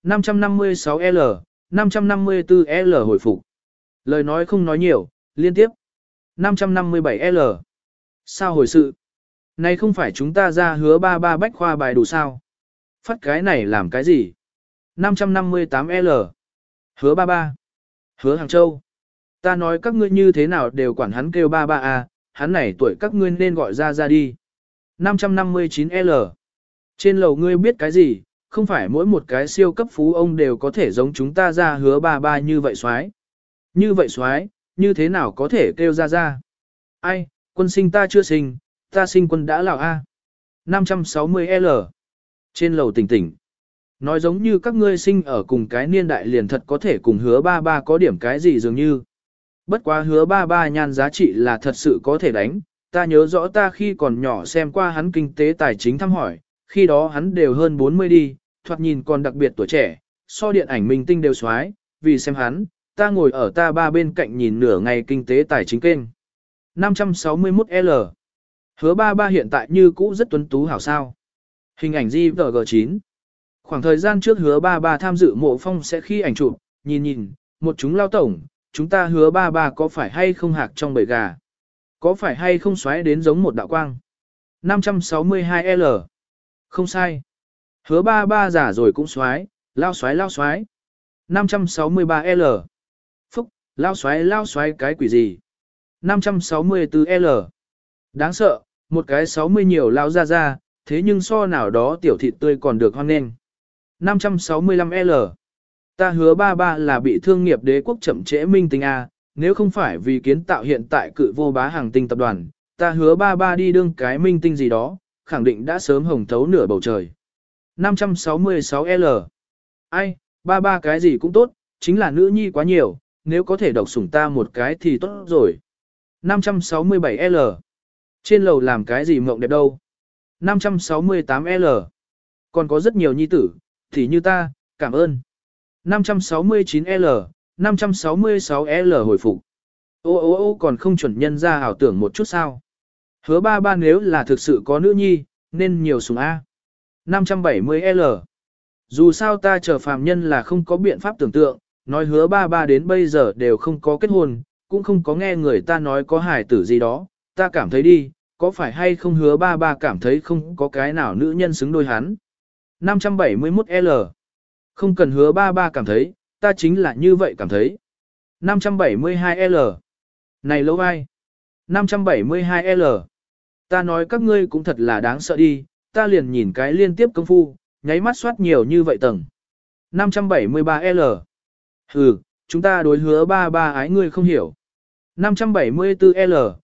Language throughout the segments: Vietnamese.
556L, 554L hồi phục. Lời nói không nói nhiều, liên tiếp. 557L. Sao hồi sự? Này không phải chúng ta ra hứa ba ba bách khoa bài đủ sao? Phát cái này làm cái gì? 558L. Hứa ba ba. Hứa Hàng Châu. Ta nói các ngươi như thế nào đều quản hắn kêu ba ba à, hắn này tuổi các ngươi nên gọi ra đi. 559L. Trên lầu ngươi biết cái gì, không phải mỗi một cái siêu cấp phú ông đều có thể giống chúng ta ra hứa ba ba như vậy soái. Như vậy soái, như thế nào có thể kêu ra. Ai, quân sinh ta chưa sinh, ta sinh quân đã lão a. 560L. Trên lầu tỉnh tỉnh. Nói giống như các ngươi sinh ở cùng cái niên đại liền thật có thể cùng hứa ba ba có điểm cái gì dường như. Bất quá hứa ba ba nhan giá trị là thật sự có thể đánh, ta nhớ rõ ta khi còn nhỏ xem qua hắn kinh tế tài chính thăm hỏi, khi đó hắn đều hơn 40 đi, thoạt nhìn còn đặc biệt tuổi trẻ, so điện ảnh minh tinh đều xoái, vì xem hắn, ta ngồi ở ta ba bên cạnh nhìn nửa ngày kinh tế tài chính kênh. 561L. Hứa ba ba hiện tại như cũ rất tuấn tú hảo sao. Hình ảnh GVG9. Khoảng thời gian trước hứa ba ba tham dự mộ phong sẽ khi ảnh chụp, nhìn, một chúng lao tổng, chúng ta hứa ba ba có phải hay không hạc trong bầy gà? Có phải hay không xoáy đến giống một đạo quang? 562L. Không sai. Hứa ba ba giả rồi cũng xoáy, lao xoáy. 563L. Phúc, lao xoáy cái quỷ gì? 564L. Đáng sợ, một cái 60 nhiều lao ra, thế nhưng so nào đó tiểu thịt tươi còn được hoan nghênh. 565L. Ta hứa ba ba là bị thương nghiệp đế quốc chậm trễ minh tinh A, nếu không phải vì kiến tạo hiện tại cự vô bá hàng tinh tập đoàn, ta hứa ba ba đi đương cái minh tinh gì đó, khẳng định đã sớm hồng thấu nửa bầu trời. 566L. Ai, ba ba cái gì cũng tốt, chính là nữ nhi quá nhiều, nếu có thể độc sủng ta một cái thì tốt rồi. 567L. Trên lầu làm cái gì mộng đẹp đâu. 568L. Còn có rất nhiều nhi tử, thì như ta, cảm ơn. 569L, 566L hồi phục. Ô còn không chuẩn nhân ra ảo tưởng một chút sao. Hứa ba ba nếu là thực sự có nữ nhi, nên nhiều sủng A. 570L. Dù sao ta chờ phàm nhân là không có biện pháp tưởng tượng, nói hứa ba ba đến bây giờ đều không có kết hôn, cũng không có nghe người ta nói có hài tử gì đó, ta cảm thấy đi, có phải hay không hứa ba ba cảm thấy không có cái nào nữ nhân xứng đôi hắn. 571L. Không cần hứa ba ba cảm thấy, ta chính là như vậy cảm thấy. 572L. Này lâu ai? 572L. Ta nói các ngươi cũng thật là đáng sợ đi, ta liền nhìn cái liên tiếp công phu, nháy mắt soát nhiều như vậy tầng. 573L. Hừ, chúng ta đối hứa ba ba ái ngươi không hiểu. 574L,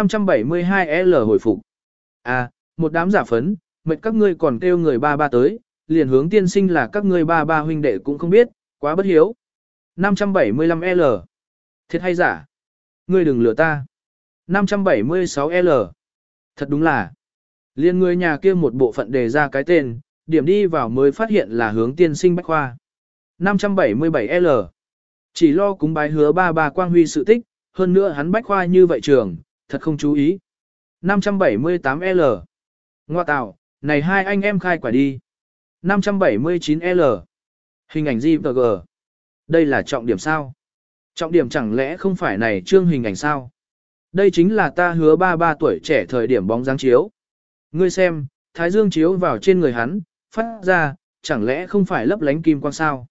572L hồi phục. À, một đám giả phấn, mệt các ngươi còn kêu người ba ba tới, liền hướng tiên sinh là các ngươi ba ba huynh đệ cũng không biết, quá bất hiếu. 575L. Thiệt hay giả? Ngươi đừng lừa ta. 576L. Thật đúng là. Liên người nhà kia một bộ phận đề ra cái tên, điểm đi vào mới phát hiện là hướng tiên sinh bách khoa. 577L. Chỉ lo cúng bái hứa ba ba quang huy sự tích, hơn nữa hắn bách khoa như vậy trường, thật không chú ý. 578L. Ngoa tạo, này hai anh em khai quả đi. 579L. Hình ảnh GVG. Đây là trọng điểm sao? Trọng điểm chẳng lẽ không phải này trương hình ảnh sao? Đây chính là ta hứa ba ba tuổi trẻ thời điểm bóng dáng chiếu. Ngươi xem, thái dương chiếu vào trên người hắn, phát ra, chẳng lẽ không phải lấp lánh kim quang sao?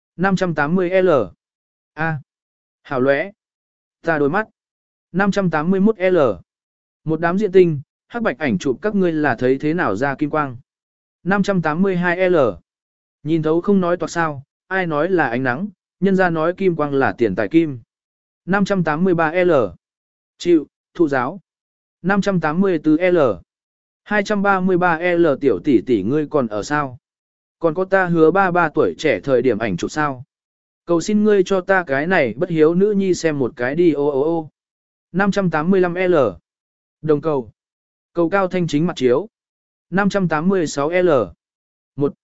580L. A. Hảo lóe. Ta đôi mắt. 581L. Một đám diện tinh, hắc bạch ảnh chụp các ngươi là thấy thế nào ra kim quang. 582L. Nhìn thấu không nói toạc sao, ai nói là ánh nắng, nhân ra nói kim quang là tiền tài kim. 583L. Chịu, thụ giáo. 584L. 233L tiểu tỷ tỷ ngươi còn ở sao? Còn có ta hứa ba ba tuổi trẻ thời điểm ảnh chụp sao? Cầu xin ngươi cho ta cái này bất hiếu nữ nhi xem một cái đi ô. 585L. Đồng cầu. Cầu cao thanh chính mặt chiếu. 586L. 1.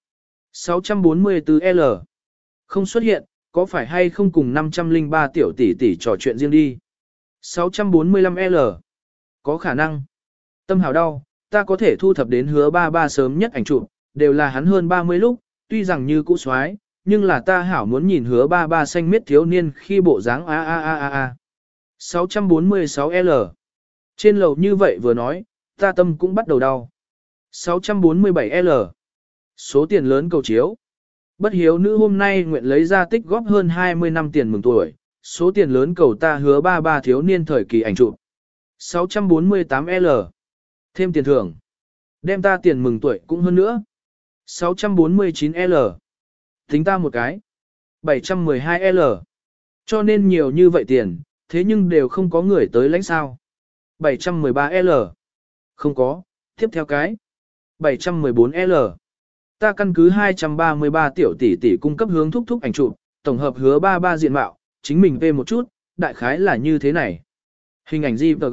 644L. Không xuất hiện, có phải hay không cùng 503 tiểu tỷ tỷ trò chuyện riêng đi? 645L. Có khả năng. Tâm hào đau, ta có thể thu thập đến hứa ba ba sớm nhất ảnh chụp, đều là hắn hơn 30 lúc, tuy rằng như cũ soái, nhưng là ta hảo muốn nhìn hứa ba ba xanh miết thiếu niên khi bộ dáng a. 646L. Trên lầu như vậy vừa nói, ta tâm cũng bắt đầu đau. 647L. Số tiền lớn cầu chiếu. Bất hiếu nữ hôm nay nguyện lấy ra tích góp hơn 20 năm tiền mừng tuổi, số tiền lớn cầu ta hứa ba ba thiếu niên thời kỳ ảnh chụp. 648L. Thêm tiền thưởng. Đem ta tiền mừng tuổi cũng hơn nữa. 649L. Tính ta một cái. 712L. Cho nên nhiều như vậy tiền, thế nhưng đều không có người tới lãnh sao. 713L. Không có, tiếp theo cái. 714L. Ta căn cứ 233 tiểu tỷ tỷ cung cấp hướng thúc thúc ảnh chụp, tổng hợp hứa ba ba diện mạo, chính mình về một chút, đại khái là như thế này. Hình ảnh JPG.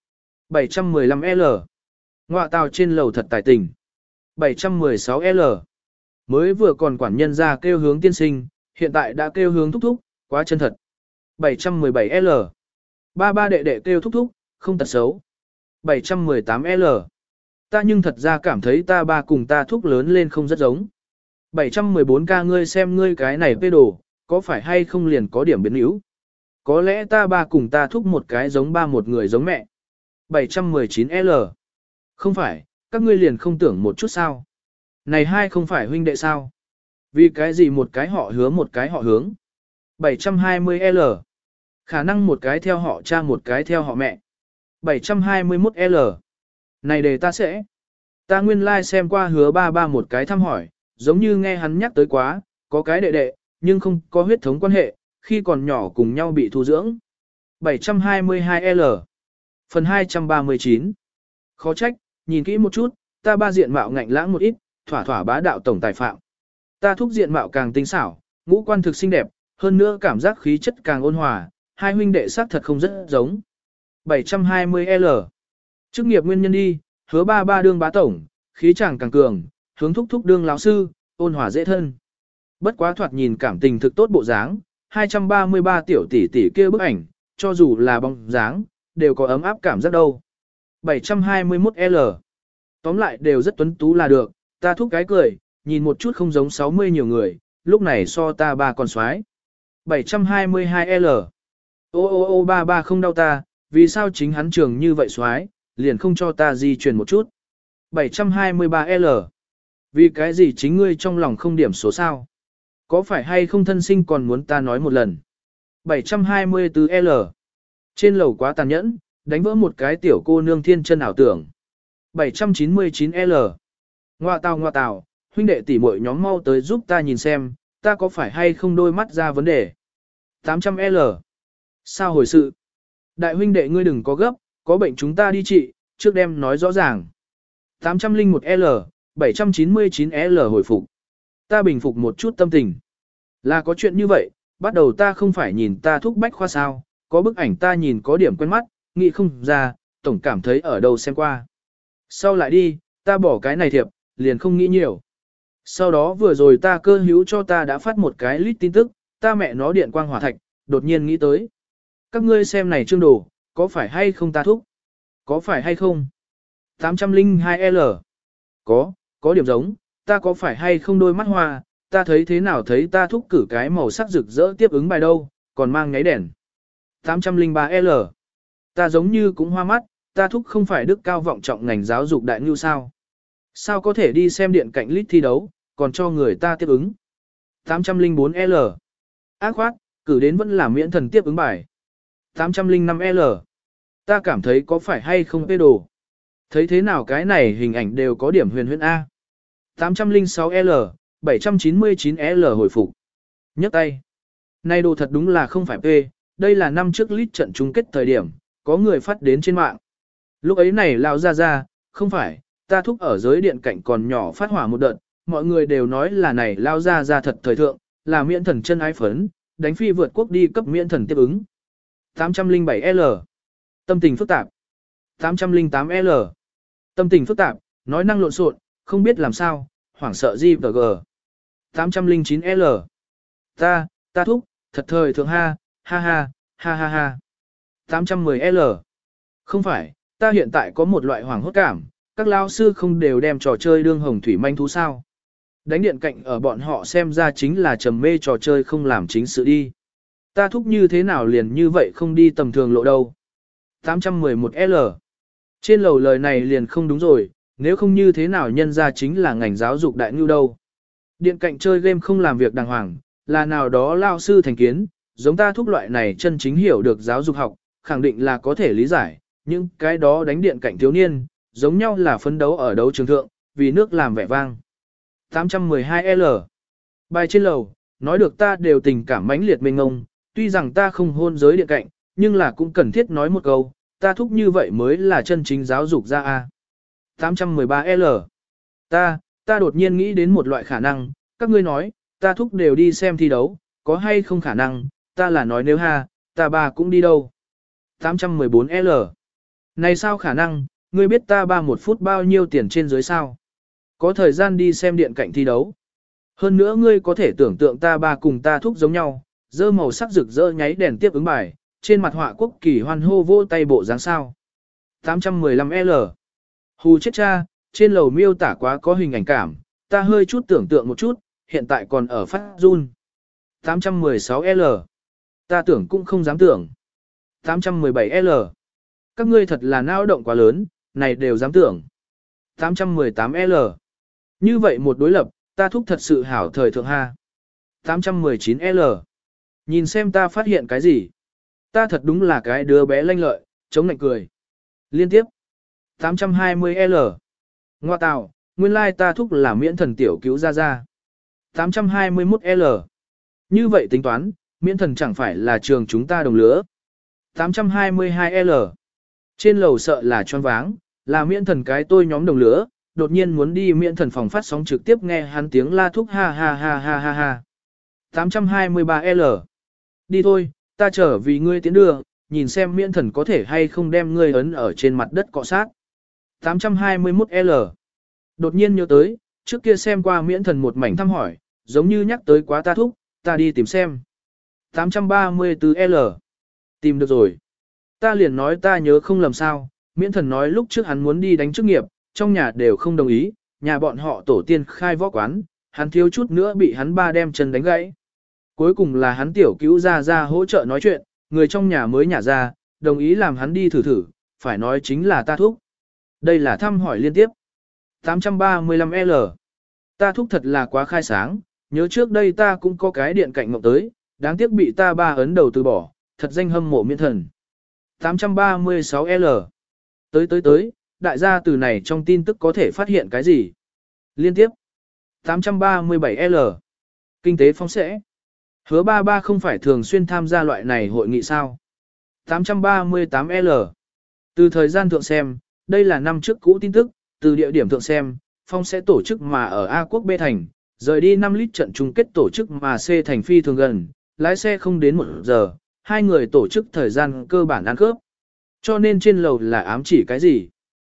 715L. Ngoại tàu trên lầu thật tài tình. 716L. Mới vừa còn quản nhân ra kêu hướng tiên sinh, hiện tại đã kêu hướng thúc thúc, quá chân thật. 717L. Ba ba đệ đệ kêu thúc thúc, không tật xấu. 718L. Ta nhưng thật ra cảm thấy ta ba cùng ta thúc lớn lên không rất giống. 714K ngươi xem ngươi cái này phê đồ, có phải hay không liền có điểm biến yếu? Có lẽ ta ba cùng ta thúc một cái giống ba một người giống mẹ. 719L. Không phải, các ngươi liền không tưởng một chút sao? Này hai không phải huynh đệ sao? Vì cái gì một cái họ hứa một cái họ hướng? 720L. Khả năng một cái theo họ cha một cái theo họ mẹ. 721L. Này đề ta sẽ. Ta nguyên lai like xem qua hứa ba ba một cái thăm hỏi, giống như nghe hắn nhắc tới quá, có cái đệ đệ, nhưng không có huyết thống quan hệ, khi còn nhỏ cùng nhau bị thu dưỡng. 722L. Phần 239. Khó trách, nhìn kỹ một chút, ta ba diện mạo ngạnh lãng một ít, thỏa thỏa bá đạo tổng tài phạm. Ta thúc diện mạo càng tinh xảo, ngũ quan thực xinh đẹp, hơn nữa cảm giác khí chất càng ôn hòa, hai huynh đệ xác thật không rất giống. 720L. Chức nghiệp nguyên nhân đi, hứa ba ba đương bá tổng, khí chàng càng cường, hướng thúc thúc đương lão sư, ôn hòa dễ thân. Bất quá thoạt nhìn cảm tình thực tốt bộ dáng, 233 tiểu tỷ tỷ kia bức ảnh, cho dù là bóng dáng, đều có ấm áp cảm giác đâu. 721L. Tóm lại đều rất tuấn tú là được, ta thúc cái cười, nhìn một chút không giống 60 nhiều người, lúc này so ta ba còn xoái. 722L. Ô ba ba không đau ta, vì sao chính hắn trường như vậy xoái, liền không cho ta di chuyển một chút. 723L. Vì cái gì chính ngươi trong lòng không điểm số sao? Có phải hay không thân sinh còn muốn ta nói một lần? 724L. Trên lầu quá tàn nhẫn, đánh vỡ một cái tiểu cô nương thiên chân ảo tưởng. 799L. Ngoa tào, huynh đệ tỷ muội nhóm mau tới giúp ta nhìn xem, ta có phải hay không đôi mắt ra vấn đề. 800L. Sao hồi sự? Đại huynh đệ ngươi đừng có gấp, có bệnh chúng ta đi trị, trước đem nói rõ ràng. 801L, 799L hồi phục. Ta bình phục một chút tâm tình. Là có chuyện như vậy, bắt đầu ta không phải nhìn ta thúc bách khoa sao, có bức ảnh ta nhìn có điểm quen mắt, nghĩ không ra, tổng cảm thấy ở đâu xem qua. Sau lại đi, ta bỏ cái này thiệp, liền không nghĩ nhiều. Sau đó vừa rồi ta cơ hữu cho ta đã phát một cái list tin tức, ta mẹ nó điện quang hỏa thạch, đột nhiên nghĩ tới. Các ngươi xem này chương đồ, có phải hay không ta thúc? Có phải hay không? 802L. Có điểm giống, ta có phải hay không đôi mắt hoa, ta thấy thế nào thấy ta thúc cử cái màu sắc rực rỡ tiếp ứng bài đâu, còn mang nháy đèn. 803L. Ta giống như cũng hoa mắt, ta thúc không phải đức cao vọng trọng ngành giáo dục đại ngưu sao. Sao có thể đi xem điện cạnh lít thi đấu, còn cho người ta tiếp ứng. 804L. Ác khoát, cử đến vẫn là miễn thần tiếp ứng bài. 805L. Ta cảm thấy có phải hay không phê đồ. Thấy thế nào cái này hình ảnh đều có điểm huyền huyễn A. 806L, 799L hồi phục. Nhấc tay. Này đồ thật đúng là không phải phê, đây là năm trước lít trận chung kết thời điểm, có người phát đến trên mạng. Lúc ấy này lao ra, không phải, ta thúc ở giới điện cạnh còn nhỏ phát hỏa một đợt, mọi người đều nói là này lao ra thật thời thượng, là miễn thần chân ái phấn, đánh phi vượt quốc đi cấp miễn thần tiếp ứng. 807L. Tâm tình phức tạp. 808L. Tâm tình phức tạp, nói năng lộn xộn, không biết làm sao, hoảng sợ gì và g. 809L. Ta thúc, thật thời thượng ha. 810L. Không phải, ta hiện tại có một loại hoảng hốt cảm, các lao sư không đều đem trò chơi đương hồng thủy manh thú sao. Đánh điện cạnh ở bọn họ xem ra chính là trầm mê trò chơi không làm chính sự đi. Ta thúc như thế nào liền như vậy không đi tầm thường lộ đâu. 811L. Trên lầu lời này liền không đúng rồi, nếu không như thế nào nhân ra chính là ngành giáo dục đại ngưu đâu. Điện cạnh chơi game không làm việc đàng hoàng, là nào đó lao sư thành kiến, giống ta thúc loại này chân chính hiểu được giáo dục học, khẳng định là có thể lý giải, nhưng cái đó đánh điện cạnh thiếu niên, giống nhau là phấn đấu ở đấu trường thượng, vì nước làm vẻ vang. 812L. Bài trên lầu, nói được ta đều tình cảm mãnh liệt mênh ngông, tuy rằng ta không hôn giới điện cạnh, nhưng là cũng cần thiết nói một câu, ta thúc như vậy mới là chân chính giáo dục ra A. 813L. Ta đột nhiên nghĩ đến một loại khả năng, các ngươi nói, ta thúc đều đi xem thi đấu, có hay không khả năng, ta là nói nếu ha, ta ba cũng đi đâu. 814L. Này sao khả năng, ngươi biết ta ba một phút bao nhiêu tiền trên dưới sao? Có thời gian đi xem điện cạnh thi đấu. Hơn nữa ngươi có thể tưởng tượng ta ba cùng ta thúc giống nhau, dơ màu sắc rực rỡ nháy đèn tiếp ứng bài, trên mặt họa quốc kỳ hoan hô vô tay bộ dáng sao. 815L. Hù chết cha, trên lầu miêu tả quá có hình ảnh cảm, ta hơi chút tưởng tượng một chút, hiện tại còn ở phát run. 816L. Ta tưởng cũng không dám tưởng. 817L. Các ngươi thật là não động quá lớn, này đều dám tưởng. 818L. Như vậy một đối lập, ta thúc thật sự hảo thời thượng ha. 819L. Nhìn xem ta phát hiện cái gì. Ta thật đúng là cái đứa bé lanh lợi, chống nạnh cười. Liên tiếp. 820L. Ngoa tào, nguyên lai ta thúc là miễn thần tiểu cứu ra ra. 821L. Như vậy tính toán, miễn thần chẳng phải là trường chúng ta đồng lứa. 822L. Trên lầu sợ là choáng váng, là miễn thần cái tôi nhóm đồng lứa, đột nhiên muốn đi miễn thần phòng phát sóng trực tiếp nghe hắn tiếng la thúc ha ha ha ha ha ha. 823L. Đi thôi, ta trở vì ngươi tiến đưa, nhìn xem miễn thần có thể hay không đem ngươi ấn ở trên mặt đất cọ sát. 821L. Đột nhiên nhớ tới, trước kia xem qua miễn thần một mảnh thăm hỏi, giống như nhắc tới quá ta thúc, ta đi tìm xem. 834L. Tìm được rồi. Ta liền nói ta nhớ không lầm sao, miễn thần nói lúc trước hắn muốn đi đánh chức nghiệp, trong nhà đều không đồng ý, nhà bọn họ tổ tiên khai võ quán, hắn thiếu chút nữa bị hắn ba đem chân đánh gãy. Cuối cùng là hắn tiểu cứu ra hỗ trợ nói chuyện, người trong nhà mới nhả ra, đồng ý làm hắn đi thử, phải nói chính là ta thúc. Đây là thăm hỏi liên tiếp. 835L. Ta thúc thật là quá khai sáng, nhớ trước đây ta cũng có cái điện cạnh ngọc tới, đáng tiếc bị ta ba ấn đầu từ bỏ, thật danh hâm mộ miễn thần. 836L. Tới, đại gia từ này trong tin tức có thể phát hiện cái gì? Liên tiếp. 837L. Kinh tế phong sẽ. Hứa ba ba không phải thường xuyên tham gia loại này hội nghị sao? 838L. Từ thời gian thượng xem, đây là năm trước cũ tin tức, từ địa điểm thượng xem, phong sẽ tổ chức mà ở A quốc B thành, rời đi 5 lít trận chung kết tổ chức mà C thành phi thường gần, lái xe không đến 1 giờ, hai người tổ chức thời gian cơ bản ăn khớp. Cho nên trên lầu là ám chỉ cái gì?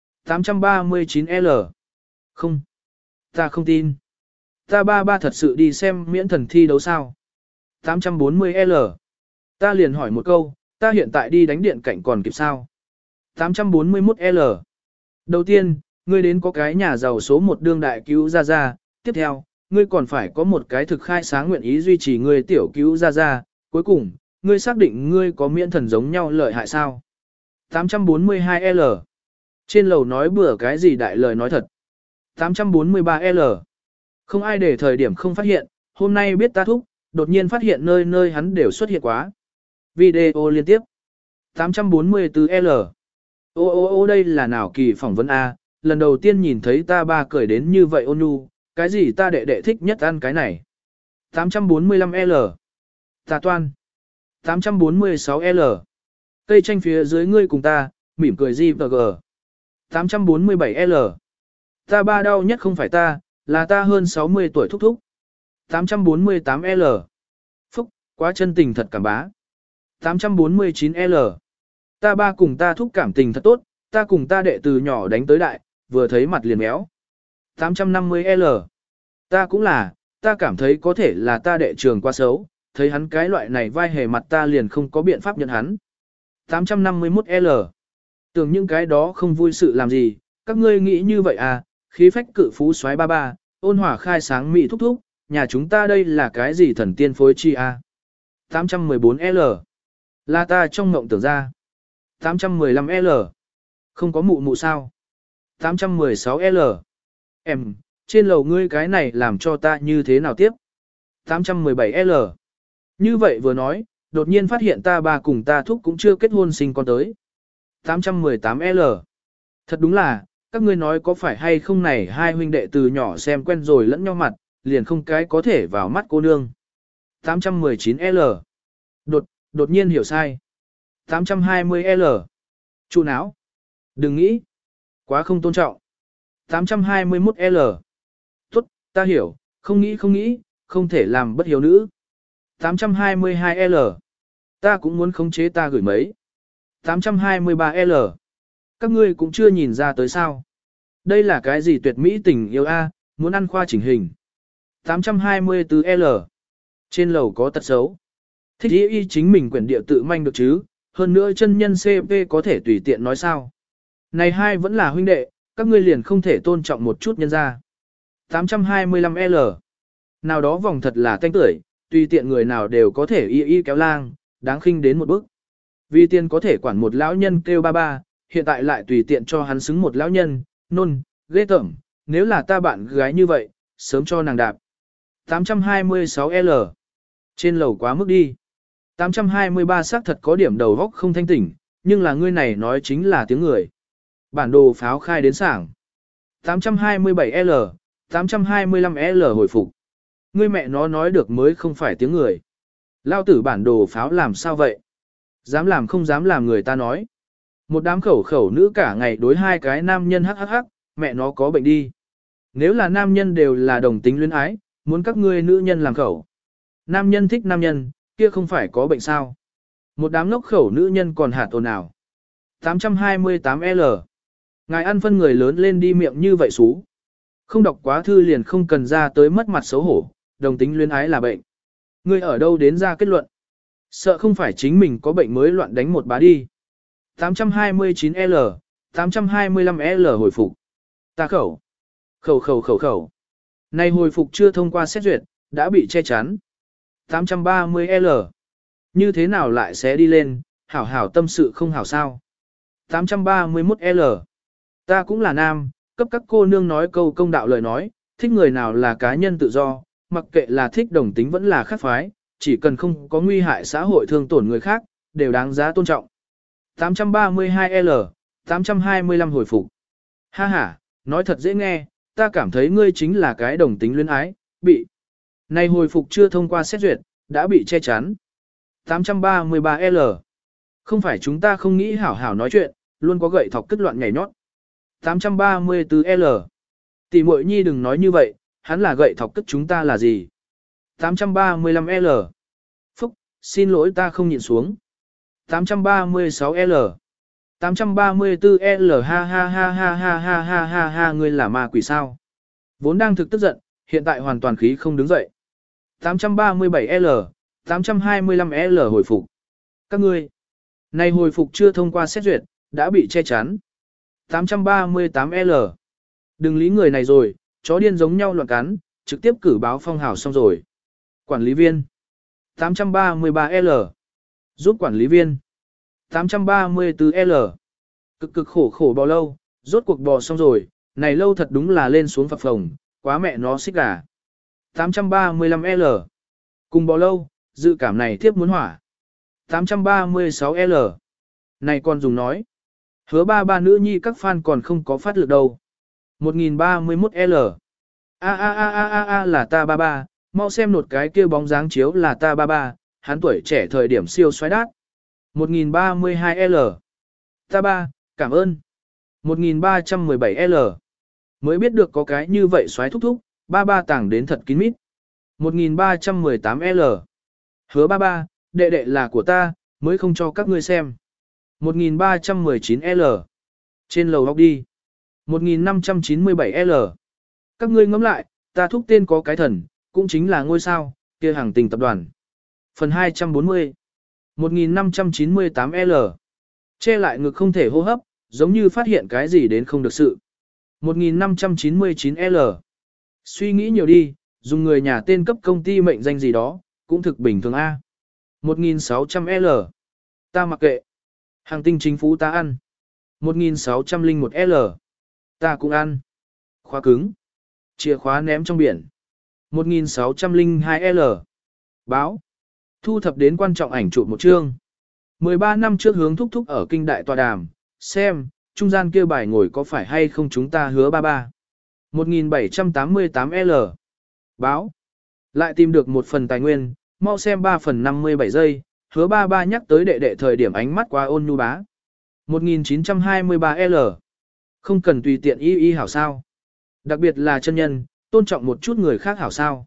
839L. Không. Ta không tin. Ta ba thật sự đi xem miễn thần thi đấu sao? 840L. Ta liền hỏi một câu, ta hiện tại đi đánh điện cạnh còn kịp sao? 841L. Đầu tiên, ngươi đến có cái nhà giàu số 1 đương đại cứu ra, tiếp theo, ngươi còn phải có một cái thực khai sáng nguyện ý duy trì ngươi tiểu cứu ra, cuối cùng, ngươi xác định ngươi có miễn thần giống nhau lợi hại sao? 842L. Trên lầu nói bừa cái gì đại lời nói thật. 843L. Không ai để thời điểm không phát hiện, hôm nay biết ta thúc, đột nhiên phát hiện nơi nơi hắn đều xuất hiện quá. Video liên tiếp. 844L. Ô đây là nào kỳ phỏng vấn A, lần đầu tiên nhìn thấy ta ba cười đến như vậy ôn nhu, cái gì ta đệ thích nhất ăn cái này. 845L. Ta toan. 846L. Cây tranh phía dưới ngươi cùng ta, mỉm cười gì và gờ. 847L. Ta ba đau nhất không phải ta, là ta hơn 60 tuổi thúc thúc. 848L. Phúc, quá chân tình thật cảm bá. 849L. Ta ba cùng ta thúc cảm tình thật tốt, ta cùng ta đệ từ nhỏ đánh tới đại, vừa thấy mặt liền méo. 850L. Ta cũng là, ta cảm thấy có thể là ta đệ trường quá xấu, thấy hắn cái loại này vai hề mặt ta liền không có biện pháp nhận hắn. 851L. Tưởng những cái đó không vui sự làm gì, các ngươi nghĩ như vậy à, khí phách cự phú soái ba ba, ôn hòa khai sáng mỹ thúc thúc, nhà chúng ta đây là cái gì thần tiên phối chi a? 814L. Là ta trong mộng tưởng ra. 815L. Không có mụ mụ sao? 816L. Em, trên lầu ngươi cái này làm cho ta như thế nào tiếp? 817L. Như vậy vừa nói, đột nhiên phát hiện ta bà cùng ta thúc cũng chưa kết hôn sinh con tới. 818L. Thật đúng là, các ngươi nói có phải hay không này hai huynh đệ từ nhỏ xem quen rồi lẫn nhau mặt, liền không cái có thể vào mắt cô nương. 819L. Đột nhiên hiểu sai. 820L. Trụ não. Đừng nghĩ. Quá không tôn trọng. 821L. Tốt, ta hiểu, không nghĩ, không thể làm bất hiếu nữ. 822L. Ta cũng muốn khống chế ta gửi mấy. 823L. Các ngươi cũng chưa nhìn ra tới sao. Đây là cái gì tuyệt mỹ tình yêu a, muốn ăn khoa chỉnh hình. 824L. Trên lầu có tật xấu. Thích y chính mình quyển địa tự manh được chứ, hơn nữa chân nhân CP có thể tùy tiện nói sao. Này hai vẫn là huynh đệ, các ngươi liền không thể tôn trọng một chút nhân ra. 825L. Nào đó vòng thật là tanh tưởi, tùy tiện người nào đều có thể y kéo lang, đáng khinh đến một bước. Vì tiền có thể quản một lão nhân kêu ba ba, hiện tại lại tùy tiện cho hắn xứng một lão nhân, nôn, ghê tởm, nếu là ta bạn gái như vậy, sớm cho nàng đạp. 826L. Trên lầu quá mức đi. 823 xác thật có điểm đầu góc không thanh tỉnh, nhưng là ngươi này nói chính là tiếng người. Bản đồ pháo khai đến sảng. 827L, 825L hồi phục. Ngươi mẹ nó nói được mới không phải tiếng người. Lao tử bản đồ pháo làm sao vậy? Dám làm không dám làm người ta nói. Một đám khẩu nữ cả ngày đối hai cái nam nhân hắc, mẹ nó có bệnh đi. Nếu là nam nhân đều là đồng tính luyến ái, muốn các ngươi nữ nhân làm khẩu. Nam nhân thích nam nhân, kia không phải có bệnh sao. Một đám ngốc khẩu nữ nhân còn hạt ồn ào. 828L. Ngài ăn phân người lớn lên đi miệng như vậy xú. Không đọc quá thư liền không cần ra tới mất mặt xấu hổ, đồng tính luyến ái là bệnh. Ngươi ở đâu đến ra kết luận? Sợ không phải chính mình có bệnh mới loạn đánh một bá đi. 829L, 825L hồi phục. Ta khẩu. Khẩu. Này hồi phục chưa thông qua xét duyệt, đã bị che chắn. 830L. Như thế nào lại sẽ đi lên, hảo tâm sự không hảo sao. 831L. Ta cũng là nam, cấp các cô nương nói câu công đạo lời nói, thích người nào là cá nhân tự do, mặc kệ là thích đồng tính vẫn là khác phái, chỉ cần không có nguy hại xã hội thương tổn người khác, đều đáng giá tôn trọng. 832L, 825 hồi phục. Ha ha, nói thật dễ nghe, ta cảm thấy ngươi chính là cái đồng tính luyến ái, bị. Này hồi phục chưa thông qua xét duyệt, đã bị che chắn. 833L. Không phải chúng ta không nghĩ hảo nói chuyện, luôn có gậy thọc cất loạn nhảy nhót. 834L. Tỷ muội nhi đừng nói như vậy, hắn là gậy thọc cất chúng ta là gì. 835L. Phúc, xin lỗi ta không nhịn xuống. 836L. 834L ha ngươi là ma quỷ sao. Vốn đang thực tức giận, hiện tại hoàn toàn khí không đứng dậy. 837L, 825L hồi phục. Các ngươi, này hồi phục chưa thông qua xét duyệt, đã bị che chắn. 838L. Đừng lý người này rồi, chó điên giống nhau loạn cắn, trực tiếp cử báo phong hào xong rồi. Quản lý viên. 833L. Giúp quản lý viên. 834L. Cực khổ bò lâu, rốt cuộc bò xong rồi, này lâu thật đúng là lên xuống phập phồng, quá mẹ nó xích gà. 835L. Cùng bò lâu, dự cảm này tiếp muốn hỏa. 836L. Này còn dùng nói. Hứa ba nữ nhi các fan còn không có phát lực đâu. 1031L. A là ta ba, mau xem nột cái kia bóng dáng chiếu là ta ba, hắn tuổi trẻ thời điểm siêu xoáy đát. 1032L. Ta ba, cảm ơn. 1317L. Mới biết được có cái như vậy xoáy thúc, ba tảng đến thật kín mít. 1318L. Hứa ba, đệ là của ta, mới không cho các ngươi xem. 1319L. Trên lầu góc đi. 1597L. Các ngươi ngẫm lại, ta thúc tên có cái thần, cũng chính là ngôi sao, kia hàng tình tập đoàn. Phần 240. 1598L. Che lại ngực không thể hô hấp, giống như phát hiện cái gì đến không được sự. 1599L. Suy nghĩ nhiều đi, dùng người nhà tên cấp công ty mệnh danh gì đó, cũng thực bình thường A. 1600L. Ta mặc kệ. Hàng tinh chính phủ ta ăn. 1601L. Ta cũng ăn. Khóa cứng. Chìa khóa ném trong biển. 1602L. Báo. Thu thập đến quan trọng ảnh chụp một chương. 13 năm trước hướng thúc thúc ở kinh đại tòa đàm, xem, trung gian kia bài ngồi có phải hay không chúng ta hứa 33. 1788L. Báo. Lại tìm được một phần tài nguyên, mau xem 3 phần 57 giây, hứa 33 nhắc tới đệ đệ thời điểm ánh mắt qua ôn nhu bá. 1923L. Không cần tùy tiện y hảo sao. Đặc biệt là chân nhân, tôn trọng một chút người khác hảo sao.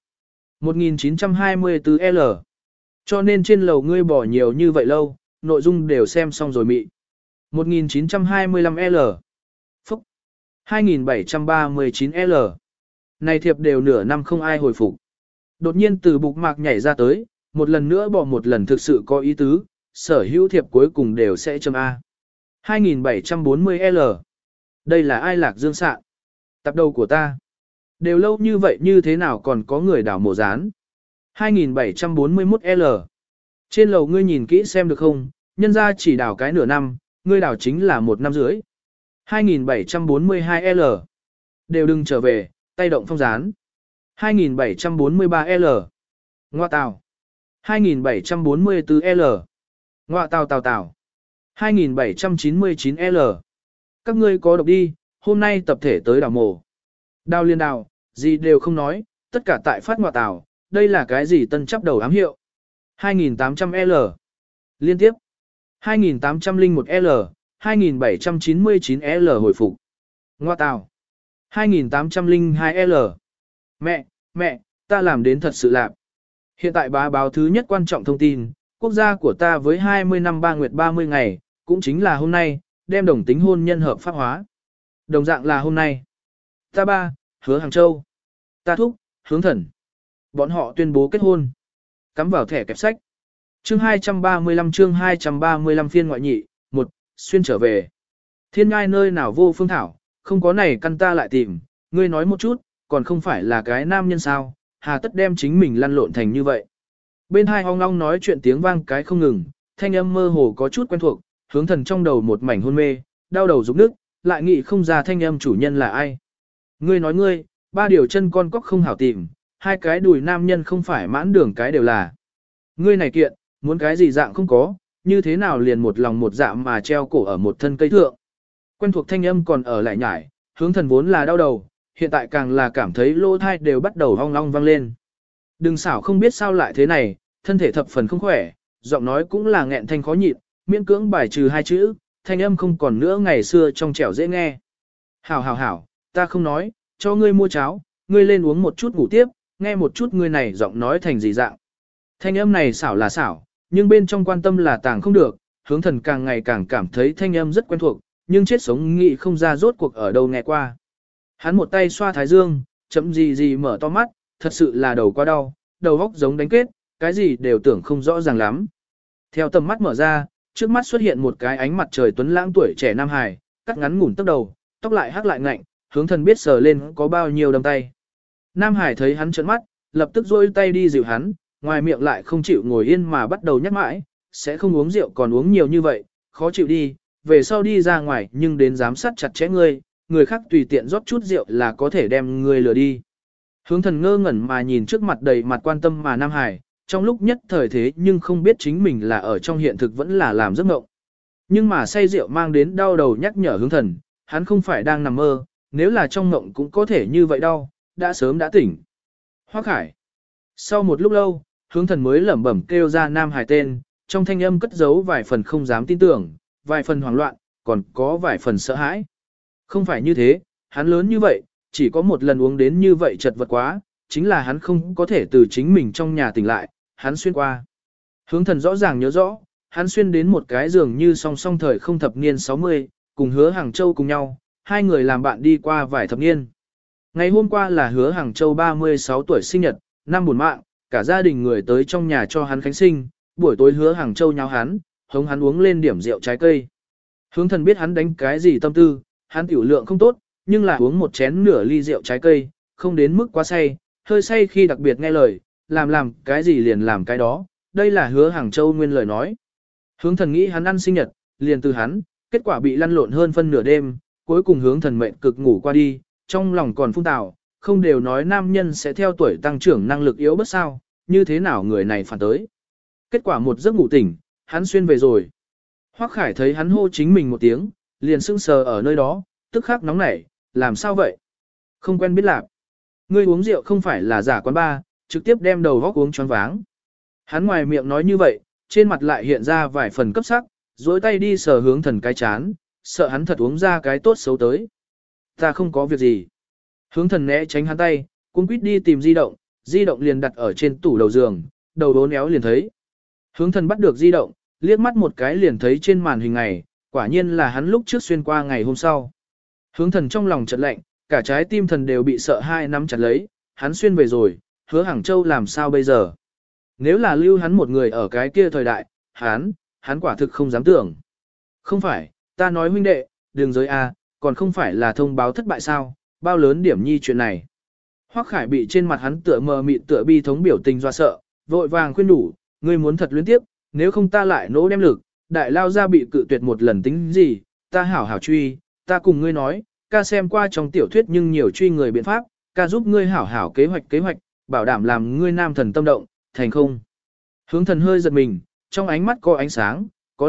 1924L. Cho nên trên lầu ngươi bỏ nhiều như vậy lâu, nội dung đều xem xong rồi mị. 1925L. Phúc. 2739L. Này thiệp đều nửa năm không ai hồi phục. Đột nhiên từ bục mạc nhảy ra tới, một lần nữa bỏ một lần thực sự có ý tứ, sở hữu thiệp cuối cùng đều sẽ chấm A. 2740L. Đây là ai lạc dương sạn? Tập đầu của ta. Đều lâu như vậy như thế nào còn có người đảo mổ rán? 2741L. Trên lầu ngươi nhìn kỹ xem được không, nhân ra chỉ đảo cái nửa năm, ngươi đảo chính là 1 năm rưỡi. 2742L. Đều đừng trở về, tay động phong rán. 2743L. Ngoa tào. 2744L. Ngoa tào tào tào. 2799L. Các ngươi có độc đi, hôm nay tập thể tới đảo mổ. Đào liên đào, gì đều không nói, tất cả tại phát ngoa tào, đây là cái gì tân chấp đầu ám hiệu. 2800L. Liên tiếp. 2801L. 2799L hồi phục. Ngoa tào. 2802L. Mẹ, ta làm đến thật sự lạc. Hiện tại báo thứ nhất quan trọng thông tin, quốc gia của ta với 20 năm 3 nguyệt 30 ngày, cũng chính là hôm nay, đem đồng tính hôn nhân hợp pháp hóa. Đồng dạng là hôm nay. Ta ba, hứa Hàng Châu. Ta thúc, hướng thần. Bọn họ tuyên bố kết hôn. Cắm vào thẻ kẹp sách. Chương 235 phiên ngoại nhị, 1, xuyên trở về. Thiên ngai nơi nào vô phương thảo, không có này căn ta lại tìm, ngươi nói một chút, còn không phải là cái nam nhân sao, hà tất đem chính mình lăn lộn thành như vậy. Bên hai ong ong nói chuyện tiếng vang cái không ngừng, thanh âm mơ hồ có chút quen thuộc, hướng thần trong đầu một mảnh hôn mê, đau đầu rụng nước, lại nghĩ không ra thanh âm chủ nhân là ai. Ngươi nói ngươi, 3 điều chân con cóc không hảo tìm, 2 cái đùi nam nhân không phải mãn đường cái đều là. Ngươi này kiện, muốn cái gì dạng không có, như thế nào liền một lòng một dạ mà treo cổ ở một thân cây thượng. Quen thuộc thanh âm còn ở lại nhải, hướng thần vốn là đau đầu, hiện tại càng là cảm thấy lỗ thai đều bắt đầu ong ong vang lên. Đừng xảo không biết sao lại thế này, thân thể thập phần không khỏe, giọng nói cũng là nghẹn thanh khó nhịn, miễn cưỡng bài trừ 2 chữ, thanh âm không còn nữa ngày xưa trong trẻo dễ nghe. Hảo, ta không nói, cho ngươi mua cháo, ngươi lên uống một chút ngủ tiếp, nghe một chút ngươi này giọng nói thành gì dạng. Thanh âm này xảo là xảo, nhưng bên trong quan tâm là tàng không được, hướng thần càng ngày càng cảm thấy thanh âm rất quen thuộc, nhưng chết sống nghĩ không ra rốt cuộc ở đâu nghe qua. Hắn một tay xoa thái dương, chậm gì mở to mắt, thật sự là đầu quá đau, đầu óc giống đánh kết, cái gì đều tưởng không rõ ràng lắm. Theo tầm mắt mở ra, trước mắt xuất hiện một cái ánh mặt trời tuấn lãng tuổi trẻ nam hài, cắt ngắn ngủn tóc đầu, tóc lại hắc lại ngạnh, hướng thần biết sờ lên có bao nhiêu đâm tay. Nam hải thấy hắn trợn mắt, lập tức duỗi tay đi dịu hắn, ngoài miệng lại không chịu ngồi yên mà bắt đầu nhắc mãi, sẽ không uống rượu còn uống nhiều như vậy, khó chịu đi, về sau đi ra ngoài nhưng đến giám sát chặt chẽ ngươi, người khác tùy tiện rót chút rượu là có thể đem ngươi lừa đi. Hướng thần ngơ ngẩn mà nhìn trước mặt đầy mặt quan tâm mà Nam Hải, trong lúc nhất thời thế nhưng không biết chính mình là ở trong hiện thực vẫn là làm giấc mộng. Nhưng mà say rượu mang đến đau đầu nhắc nhở hướng thần, hắn không phải đang nằm mơ, nếu là trong mộng cũng có thể như vậy đau, đã sớm đã tỉnh. Hoắc Khải. Sau một lúc lâu, hướng thần mới lẩm bẩm kêu ra Nam Hải tên, trong thanh âm cất giấu vài phần không dám tin tưởng, vài phần hoảng loạn, còn có vài phần sợ hãi. Không phải như thế, hắn lớn như vậy, chỉ có một lần uống đến như vậy chật vật quá, chính là hắn không có thể từ chính mình trong nhà tỉnh lại, hắn xuyên qua. Hướng thần rõ ràng nhớ rõ, hắn xuyên đến một cái giường như song song thời không thập niên 60, cùng hứa Hàng Châu cùng nhau, 2 người làm bạn đi qua vài thập niên. Ngày hôm qua là hứa Hàng Châu 36 tuổi sinh nhật, năm buồn mạng, cả gia đình người tới trong nhà cho hắn khánh sinh, buổi tối hứa Hàng Châu nháo hắn, hống hắn uống lên điểm rượu trái cây. Hướng thần biết hắn đánh cái gì tâm tư, hắn tiểu lượng không tốt, nhưng là uống một chén nửa ly rượu trái cây, không đến mức quá say, hơi say khi đặc biệt nghe lời, làm cái gì liền làm cái đó, đây là Hứa Hàng Châu nguyên lời nói. Hướng thần nghĩ hắn ăn sinh nhật, liền từ hắn, kết quả bị lăn lộn hơn phân nửa đêm, cuối cùng hướng thần mệnh cực ngủ qua đi, trong lòng còn phun tào, không đều nói nam nhân sẽ theo tuổi tăng trưởng năng lực yếu bất sao, như thế nào người này phản tới. Kết quả một giấc ngủ tỉnh, hắn xuyên về rồi. Hoắc Khải thấy hắn hô chính mình một tiếng, liền sững sờ ở nơi đó, tức khắc nóng nảy, làm sao vậy? Không quen biết lạc. Ngươi uống rượu không phải là giả quán ba, trực tiếp đem đầu góc uống choáng váng. Hắn ngoài miệng nói như vậy, trên mặt lại hiện ra vài phần cấp sắc, dối tay đi sờ hướng thần cái chán, sợ hắn thật uống ra cái tốt xấu tới. Ta không có việc gì. Hướng thần né tránh hắn tay, cũng quýt đi tìm di động liền đặt ở trên tủ đầu giường, đầu đốn éo liền thấy. Hướng thần bắt được di động, liếc mắt một cái liền thấy trên màn hình này, quả nhiên là hắn lúc trước xuyên qua ngày hôm sau. Hướng thần trong lòng chợt lạnh, cả trái tim thần đều bị sợ hai nắm chặt lấy, hắn xuyên về rồi, Hứa Hàng Châu làm sao bây giờ? Nếu là lưu hắn một người ở cái kia thời đại, hắn quả thực không dám tưởng. Không phải, ta nói huynh đệ, đường giới A, còn không phải là thông báo thất bại sao, bao lớn điểm nhi chuyện này. Hoắc Khải bị trên mặt hắn tựa mờ mịt tựa bi thống biểu tình do sợ, vội vàng khuyên đủ, ngươi muốn thật luyến tiếp, nếu không ta lại nỗ đem lực, đại lao ra bị cự tuyệt một lần tính gì, ta hảo hảo truy, ta cùng ngươi nói, ca xem qua trong tiểu thuyết nhưng nhiều truy người biện pháp, ca giúp ngươi hảo hảo kế hoạch, bảo đảm làm ngươi nam thần tâm động, thành không. Hướng thần hơi giật mình, trong ánh mắt có ánh sáng,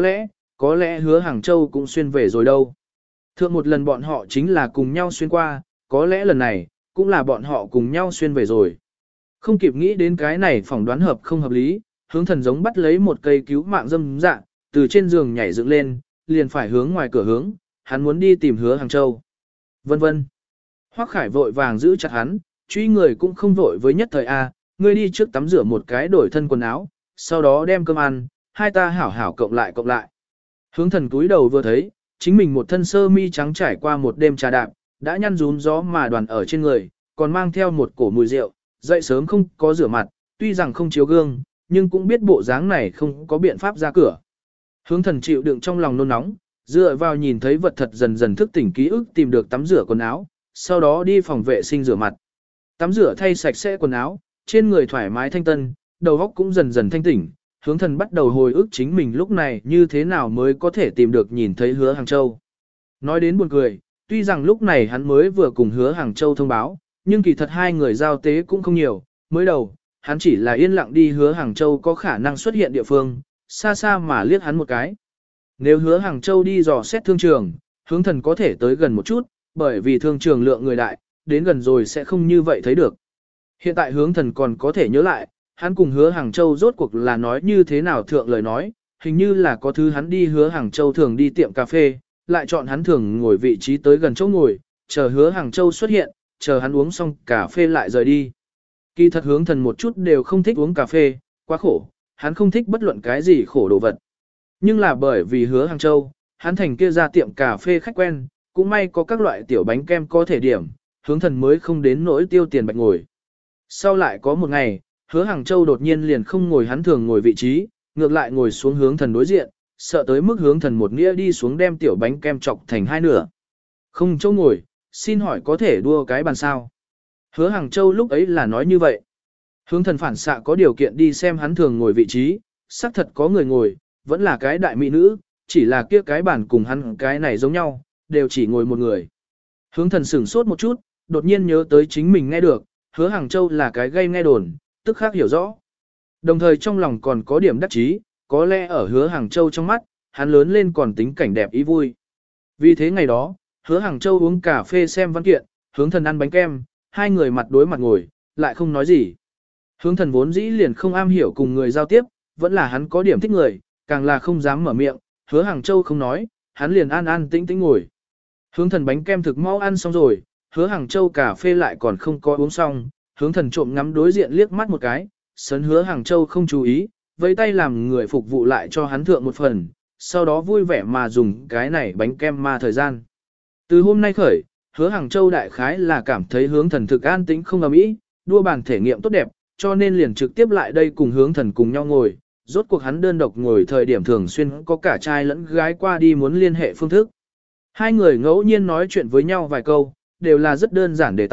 có lẽ Hứa Hàng Châu cũng xuyên về rồi đâu. Thượng một lần bọn họ chính là cùng nhau xuyên qua, có lẽ lần này, cũng là bọn họ cùng nhau xuyên về rồi. Không kịp nghĩ đến cái này phỏng đoán hợp không hợp lý, hướng thần giống bắt lấy một cây cứu mạng dâm dạ, từ trên giường nhảy dựng lên, liền phải hướng ngoài cửa hướng, hắn muốn đi tìm Hứa Hàng Châu. Vân vân. Hoắc Khải vội vàng giữ chặt hắn, truy người cũng không vội với nhất thời A, ngươi đi trước tắm rửa một cái đổi thân quần áo, sau đó đem cơm ăn, hai ta hảo hảo cộng lại. Hướng thần túi đầu vừa thấy, chính mình một thân sơ mi trắng trải qua một đêm trà đạp, đã nhăn rún gió mà đoàn ở trên người, còn mang theo một cổ mùi rượu, dậy sớm không có rửa mặt, tuy rằng không chiếu gương, nhưng cũng biết bộ dáng này không có biện pháp ra cửa. Hướng thần chịu đựng trong lòng nôn nóng, dựa vào nhìn thấy vật thật dần dần thức tỉnh ký ức tìm được tắm rửa quần áo, sau đó đi phòng vệ sinh rửa mặt. Tắm rửa thay sạch sẽ quần áo, trên người thoải mái thanh tân, đầu óc cũng dần dần thanh tỉnh, hướng thần bắt đầu hồi ức chính mình lúc này như thế nào mới có thể tìm được nhìn thấy Hứa Hàng Châu. Nói đến buồn cười, tuy rằng lúc này hắn mới vừa cùng Hứa Hàng Châu thông báo, nhưng kỳ thật hai người giao tế cũng không nhiều, mới đầu, hắn chỉ là yên lặng đi Hứa Hàng Châu có khả năng xuất hiện địa phương, xa xa mà liếc hắn một cái. Nếu Hứa Hàng Châu đi dò xét thương trường, hướng thần có thể tới gần một chút, bởi vì thương trường lượng người đại, đến gần rồi sẽ không như vậy thấy được. Hiện tại hướng thần còn có thể nhớ lại, hắn cùng Hứa Hàng Châu rốt cuộc là nói như thế nào thượng lời nói, hình như là có thứ hắn đi Hứa Hàng Châu thường đi tiệm cà phê, lại chọn hắn thường ngồi vị trí tới gần chỗ ngồi, chờ Hứa Hàng Châu xuất hiện, chờ hắn uống xong cà phê lại rời đi. Kỳ thật hướng thần một chút đều không thích uống cà phê, quá khổ, hắn không thích bất luận cái gì khổ đồ vật. Nhưng là bởi vì Hứa Hàng Châu, hắn thành kia ra tiệm cà phê khách quen, cũng may có các loại tiểu bánh kem có thể điểm, hướng thần mới không đến nỗi tiêu tiền bạch ngồi. Sau lại có một ngày, Hứa Hàng Châu đột nhiên liền không ngồi hắn thường ngồi vị trí, ngược lại ngồi xuống hướng thần đối diện, sợ tới mức hướng thần một nghĩa đi xuống đem tiểu bánh kem chọc thành hai nửa. Không chỗ ngồi, xin hỏi có thể đua cái bàn sao? Hứa Hàng Châu lúc ấy là nói như vậy. Hướng thần phản xạ có điều kiện đi xem hắn thường ngồi vị trí, xác thật có người ngồi, vẫn là cái đại mỹ nữ, chỉ là kia cái bàn cùng hắn cái này giống nhau, đều chỉ ngồi một người. Hướng thần sửng sốt một chút, đột nhiên nhớ tới chính mình nghe được, Hứa Hàng Châu là cái gây nghe đồn, tức khác hiểu rõ. Đồng thời trong lòng còn có điểm đắc chí, có lẽ ở Hứa Hàng Châu trong mắt, hắn lớn lên còn tính cảnh đẹp ý vui. Vì thế ngày đó, Hứa Hàng Châu uống cà phê xem văn kiện, hướng thần ăn bánh kem, hai người mặt đối mặt ngồi, lại không nói gì. Hướng thần vốn dĩ liền không am hiểu cùng người giao tiếp, vẫn là hắn có điểm thích người, càng là không dám mở miệng, Hứa Hàng Châu không nói, hắn liền an an tĩnh tĩnh ngồi. Hướng thần bánh kem thực mau ăn xong rồi, Hứa Hàng Châu cà phê lại còn không có uống xong, hướng thần trộm ngắm đối diện liếc mắt một cái, sấn Hứa Hàng Châu không chú ý, vẫy tay làm người phục vụ lại cho hắn thượng một phần, sau đó vui vẻ mà dùng cái này bánh kem ma thời gian. Từ hôm nay khởi, Hứa Hàng Châu đại khái là cảm thấy hướng thần thực an tĩnh không ầm ĩ, đua bàn thể nghiệm tốt đẹp, cho nên liền trực tiếp lại đây cùng hướng thần cùng nhau ngồi, rốt cuộc hắn đơn độc ngồi thời điểm thường xuyên có cả trai lẫn gái qua đi muốn liên hệ phương thức. Hai người ngẫu nhiên nói chuyện với nhau vài câu, đều là rất đơn giản đề tài,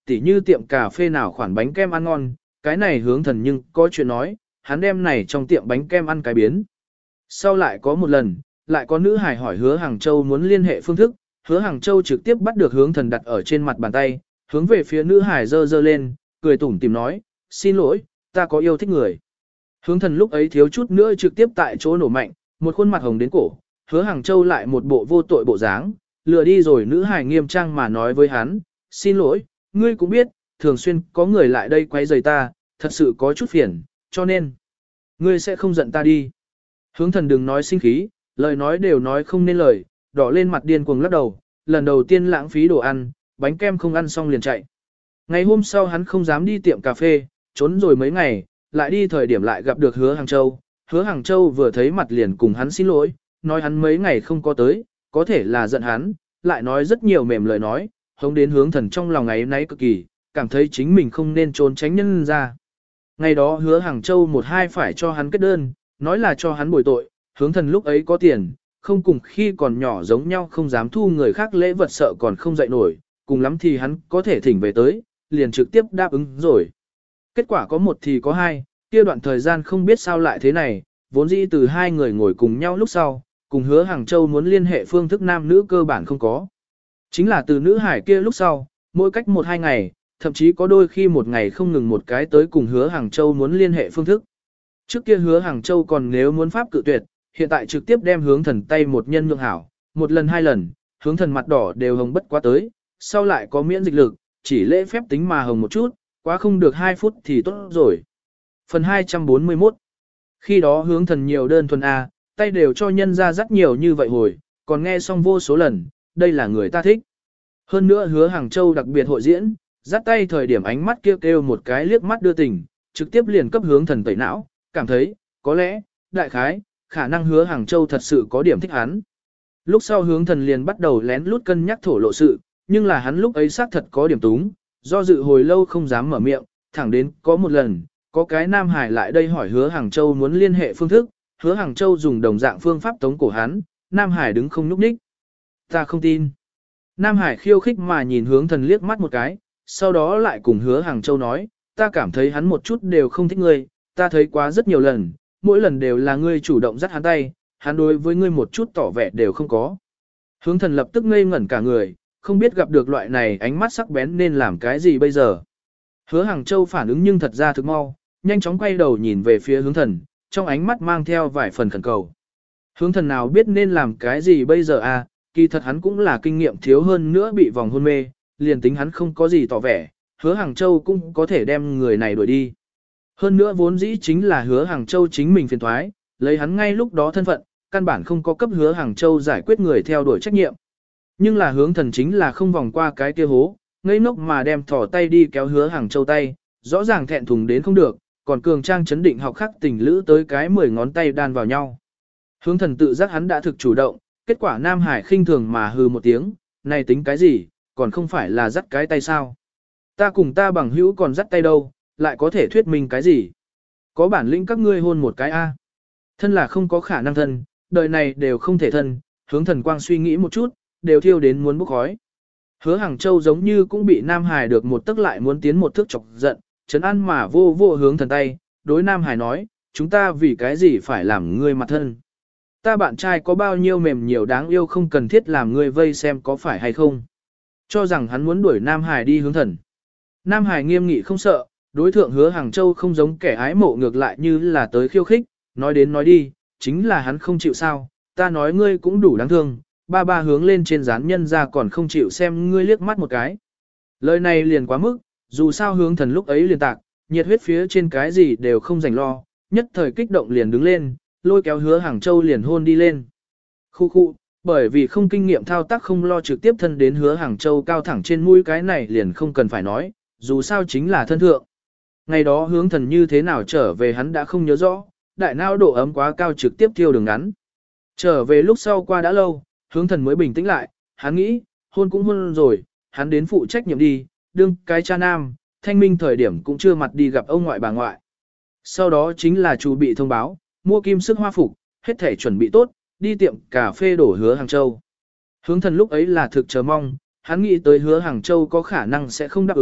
tỉ như tiệm cà phê nào khoản bánh kem ăn ngon, cái này hướng thần nhưng có chuyện nói, hắn đem này trong tiệm bánh kem ăn cái biến. Sau lại có một lần, lại có nữ hài hỏi hứa Hàng Châu muốn liên hệ phương thức, hứa Hàng Châu trực tiếp bắt được hướng thần đặt ở trên mặt bàn tay, hướng về phía nữ hài giơ giơ lên, cười tủm tìm nói, xin lỗi, ta có yêu thích người. Hướng thần lúc ấy thiếu chút nữa trực tiếp tại chỗ nổ mạnh, một khuôn mặt hồng đến cổ, hứa Hàng Châu lại một bộ vô tội bộ dáng, lừa đi rồi nữ hài nghiêm trang mà nói với hắn, xin lỗi, ngươi cũng biết, thường xuyên có người lại đây quấy rầy ta, thật sự có chút phiền, cho nên, ngươi sẽ không giận ta đi. Hướng thần đừng nói sinh khí, lời nói đều nói không nên lời, đỏ lên mặt điên cuồng lắc đầu, lần đầu tiên lãng phí đồ ăn, bánh kem không ăn xong liền chạy. Ngày hôm sau hắn không dám đi tiệm cà phê, trốn rồi mấy ngày, lại đi thời điểm lại gặp được hứa Hàng Châu. Hứa Hàng Châu vừa thấy mặt liền cùng hắn xin lỗi, nói hắn mấy ngày không có tới, có thể là giận hắn, lại nói rất nhiều mềm lời nói, hống đến hướng thần trong lòng ấy náy cực kỳ, cảm thấy chính mình không nên trốn tránh nhân ra. Ngày đó hứa Hàng Châu một hai phải cho hắn kết đơn, nói là cho hắn bồi tội, hướng thần lúc ấy có tiền, không cùng khi còn nhỏ giống nhau không dám thu người khác lễ vật sợ còn không dậy nổi, cùng lắm thì hắn có thể thỉnh về tới, liền trực tiếp đáp ứng rồi. Kết quả có một thì có hai, kia đoạn thời gian không biết sao lại thế này, vốn dĩ từ hai người ngồi cùng nhau lúc sau, cùng hứa Hàng Châu muốn liên hệ phương thức nam nữ cơ bản không có. Chính là từ nữ hải kia lúc sau, mỗi cách 1-2 ngày, thậm chí có đôi khi một ngày không ngừng một cái tới cùng hứa Hàng Châu muốn liên hệ phương thức. Trước kia hứa Hàng Châu còn nếu muốn pháp cự tuyệt, hiện tại trực tiếp đem hướng thần tay một nhân nhượng hảo, một lần hai lần, hướng thần mặt đỏ đều hồng bất quá tới, sau lại có miễn dịch lực, chỉ lễ phép tính mà hồng một chút, quá không được 2 phút thì tốt rồi. Phần 241. Khi đó hướng thần nhiều đơn thuần A, tay đều cho nhân ra rất nhiều như vậy hồi, còn nghe xong vô số lần, đây là người ta thích. Hơn nữa hứa Hàng Châu đặc biệt hội diễn, dắt tay thời điểm ánh mắt kêu một cái liếc mắt đưa tình, trực tiếp liền cấp hướng thần tẩy não, cảm thấy, có lẽ, đại khái, khả năng hứa Hàng Châu thật sự có điểm thích hắn. Lúc sau hướng thần liền bắt đầu lén lút cân nhắc thổ lộ sự, nhưng là hắn lúc ấy xác thật có điểm túng, do dự hồi lâu không dám mở miệng, thẳng đến có một lần, có cái Nam Hải lại đây hỏi hứa Hàng Châu muốn liên hệ phương thức, hứa Hàng Châu dùng đồng dạng phương pháp tống cổ hắn, Nam Hải đứng không nhúc nhích. Ta không tin. Nam Hải khiêu khích mà nhìn hướng thần liếc mắt một cái, sau đó lại cùng hứa Hàng Châu nói, ta cảm thấy hắn một chút đều không thích ngươi, ta thấy quá rất nhiều lần, mỗi lần đều là ngươi chủ động dắt hắn tay, hắn đối với ngươi một chút tỏ vẻ đều không có. Hướng thần lập tức ngây ngẩn cả người, không biết gặp được loại này ánh mắt sắc bén nên làm cái gì bây giờ. Hứa Hàng Châu phản ứng nhưng thật ra thực mau, nhanh chóng quay đầu nhìn về phía hướng thần, trong ánh mắt mang theo vài phần khẩn cầu. Hướng thần nào biết nên làm cái gì bây giờ à, kỳ thật hắn cũng là kinh nghiệm thiếu hơn nữa bị vòng hôn mê, liền tính hắn không có gì tỏ vẻ, hứa Hàng Châu cũng có thể đem người này đuổi đi. Hơn nữa vốn dĩ chính là hứa Hàng Châu chính mình phiền thoái, lấy hắn ngay lúc đó thân phận, căn bản không có cấp hứa Hàng Châu giải quyết người theo đuổi trách nhiệm. Nhưng là hướng thần chính là không vòng qua cái kia hố, ngây ngốc mà đem thỏ tay đi kéo hứa Hàng Châu tay, rõ ràng thẹn thùng đến không được, còn cường trang chấn định học khắc tình lữ tới cái 10 ngón tay đan vào nhau. Hướng thần tự giác hắn đã thực chủ động, kết quả Nam Hải khinh thường mà hừ một tiếng, này tính cái gì, còn không phải là dắt cái tay sao. Ta cùng ta bằng hữu còn dắt tay đâu, lại có thể thuyết minh cái gì. Có bản lĩnh các ngươi hôn một cái A. Thân là không có khả năng thân, đời này đều không thể thân, hướng thần quang suy nghĩ một chút, đều thiêu đến muốn bốc khói. Hứa Hàng Châu giống như cũng bị Nam Hải được một tức lại muốn tiến một thước chọc giận, chấn an mà vô vô hướng thần tay, đối Nam Hải nói, chúng ta vì cái gì phải làm ngươi mặt thân. Ta bạn trai có bao nhiêu mềm nhiều đáng yêu không cần thiết làm ngươi vây xem có phải hay không. Cho rằng hắn muốn đuổi Nam Hải đi hướng thần. Nam Hải nghiêm nghị không sợ, đối thượng hứa Hàng Châu không giống kẻ ái mộ ngược lại như là tới khiêu khích, nói đến nói đi, chính là hắn không chịu sao, ta nói ngươi cũng đủ đáng thương, ba ba hướng lên trên gián nhân ra còn không chịu xem ngươi liếc mắt một cái. Lời này liền quá mức, dù sao hướng thần lúc ấy liền tạc, nhiệt huyết phía trên cái gì đều không dành lo, nhất thời kích động liền đứng lên, lôi kéo hứa Hàng Châu liền hôn đi lên. Khu khu, bởi vì không kinh nghiệm thao tác không lo trực tiếp thân đến hứa Hàng Châu cao thẳng trên mũi cái này liền không cần phải nói, dù sao chính là thân thượng. Ngày đó hướng thần như thế nào trở về hắn đã không nhớ rõ, đại não độ ấm quá cao trực tiếp tiêu đường ngắn. Trở về lúc sau qua đã lâu, hướng thần mới bình tĩnh lại, hắn nghĩ, hôn cũng hôn rồi, hắn đến phụ trách nhiệm đi, đương cái cha nam, thanh minh thời điểm cũng chưa mặt đi gặp ông ngoại bà ngoại. Sau đó chính là chủ bị thông báo, mua kim sức hoa phục, hết thể chuẩn bị tốt, đi tiệm cà phê đổ hứa Hàng Châu. Hướng thần lúc ấy là thực chờ mong, hắn nghĩ tới hứa Hàng Châu có khả năng sẽ không đáp ứng,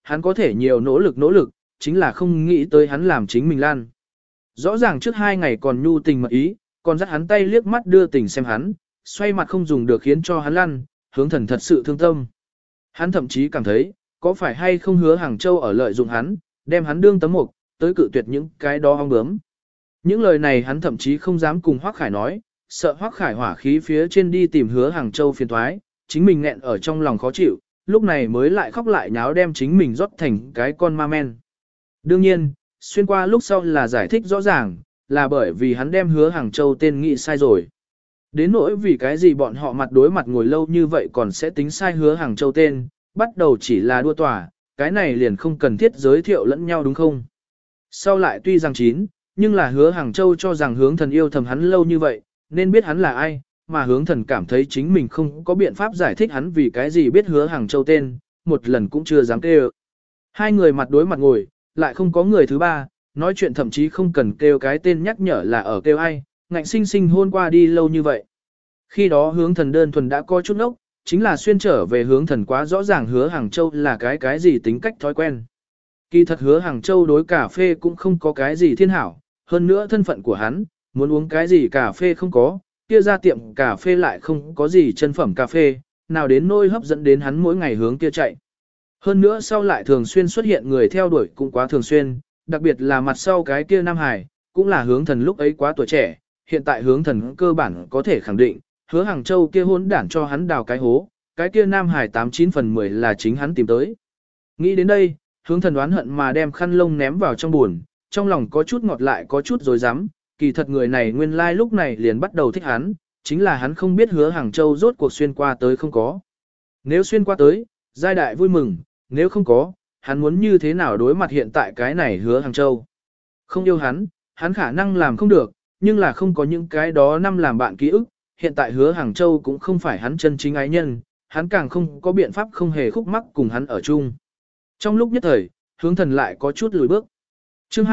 hắn có thể nhiều nỗ lực, chính là không nghĩ tới hắn làm chính mình lan. Rõ ràng trước 2 ngày còn nhu tình mật ý, còn dắt hắn tay liếc mắt đưa tình xem hắn, xoay mặt không dùng được khiến cho hắn lăn, hướng thần thật sự thương tâm. Hắn thậm chí cảm thấy, có phải hay không hứa Hàng Châu ở lợi dụng hắn, đem hắn đương tấm mục, tới cự tuyệt những cái đó ong bướm. Những lời này hắn thậm chí không dám cùng Hoắc Khải nói, sợ Hoắc Khải hỏa khí phía trên đi tìm hứa Hàng Châu phiền toái, chính mình nghẹn ở trong lòng khó chịu, lúc này mới lại khóc lại nháo đem chính mình rót thành cái con ma men. Đương nhiên, xuyên qua lúc sau là giải thích rõ ràng, là bởi vì hắn đem hứa Hàng Châu tên nghị sai rồi. Đến nỗi vì cái gì bọn họ mặt đối mặt ngồi lâu như vậy còn sẽ tính sai hứa Hàng Châu tên, bắt đầu chỉ là đua tòa, cái này liền không cần thiết giới thiệu lẫn nhau đúng không? Sau lại tuy rằng chín, nhưng là hứa Hàng Châu cho rằng hướng thần yêu thầm hắn lâu như vậy, nên biết hắn là ai, mà hướng thần cảm thấy chính mình không có biện pháp giải thích hắn vì cái gì biết hứa Hàng Châu tên, một lần cũng chưa dám kêu. Hai người mặt đối mặt ngồi, lại không có người thứ ba, nói chuyện thậm chí không cần kêu cái tên nhắc nhở là ở kêu ai, ngạnh sinh sinh hôn qua đi lâu như vậy. Khi đó hướng thần đơn thuần đã có chút ốc, chính là xuyên trở về hướng thần quá rõ ràng hứa Hàng Châu là cái gì tính cách thói quen. Kỳ thật hứa Hàng Châu đối cà phê cũng không có cái gì thiên hảo, hơn nữa thân phận của hắn, muốn uống cái gì cà phê không có, kia ra tiệm cà phê lại không có gì chân phẩm cà phê, nào đến nỗi hấp dẫn đến hắn mỗi ngày hướng kia chạy. Hơn nữa sau lại thường xuyên xuất hiện người theo đuổi cũng quá thường xuyên, đặc biệt là mặt sau cái kia Nam Hải, cũng là hướng thần lúc ấy quá tuổi trẻ, hiện tại hướng thần cơ bản có thể khẳng định, hứa Hàng Châu kia hôn đản cho hắn đào cái hố, cái kia Nam Hải 89 phần 10 là chính hắn tìm tới. Nghĩ đến đây, hướng thần đoán hận mà đem khăn lông ném vào trong buồn, trong lòng có chút ngọt lại có chút dối rắm kỳ thật người này nguyên lai lúc này liền bắt đầu thích hắn, chính là hắn không biết hứa Hàng Châu rốt cuộc xuyên qua tới không có. Nếu xuyên qua tới, giai đại vui mừng, nếu không có, hắn muốn như thế nào đối mặt hiện tại cái này hứa Hàng Châu. Không yêu hắn khả năng làm không được, nhưng là không có những cái đó năm làm bạn ký ức, hiện tại hứa Hàng Châu cũng không phải hắn chân chính ái nhân, hắn càng không có biện pháp không hề khúc mắc cùng hắn ở chung. Trong lúc nhất thời, hướng thần lại có chút lùi bước. Chương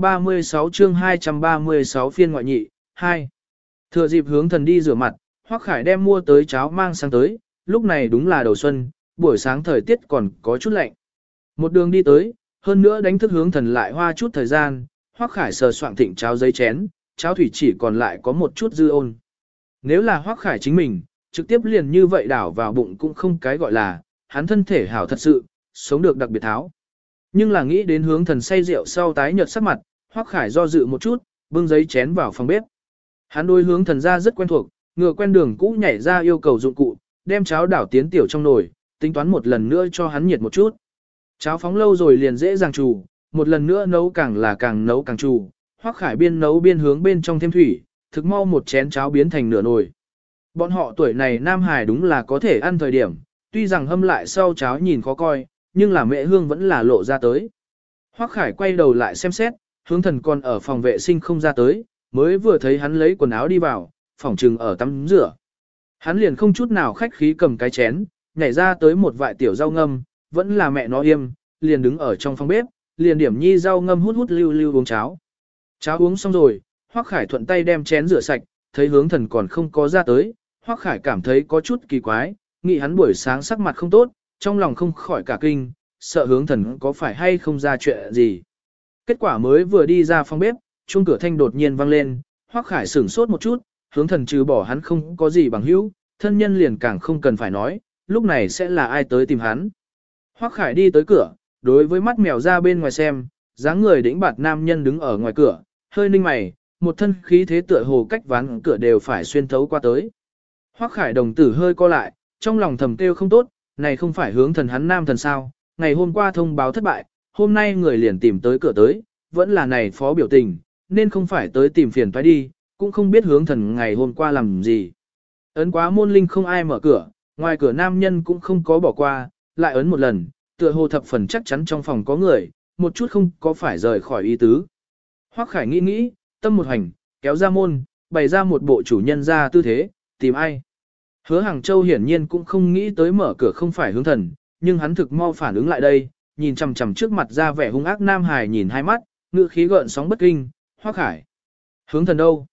236 phiên ngoại nhị, 2. Thừa dịp hướng thần đi rửa mặt, Hoắc Khải đem mua tới cháo mang sang tới, lúc này đúng là đầu xuân, buổi sáng thời tiết còn có chút lạnh. Một đường đi tới, hơn nữa đánh thức hướng thần lại hoa chút thời gian, Hoắc Khải sờ soạn thịnh cháo giấy chén, cháo thủy chỉ còn lại có một chút dư ôn. Nếu là Hoắc Khải chính mình, trực tiếp liền như vậy đảo vào bụng cũng không cái gọi là, hắn thân thể hảo thật sự, sống được đặc biệt tháo. Nhưng là nghĩ đến hướng thần say rượu sau tái nhợt sắc mặt, Hoắc Khải do dự một chút, bưng giấy chén vào phòng bếp. Hắn đối hướng thần ra rất quen thuộc, ngựa quen đường cũ nhảy ra yêu cầu dụng cụ, đem cháo đảo tiến tiểu trong nồi, tính toán một lần nữa cho hắn nhiệt một chút. Cháo phóng lâu rồi liền dễ dàng trù, một lần nữa nấu càng nấu càng trù. Hoắc Khải biên nấu biên hướng bên trong thêm thủy, thực mau một chén cháo biến thành nửa nồi. Bọn họ tuổi này Nam Hải đúng là có thể ăn thời điểm, tuy rằng hâm lại sau cháo nhìn khó coi, nhưng là mẹ hương vẫn là lộ ra tới. Hoắc Khải quay đầu lại xem xét, hướng thần còn ở phòng vệ sinh không ra tới, mới vừa thấy hắn lấy quần áo đi vào, phòng trừng ở tắm rửa. Hắn liền không chút nào khách khí cầm cái chén, nhảy ra tới một vại tiểu rau ngâm, vẫn là mẹ nó im, liền đứng ở trong phòng bếp, liền điểm nhi rau ngâm hút hút lưu lưu uống cháo. Cháo uống xong rồi, Hoắc Khải thuận tay đem chén rửa sạch, thấy hướng thần còn không có ra tới, Hoắc Khải cảm thấy có chút kỳ quái, nghĩ hắn buổi sáng sắc mặt không tốt, trong lòng không khỏi cả kinh, sợ hướng thần có phải hay không ra chuyện gì. Kết quả mới vừa đi ra phòng bếp, chuông cửa thanh đột nhiên vang lên, Hoắc Khải sửng sốt một chút, hướng thần trừ bỏ hắn không có gì bằng hữu, thân nhân liền càng không cần phải nói, lúc này sẽ là ai tới tìm hắn. Hoắc Khải đi tới cửa, đối với mắt mèo ra bên ngoài xem, dáng người đĩnh bạt nam nhân đứng ở ngoài cửa, hơi ninh mày, một thân khí thế tựa hồ cách ván cửa đều phải xuyên thấu qua tới. Hoắc Khải đồng tử hơi co lại, trong lòng thầm kêu không tốt, này không phải hướng thần hắn nam thần sao, ngày hôm qua thông báo thất bại, hôm nay người liền tìm tới cửa tới, vẫn là này phó biểu tình, nên không phải tới tìm phiền toái đi, cũng không biết hướng thần ngày hôm qua làm gì. Ấn quá môn linh không ai mở cửa, ngoài cửa nam nhân cũng không có bỏ qua, lại ấn một lần, tựa hồ thập phần chắc chắn trong phòng có người, một chút không có phải rời khỏi ý tứ. Hoắc Khải nghĩ nghĩ, tâm một hành, kéo ra môn, bày ra một bộ chủ nhân ra tư thế, tìm ai. Hứa Hàng Châu hiển nhiên cũng không nghĩ tới mở cửa không phải hướng thần, nhưng hắn thực mau phản ứng lại đây, nhìn chằm chằm trước mặt ra vẻ hung ác Nam Hải nhìn hai mắt, ngữ khí gợn sóng bất kinh, Hoắc Khải. Hướng thần đâu?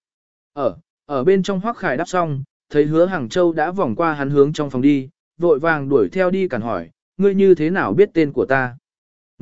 Ở bên trong Hoắc Khải đáp xong, thấy Hứa Hàng Châu đã vòng qua hắn hướng trong phòng đi, vội vàng đuổi theo đi cản hỏi, ngươi như thế nào biết tên của ta?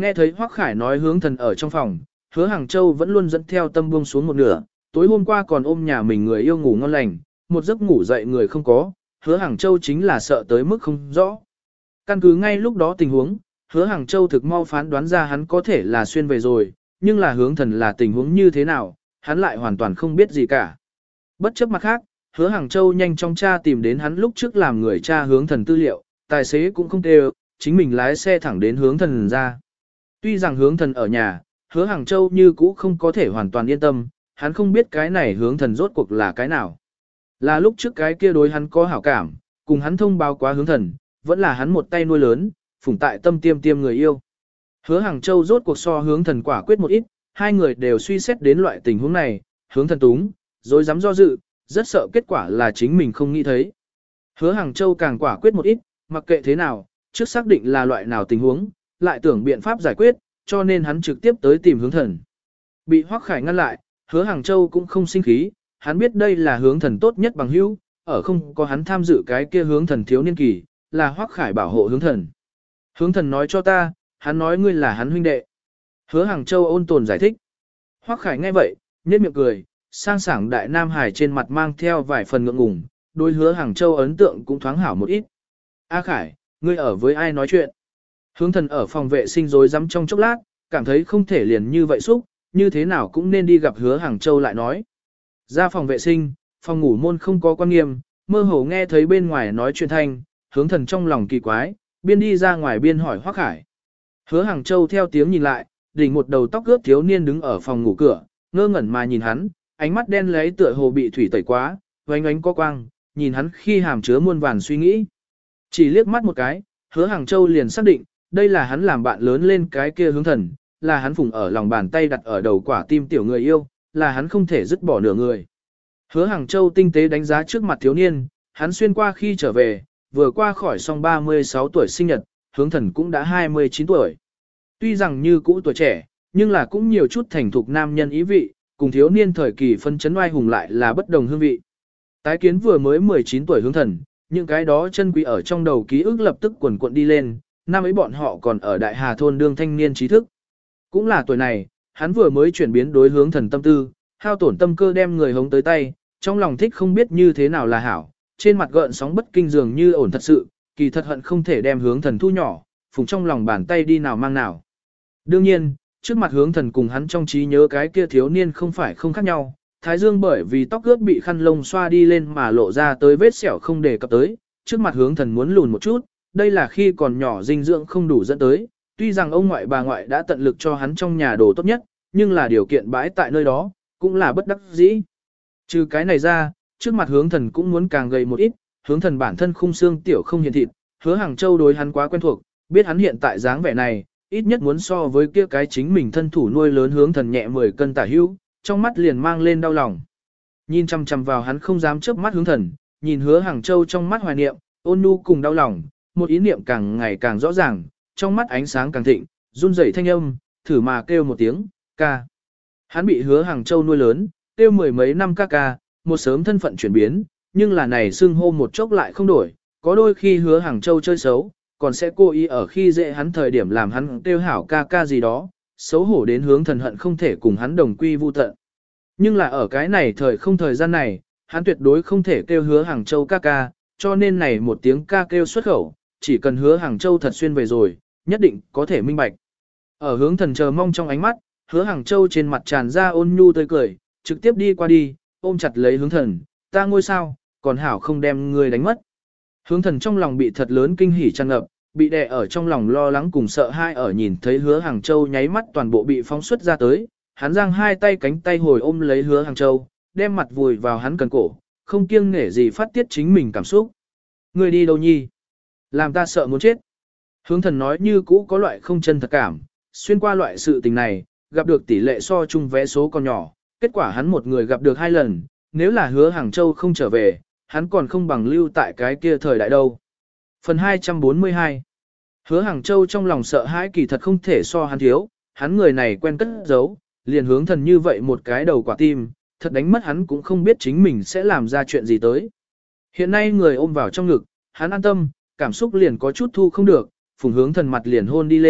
Nghe thấy Hoắc Khải nói hướng thần ở trong phòng, Hứa Hàng Châu vẫn luôn dẫn theo tâm buông xuống một nửa, tối hôm qua còn ôm nhà mình người yêu ngủ ngon lành, một giấc ngủ dậy người không có, Hứa Hàng Châu chính là sợ tới mức không rõ. Căn cứ ngay lúc đó tình huống, Hứa Hàng Châu thực mau phán đoán ra hắn có thể là xuyên về rồi, nhưng là hướng thần là tình huống như thế nào, hắn lại hoàn toàn không biết gì cả. Bất chấp mặt khác, Hứa Hàng Châu nhanh chóng tra tìm đến hắn lúc trước làm người tra hướng thần tư liệu, tài xế cũng không kêu, chính mình lái xe thẳng đến hướng thần ra. Tuy rằng hướng thần ở nhà, Hứa Hàng Châu như cũ không có thể hoàn toàn yên tâm, hắn không biết cái này hướng thần rốt cuộc là cái nào. Là lúc trước cái kia đối hắn có hảo cảm, cùng hắn thông báo quá hướng thần, vẫn là hắn một tay nuôi lớn, phủng tại tâm tiêm tiêm người yêu. Hứa Hàng Châu rốt cuộc so hướng thần quả quyết một ít, hai người đều suy xét đến loại tình huống này, hướng thần túng, rồi dám do dự, rất sợ kết quả là chính mình không nghĩ thấy. Hứa Hàng Châu càng quả quyết một ít, mặc kệ thế nào, trước xác định là loại nào tình huống, lại tưởng biện pháp giải quyết, cho nên hắn trực tiếp tới tìm hướng thần. Bị Hoắc Khải ngăn lại, Hứa Hàng Châu cũng không sinh khí, hắn biết đây là hướng thần tốt nhất bằng hữu, ở không có hắn tham dự cái kia hướng thần thiếu niên kỳ, là Hoắc Khải bảo hộ hướng thần. Hướng thần nói cho ta, hắn nói ngươi là hắn huynh đệ. Hứa Hàng Châu ôn tồn giải thích. Hoắc Khải nghe vậy, nhếch miệng cười, sang sảng đại nam hải trên mặt mang theo vài phần ngượng ngùng, đôi Hứa Hàng Châu ấn tượng cũng thoáng hảo một ít. A Khải, ngươi ở với ai nói chuyện? Hướng thần ở phòng vệ sinh rối rắm trong chốc lát, cảm thấy không thể liền như vậy xúc, như thế nào cũng nên đi gặp Hứa Hàng Châu lại nói. Ra phòng vệ sinh, phòng ngủ môn không có quan nghiêm, mơ hồ nghe thấy bên ngoài nói chuyện thanh, hướng thần trong lòng kỳ quái, biên đi ra ngoài biên hỏi Hoắc Khải. Hứa Hàng Châu theo tiếng nhìn lại, đỉnh một đầu tóc ướt thiếu niên đứng ở phòng ngủ cửa, ngơ ngẩn mà nhìn hắn, ánh mắt đen lấy tựa hồ bị thủy tẩy quá, oánh oánh có quang, nhìn hắn khi hàm chứa muôn vàn suy nghĩ. Chỉ liếc mắt một cái, Hứa Hàng Châu liền xác định, đây là hắn làm bạn lớn lên cái kia hướng thần, là hắn phụng ở lòng bàn tay đặt ở đầu quả tim tiểu người yêu, là hắn không thể dứt bỏ nửa người. Hứa Hàng Châu tinh tế đánh giá trước mặt thiếu niên, hắn xuyên qua khi trở về, vừa qua khỏi xong 36 tuổi sinh nhật, hướng thần cũng đã 29 tuổi. Tuy rằng như cũ tuổi trẻ, nhưng là cũng nhiều chút thành thục nam nhân ý vị, cùng thiếu niên thời kỳ phân chấn oai hùng lại là bất đồng hương vị. Tái kiến vừa mới 19 tuổi hướng thần, những cái đó chân quý ở trong đầu ký ức lập tức quần cuộn đi lên, năm ấy bọn họ còn ở Đại Hà thôn đương thanh niên trí thức. Cũng là tuổi này, hắn vừa mới chuyển biến đối hướng thần tâm tư, hao tổn tâm cơ đem người hống tới tay, trong lòng thích không biết như thế nào là hảo, trên mặt gợn sóng bất kinh dường như ổn thật sự, kỳ thật hận không thể đem hướng thần thu nhỏ, phùng trong lòng bàn tay đi nào mang nào. Đương nhiên, trước mặt hướng thần cùng hắn trong trí nhớ cái kia thiếu niên không phải không khác nhau, thái dương bởi vì tóc ướt bị khăn lông xoa đi lên mà lộ ra tới vết sẹo không đề cập tới, trước mặt hướng thần muốn lùn một chút, đây là khi còn nhỏ dinh dưỡng không đủ dẫn tới, tuy rằng ông ngoại bà ngoại đã tận lực cho hắn trong nhà đồ tốt nhất, nhưng là điều kiện bãi tại nơi đó, cũng là bất đắc dĩ. Trừ cái này ra, trước mặt hướng thần cũng muốn càng gầy một ít, hướng thần bản thân khung xương tiểu không hiện thịt, Hứa Hàng Châu đối hắn quá quen thuộc, biết hắn hiện tại dáng vẻ này, ít nhất muốn so với kia cái chính mình thân thủ nuôi lớn hướng thần nhẹ 10 cân tả hữu, trong mắt liền mang lên đau lòng. Nhìn chăm chăm vào hắn không dám chớp mắt hướng thần, nhìn Hứa Hàng Châu trong mắt hoài niệm, ôn nhu cùng đau lòng, một ý niệm càng ngày càng rõ ràng, trong mắt ánh sáng càng thịnh, run rẩy thanh âm, thử mà kêu một tiếng, ca. Hắn bị Hứa Hàng Châu nuôi lớn, kêu mười mấy năm ca ca, một sớm thân phận chuyển biến, nhưng là này xưng hô một chốc lại không đổi, có đôi khi Hứa Hàng Châu chơi xấu, còn sẽ cố ý ở khi dễ hắn thời điểm làm hắn kêu hảo ca ca gì đó, xấu hổ đến hướng thần hận không thể cùng hắn đồng quy vu tận. Nhưng là ở cái này thời gian này, hắn tuyệt đối không thể kêu Hứa Hàng Châu ca ca, cho nên này một tiếng ca kêu xuất khẩu, chỉ cần Hứa Hàng Châu thật xuyên về rồi, nhất định có thể minh bạch. Ở hướng thần chờ mong trong ánh mắt, Hứa Hàng Châu trên mặt tràn ra ôn nhu tươi cười, trực tiếp đi qua đi, ôm chặt lấy hướng thần, ta ngôi sao, còn hảo không đem người đánh mất. Hướng thần trong lòng bị thật lớn kinh hỉ tràn ngập, bị đè ở trong lòng lo lắng cùng sợ hãi ở nhìn thấy Hứa Hàng Châu nháy mắt toàn bộ bị phóng xuất ra tới, hắn giang hai tay cánh tay hồi ôm lấy Hứa Hàng Châu, đem mặt vùi vào hắn cần cổ, không kiêng nể gì phát tiết chính mình cảm xúc. Người đi đâu nhi? Làm ta sợ muốn chết. Hướng thần nói như cũ có loại không chân thật cảm, xuyên qua loại sự tình này, gặp được tỷ lệ so chung vé số còn nhỏ, kết quả hắn một người gặp được 2 lần, nếu là Hứa Hàng Châu không trở về, hắn còn không bằng lưu tại cái kia thời đại đâu. Phần 242. Hứa Hàng Châu trong lòng sợ hãi kỳ thật không thể so hắn thiếu, hắn người này quen cất giấu, liền hướng thần như vậy một cái đầu quả tim, thật đánh mất hắn cũng không biết chính mình sẽ làm ra chuyện gì tới. Hiện nay người ôm vào trong ngực, hắn an tâm, cảm xúc liền có chút thu không được, phùng hướng thần mặt liền hôn đi lên,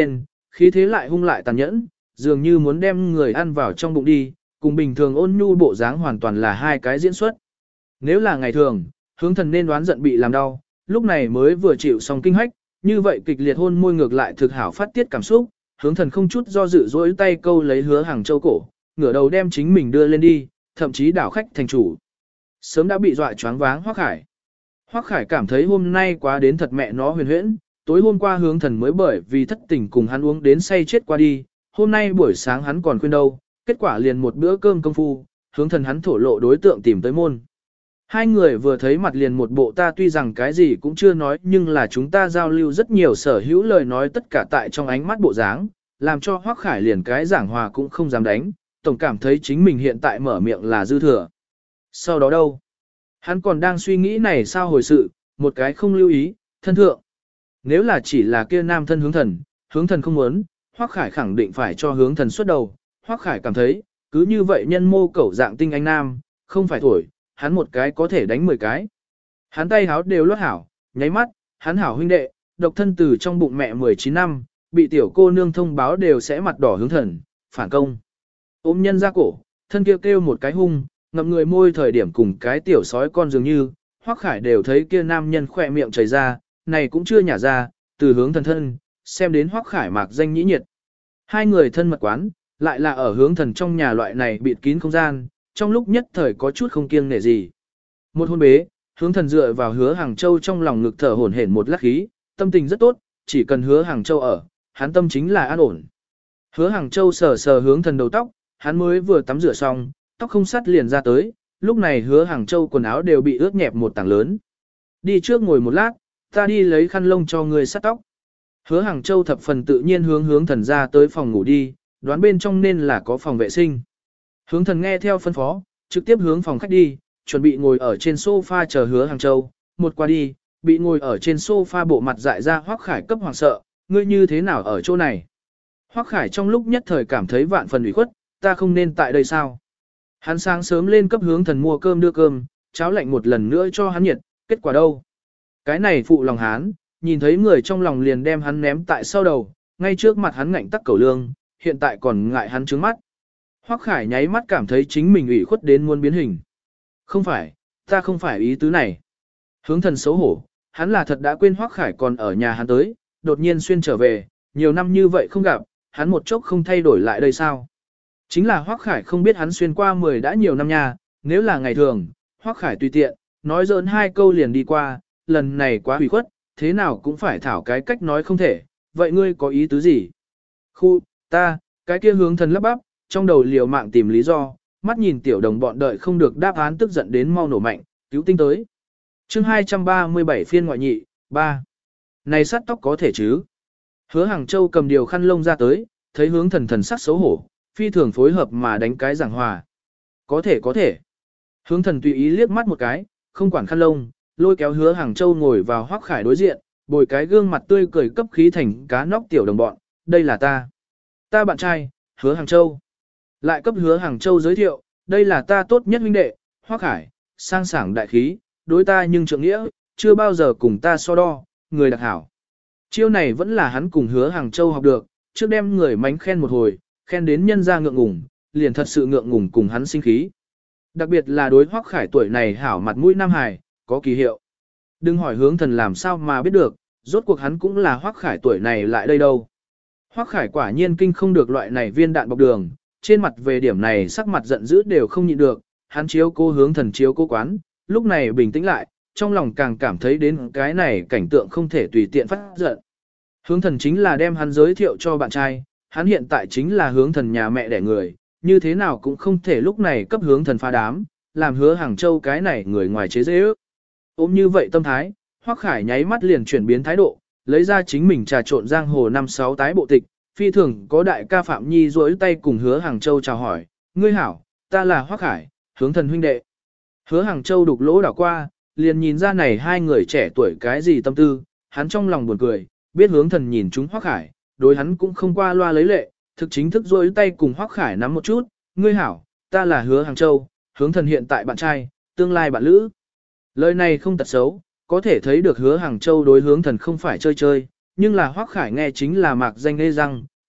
khí thế lại hung lại tàn nhẫn, dường như muốn đem người ăn vào trong bụng đi, cùng bình thường ôn nhu bộ dáng hoàn toàn là hai cái diễn xuất. Nếu là ngày thường, hướng thần nên đoán giận bị làm đau, lúc này mới vừa chịu xong kinh hách, như vậy kịch liệt hôn môi ngược lại thực hảo phát tiết cảm xúc, hướng thần không chút do dự dỗi tay câu lấy Hứa Hàng Châu cổ, ngửa đầu đem chính mình đưa lên đi, thậm chí đảo khách thành chủ. Sớm đã bị dọa choáng váng Hoắc Khải. Hoắc Khải cảm thấy hôm nay quá đến thật mẹ nó huyền huyễn, tối hôm qua hướng thần mới bởi vì thất tình cùng hắn uống đến say chết qua đi, hôm nay buổi sáng hắn còn khuyên đâu, kết quả liền một bữa cơm công phu, hướng thần hắn thổ lộ đối tượng tìm tới môn. Hai người vừa thấy mặt liền một bộ ta tuy rằng cái gì cũng chưa nói nhưng là chúng ta giao lưu rất nhiều sở hữu lời nói tất cả tại trong ánh mắt bộ dáng, làm cho Hoắc Khải liền cái giảng hòa cũng không dám đánh, tổng cảm thấy chính mình hiện tại mở miệng là dư thừa. Sau đó đâu? Hắn còn đang suy nghĩ này sao hồi sự, một cái không lưu ý, thân thượng. Nếu là chỉ là kia nam thân hướng thần không muốn, Hoắc Khải khẳng định phải cho hướng thần xuất đầu. Hoắc Khải cảm thấy, cứ như vậy nhân mô cẩu dạng tinh anh nam, không phải thổi, hắn một cái có thể đánh 10 cái. Hắn tay háo đều lót hảo, nháy mắt, hắn hảo huynh đệ, độc thân từ trong bụng mẹ 19 năm, bị tiểu cô nương thông báo đều sẽ mặt đỏ hướng thần, phản công. Ôm nhân ra cổ, thân kêu kêu một cái hung, ngậm người môi thời điểm cùng cái tiểu sói con dường như, Hoắc Khải đều thấy kia nam nhân khỏe miệng chảy ra, này cũng chưa nhả ra, từ hướng thần thân, xem đến Hoắc Khải mạc danh nhĩ nhiệt. Hai người thân mật quán, lại là ở hướng thần trong nhà loại này bịt kín không gian, trong lúc nhất thời có chút không kiêng nể gì. Một hôn bế, hướng thần dựa vào Hứa Hàng Châu trong lòng ngực thở hổn hển một lát khí, tâm tình rất tốt, chỉ cần Hứa Hàng Châu ở, hắn tâm chính là an ổn. Hứa Hàng Châu sờ sờ hướng thần đầu tóc, hắn mới vừa tắm rửa xong, tóc không sắt liền ra tới, lúc này Hứa Hàng Châu quần áo đều bị ướt nhẹp một tảng lớn. Đi trước ngồi một lát, ta đi lấy khăn lông cho người sát tóc. Hứa Hàng Châu thập phần tự nhiên hướng thần ra tới phòng ngủ đi, đoán bên trong nên là có phòng vệ sinh. Hướng thần nghe theo phân phó, trực tiếp hướng phòng khách đi, chuẩn bị ngồi ở trên sofa chờ Hứa Hàng Châu, một qua đi, bị ngồi ở trên sofa bộ mặt dại ra Hoắc Khải cấp hoàng sợ, ngươi như thế nào ở chỗ này? Hoắc Khải trong lúc nhất thời cảm thấy vạn phần ủy khuất, ta không nên tại đây sao? Hắn sáng sớm lên cấp hướng thần mua cơm đưa cơm, cháo lạnh một lần nữa cho hắn nhiệt, kết quả đâu? Cái này phụ lòng hắn, nhìn thấy người trong lòng liền đem hắn ném tại sau đầu, ngay trước mặt hắn ngạnh tắc cẩu lương, hiện tại còn ngại hắn trướng mắt. Hoắc Khải nháy mắt cảm thấy chính mình ủy khuất đến muôn biến hình. Không phải, ta không phải ý tứ này. Hướng thần xấu hổ, hắn là thật đã quên Hoắc Khải còn ở nhà hắn tới, đột nhiên xuyên trở về, nhiều năm như vậy không gặp, hắn một chốc không thay đổi lại đây sao? Chính là Hoắc Khải không biết hắn xuyên qua 10 đã nhiều năm nha, nếu là ngày thường, Hoắc Khải tùy tiện, nói giỡn hai câu liền đi qua, lần này quá ủy khuất, thế nào cũng phải thảo cái cách nói không thể, vậy ngươi có ý tứ gì? Khu, ta, cái kia hướng thần lắp bắp, trong đầu liều mạng tìm lý do, mắt nhìn tiểu đồng bọn đợi không được đáp án tức giận đến mau nổ mạnh, cứu tinh tới. Chương 237 phiên ngoại nhị, 3. Này sát tóc có thể chứ? Hứa Hàng Châu cầm điều khăn lông ra tới, thấy hướng thần thần sắc xấu hổ, phi thường phối hợp mà đánh cái giảng hòa. Có thể. Hướng thần tùy ý liếc mắt một cái, không quản khăn lông, lôi kéo Hứa Hàng Châu ngồi vào Hoắc Khải đối diện, bồi cái gương mặt tươi cười cấp khí thành cá nóc tiểu đồng bọn, đây là ta. Ta bạn trai, Hứa Hàng Châu. Lại cấp Hứa Hàng Châu giới thiệu, đây là ta tốt nhất huynh đệ, Hoắc Khải, sang sảng đại khí, đối ta nhưng trượng nghĩa, chưa bao giờ cùng ta so đo, người đặc hảo. Chiêu này vẫn là hắn cùng Hứa Hàng Châu học được, trước đem người mánh khen một hồi, khen đến nhân ra ngượng ngùng, liền thật sự ngượng ngùng cùng hắn sinh khí. Đặc biệt là đối Hoắc Khải tuổi này hảo mặt mũi nam hài, có kỳ hiệu. Đừng hỏi hướng thần làm sao mà biết được, rốt cuộc hắn cũng là Hoắc Khải tuổi này lại đây đâu. Hoắc Khải quả nhiên kinh không được loại này viên đạn bọc đường, trên mặt về điểm này sắc mặt giận dữ đều không nhịn được, hắn chiếu cố hướng thần chiếu cố quán, lúc này bình tĩnh lại, trong lòng càng cảm thấy đến cái này cảnh tượng không thể tùy tiện phát giận. Hướng thần chính là đem hắn giới thiệu cho bạn trai, hắn hiện tại chính là hướng thần nhà mẹ đẻ người, như thế nào cũng không thể lúc này cấp hướng thần phá đám, làm Hứa Hàng Châu cái này người ngoài chế dễ ước. Ôm như vậy tâm thái, Hoắc Khải nháy mắt liền chuyển biến thái độ, lấy ra chính mình trà trộn giang hồ 5-6 tái bộ tịch, phi thường có đại ca Phạm Nhi duỗi tay cùng Hứa Hàng Châu chào hỏi, ngươi hảo, ta là Hoắc Khải, hướng thần huynh đệ. Hứa Hàng Châu đục lỗ đảo qua, liền nhìn ra này hai người trẻ tuổi cái gì tâm tư, hắn trong lòng buồn cười, biết hướng thần nhìn chúng Hoắc Khải, đối hắn cũng không qua loa lấy lệ, thực chính thức duỗi tay cùng Hoắc Khải nắm một chút, ngươi hảo, ta là Hứa Hàng Châu, hướng thần hiện tại bạn trai, tương lai bạn lữ. Lời này không tật xấu, có thể thấy được Hứa Hàng Châu đối hướng thần không phải chơi chơi, nhưng là Hoắc Khải nghe chính là mạc danh lê răng,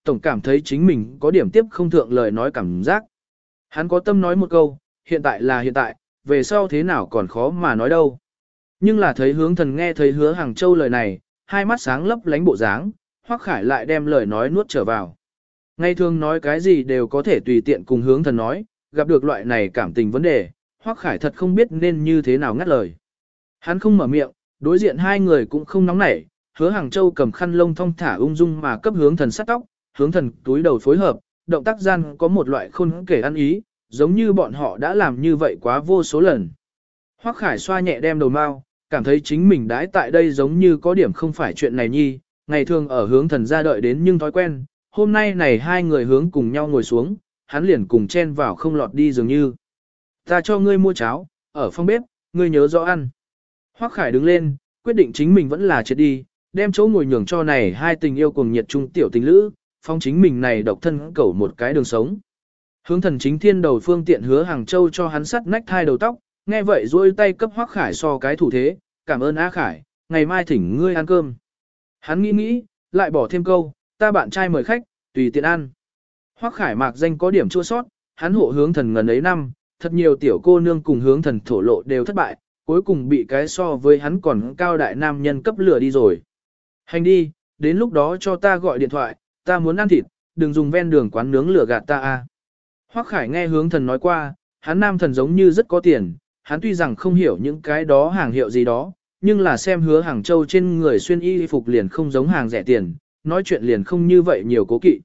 tổng cảm thấy chính mình có điểm tiếp không thượng lời nói cảm giác. Hắn có tâm nói một câu, hiện tại là hiện tại, về sau thế nào còn khó mà nói đâu. Nhưng là thấy hướng thần nghe thấy hứa Hàng Châu lời này, hai mắt sáng lấp lánh bộ dáng, Hoắc Khải lại đem lời nói nuốt trở vào. Ngày thường nói cái gì đều có thể tùy tiện cùng hướng thần nói, gặp được loại này cảm tình vấn đề, Hoắc Khải thật không biết nên như thế nào ngắt lời. Hắn không mở miệng, đối diện hai người cũng không nóng nảy, hứa Hàng Châu cầm khăn lông thong thả ung dung mà cấp hướng thần sát tóc, hướng thần túi đầu phối hợp, động tác gian có một loại khôn kể ăn ý, giống như bọn họ đã làm như vậy quá vô số lần. Hoắc Khải xoa nhẹ đem đầu mao, cảm thấy chính mình đãi tại đây giống như có điểm không phải chuyện này nhi, ngày thường ở hướng thần ra đợi đến nhưng thói quen, hôm nay này hai người hướng cùng nhau ngồi xuống, hắn liền cùng chen vào không lọt đi dường như. Ta cho ngươi mua cháo, ở phòng bếp, ngươi nhớ rõ ăn. Hoắc Khải đứng lên, quyết định chính mình vẫn là chết đi, đem chỗ ngồi nhường cho này hai tình yêu cùng nhiệt trung tiểu tình lữ, phong chính mình này độc thân cẩu một cái đường sống. Hướng thần chính thiên đầu phương tiện hứa Hàng Châu cho hắn sắt nách hai đầu tóc, nghe vậy duỗi tay cấp Hoắc Khải so cái thủ thế, cảm ơn A Khải, ngày mai thỉnh ngươi ăn cơm. Hắn nghĩ, lại bỏ thêm câu, ta bạn trai mời khách, tùy tiện ăn. Hoắc Khải mạc danh có điểm chua sót, hắn hộ hướng thần ngần ấy năm, thật nhiều tiểu cô nương cùng hướng thần thổ lộ đều thất bại, cuối cùng bị cái so với hắn còn cao đại nam nhân cấp lửa đi rồi. Hành đi, đến lúc đó cho ta gọi điện thoại, ta muốn ăn thịt, đừng dùng ven đường quán nướng lửa gạt ta a. Hoắc Khải nghe hướng thần nói qua, hắn nam thần giống như rất có tiền, hắn tuy rằng không hiểu những cái đó hàng hiệu gì đó, nhưng là xem hứa Hàng Châu trên người xuyên y phục liền không giống hàng rẻ tiền, nói chuyện liền không như vậy nhiều cố kỵ.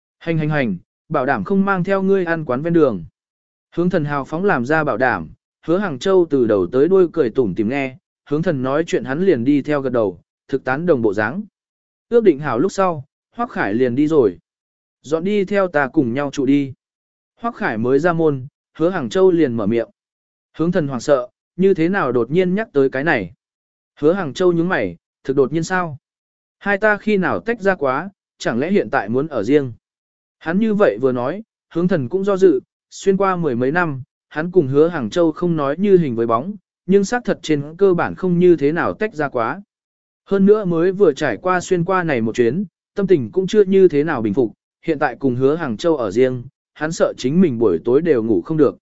Hành, bảo đảm không mang theo ngươi ăn quán ven đường. Hướng thần hào phóng làm ra bảo đảm, hứa Hàng Châu từ đầu tới đuôi cười tủm tỉm nghe, hướng thần nói chuyện hắn liền đi theo gật đầu, thực tán đồng bộ dáng. Ước định hảo lúc sau, Hoắc Khải liền đi rồi. Dọn đi theo ta cùng nhau trụ đi. Hoắc Khải mới ra môn, hứa Hàng Châu liền mở miệng. Hướng thần hoảng sợ, như thế nào đột nhiên nhắc tới cái này. Hứa Hàng Châu nhướng mày, thực đột nhiên sao? Hai ta khi nào tách ra quá, chẳng lẽ hiện tại muốn ở riêng? Hắn như vậy vừa nói, hướng thần cũng do dự, xuyên qua mười mấy năm, hắn cùng hứa Hàng Châu không nói như hình với bóng, nhưng xác thật trên cơ bản không như thế nào tách ra quá. Hơn nữa mới vừa trải qua xuyên qua này một chuyến, tâm tình cũng chưa như thế nào bình phục, hiện tại cùng hứa Hàng Châu ở riêng, hắn sợ chính mình buổi tối đều ngủ không được.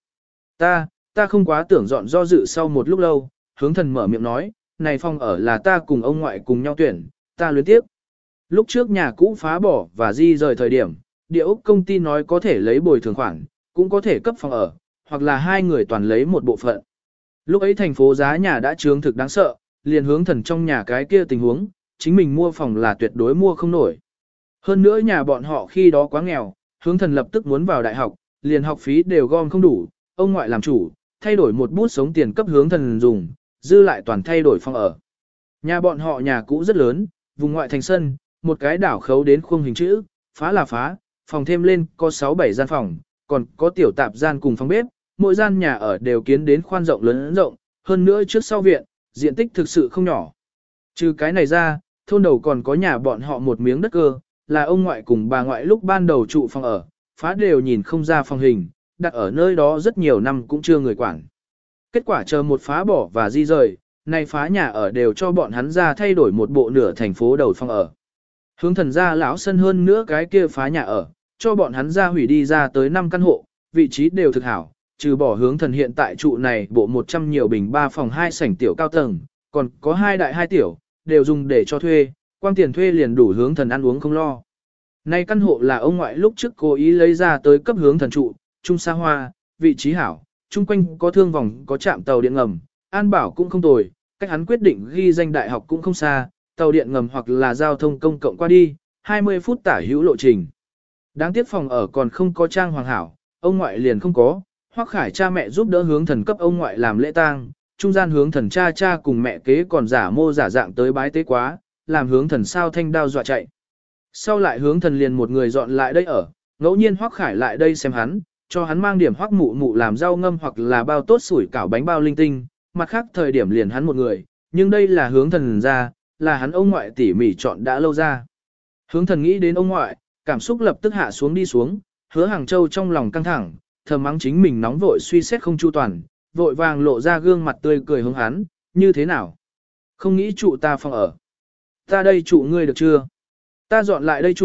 Ta không quá tưởng dọn do dự sau một lúc lâu, hướng thần mở miệng nói, này phòng ở là ta cùng ông ngoại cùng nhau tuyển, ta luyến tiếp. Lúc trước nhà cũ phá bỏ và di rời thời điểm, địa ốc công ty nói có thể lấy bồi thường khoản, cũng có thể cấp phòng ở, hoặc là hai người toàn lấy một bộ phận. Lúc ấy thành phố giá nhà đã trướng thực đáng sợ, liền hướng thần trong nhà cái kia tình huống, chính mình mua phòng là tuyệt đối mua không nổi. Hơn nữa nhà bọn họ khi đó quá nghèo, hướng thần lập tức muốn vào đại học, liền học phí đều gom không đủ, ông ngoại làm chủ, thay đổi một bút sống tiền cấp hướng thần dùng, dư lại toàn thay đổi phòng ở. Nhà bọn họ nhà cũ rất lớn, vùng ngoại thành sân, một cái đảo khấu đến khung hình chữ, phá là phá, phòng thêm lên có 6-7 gian phòng, còn có tiểu tạp gian cùng phòng bếp, mỗi gian nhà ở đều kiến đến khoan rộng lớn rộng, hơn nữa trước sau viện, diện tích thực sự không nhỏ. Trừ cái này ra, thôn đầu còn có nhà bọn họ một miếng đất cơ, là ông ngoại cùng bà ngoại lúc ban đầu trụ phòng ở, phá đều nhìn không ra phòng hình, đặt ở nơi đó rất nhiều năm cũng chưa người quản. Kết quả chờ một phá bỏ và di rời, nay phá nhà ở đều cho bọn hắn ra thay đổi một bộ nửa thành phố đầu phòng ở. Hướng thần ra lão sân hơn nữa cái kia phá nhà ở, cho bọn hắn ra hủy đi ra tới 5 căn hộ, vị trí đều thực hảo, trừ bỏ hướng thần hiện tại trụ này bộ 100 nhiều bình 3 phòng 2 sảnh tiểu cao tầng, còn có 2 đại 2 tiểu, đều dùng để cho thuê, quang tiền thuê liền đủ hướng thần ăn uống không lo. Nay căn hộ là ông ngoại lúc trước cố ý lấy ra tới cấp hướng thần trụ, trung xa hoa, vị trí hảo, chung quanh có thương vòng có trạm tàu điện ngầm, an bảo cũng không tồi, cách hắn quyết định ghi danh đại học cũng không xa, tàu điện ngầm hoặc là giao thông công cộng qua đi, 20 phút tả hữu lộ trình. Đáng tiếc phòng ở còn không có trang hoàng hảo, ông ngoại liền không có, Hoắc Khải cha mẹ giúp đỡ hướng thần cấp ông ngoại làm lễ tang, trung gian hướng thần cha cùng mẹ kế còn giả mô giả dạng tới bái tế quá, làm hướng thần sao thanh đao dọa chạy. Sau lại hướng thần liền một người dọn lại đây ở, ngẫu nhiên Hoắc Khải lại đây xem hắn, cho hắn mang điểm Hoắc mụ mụ làm rau ngâm hoặc là bao tốt sủi cảo bánh bao linh tinh, mặt khác thời điểm liền hắn một người, nhưng đây là hướng thần ra, là hắn ông ngoại tỉ mỉ chọn đã lâu ra. Hướng thần nghĩ đến ông ngoại, cảm xúc lập tức hạ xuống đi xuống, hứa Hàng Châu trong lòng căng thẳng, thầm mắng chính mình nóng vội suy xét không chu toàn, vội vàng lộ ra gương mặt tươi cười hướng hắn, như thế nào? Không nghĩ trụ ta phòng ở. Ta đây trụ ngươi được chưa? Ta dọn lại đây trụ,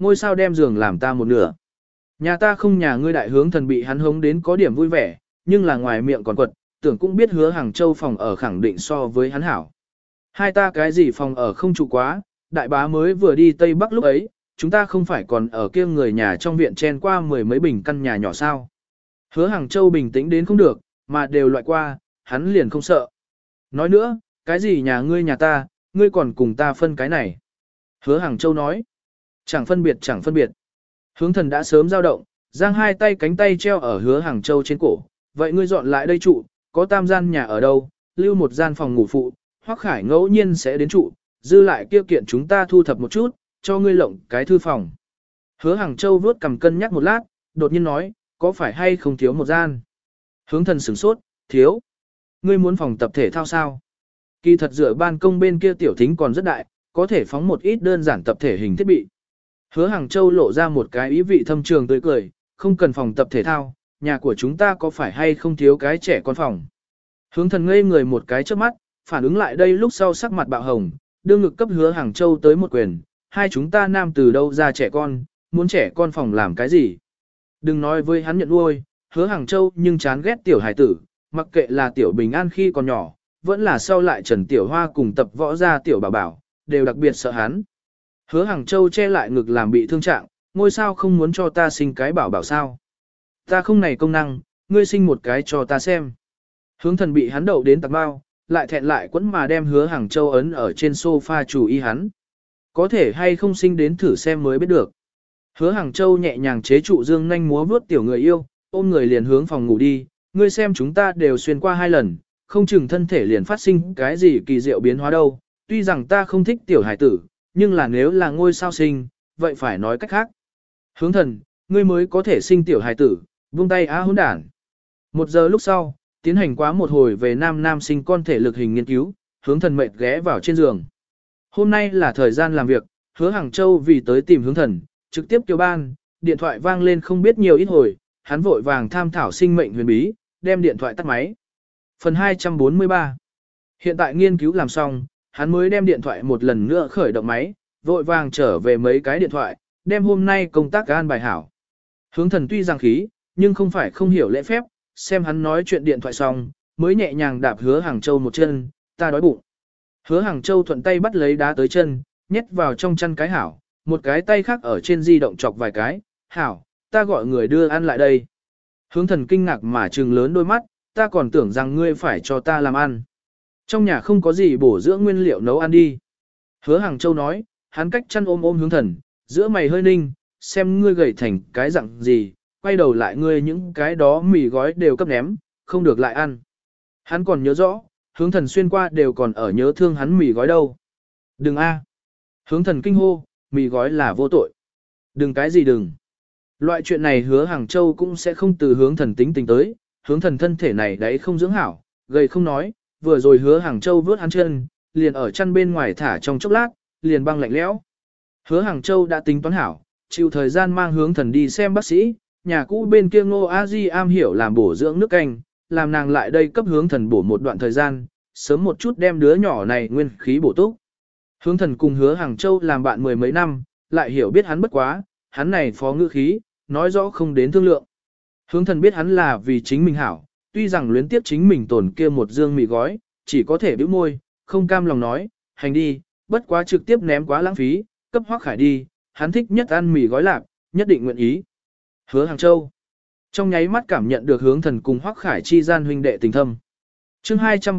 ngôi sao đem giường làm ta một nửa. Nhà ta không nhà ngươi đại hướng thần bị hắn hống đến có điểm vui vẻ, nhưng là ngoài miệng còn quật, tưởng cũng biết hứa Hàng Châu phòng ở khẳng định so với hắn hảo. Hai ta cái gì phòng ở không trụ quá, đại bá mới vừa đi Tây Bắc lúc ấy, chúng ta không phải còn ở kia người nhà trong viện chen qua mười mấy bình căn nhà nhỏ sao. Hứa Hàng Châu bình tĩnh đến không được, mà đều loại qua, hắn liền không sợ. Nói nữa, cái gì nhà ngươi nhà ta, ngươi còn cùng ta phân cái này. Hứa Hàng Châu nói, chẳng phân biệt chẳng phân biệt. Hướng thần đã sớm dao động, giang hai tay cánh tay treo ở hứa Hàng Châu trên cổ. Vậy ngươi dọn lại đây trụ, có tam gian nhà ở đâu, lưu một gian phòng ngủ phụ, Hoắc Khải ngẫu nhiên sẽ đến trụ, dư lại kia kiện chúng ta thu thập một chút, cho ngươi lộng cái thư phòng. Hứa Hàng Châu vuốt cầm cân nhắc một lát, đột nhiên nói, có phải hay không thiếu một gian? Hướng thần sửng sốt, thiếu. Ngươi muốn phòng tập thể thao sao? Kỳ thật dựa ban công bên kia tiểu thính còn rất đại, có thể phóng một ít đơn giản tập thể hình thiết bị. Hứa Hàng Châu lộ ra một cái ý vị thâm trường tươi cười, không cần phòng tập thể thao, nhà của chúng ta có phải hay không thiếu cái trẻ con phòng. Hướng thần ngây người một cái trước mắt, phản ứng lại đây lúc sau sắc mặt bạo hồng, đưa ngực cấp Hứa Hàng Châu tới một quyền, hai chúng ta nam từ đâu ra trẻ con, muốn trẻ con phòng làm cái gì. Đừng nói với hắn nhận nuôi, Hứa Hàng Châu nhưng chán ghét tiểu hải tử, mặc kệ là tiểu bình an khi còn nhỏ, vẫn là sau lại Trần Tiểu Hoa cùng tập võ ra tiểu bảo bảo, đều đặc biệt sợ hắn. Hứa Hàng Châu che lại ngực làm bị thương trạng, ngôi sao không muốn cho ta sinh cái bảo bảo sao. Ta không này công năng, ngươi sinh một cái cho ta xem. Hướng thần bị hắn đậu đến tạc bao, lại thẹn lại quẫn mà đem Hứa Hàng Châu ấn ở trên sofa chủ ý hắn. Có thể hay không sinh đến thử xem mới biết được. Hứa Hàng Châu nhẹ nhàng chế trụ dương nhanh múa vuốt tiểu người yêu, ôm người liền hướng phòng ngủ đi, ngươi xem chúng ta đều xuyên qua 2 lần, không chừng thân thể liền phát sinh cái gì kỳ diệu biến hóa đâu. Tuy rằng ta không thích tiểu hải tử, nhưng là nếu là ngôi sao sinh, vậy phải nói cách khác. Hướng thần, ngươi mới có thể sinh tiểu hải tử, buông tay á hỗn đản. 1 giờ lúc sau, tiến hành quá một hồi về nam sinh con thể lực hình nghiên cứu, hướng thần mệt ghé vào trên giường. Hôm nay là thời gian làm việc, Hứa Hàng Châu vì tới tìm hướng thần, trực tiếp kêu ban, điện thoại vang lên không biết nhiều ít hồi, hắn vội vàng tham thảo sinh mệnh huyền bí, đem điện thoại tắt máy. Phần 243. Hiện tại nghiên cứu làm xong, hắn mới đem điện thoại một lần nữa khởi động máy, vội vàng trở về mấy cái điện thoại, đem hôm nay công tác an bài hảo. Hướng thần tuy rằng khí, nhưng không phải không hiểu lễ phép, xem hắn nói chuyện điện thoại xong, mới nhẹ nhàng đạp Hứa Hàng Châu một chân, ta đói bụng. Hứa Hàng Châu thuận tay bắt lấy đá tới chân, nhét vào trong chăn cái hảo, một cái tay khác ở trên di động chọc vài cái, hảo, ta gọi người đưa ăn lại đây. Hướng thần kinh ngạc mà trừng lớn đôi mắt, ta còn tưởng rằng ngươi phải cho ta làm ăn. Trong nhà không có gì bổ dưỡng nguyên liệu nấu ăn đi. Hứa Hàng Châu nói, hắn cách chăn ôm ôm hướng thần, giữa mày hơi ninh, xem ngươi gầy thành cái dạng gì, quay đầu lại ngươi những cái đó mì gói đều cấp ném, không được lại ăn. Hắn còn nhớ rõ, hướng thần xuyên qua đều còn ở nhớ thương hắn mì gói đâu. Đừng a. Hướng thần kinh hô, mì gói là vô tội. Đừng cái gì đừng. Loại chuyện này Hứa Hàng Châu cũng sẽ không từ hướng thần tính tình tới, hướng thần thân thể này đấy không dưỡng hảo, gầy không nói, vừa rồi Hứa Hàng Châu vớt hắn chân, liền ở chân bên ngoài thả trong chốc lát, liền băng lạnh lẽo. Hứa Hàng Châu đã tính toán hảo, chịu thời gian mang hướng thần đi xem bác sĩ, nhà cũ bên kia Ngô A Di am hiểu làm bổ dưỡng nước canh, làm nàng lại đây cấp hướng thần bổ một đoạn thời gian, sớm một chút đem đứa nhỏ này nguyên khí bổ túc. Hướng thần cùng Hứa Hàng Châu làm bạn 10 mấy năm, lại hiểu biết hắn bất quá, hắn này phó ngữ khí, nói rõ không đến thương lượng. Hướng thần biết hắn là vì chính mình hảo, tuy rằng luyến tiếp chính mình tổn kia một dương mì gói, chỉ có thể bĩu môi, không cam lòng nói, hành đi, bất quá trực tiếp ném quá lãng phí, cấp Hoắc Khải đi, hắn thích nhất ăn mì gói lạp, nhất định nguyện ý. Hứa Hàng Châu trong nháy mắt cảm nhận được hướng thần cùng Hoắc Khải chi gian huynh đệ tình thâm. Chương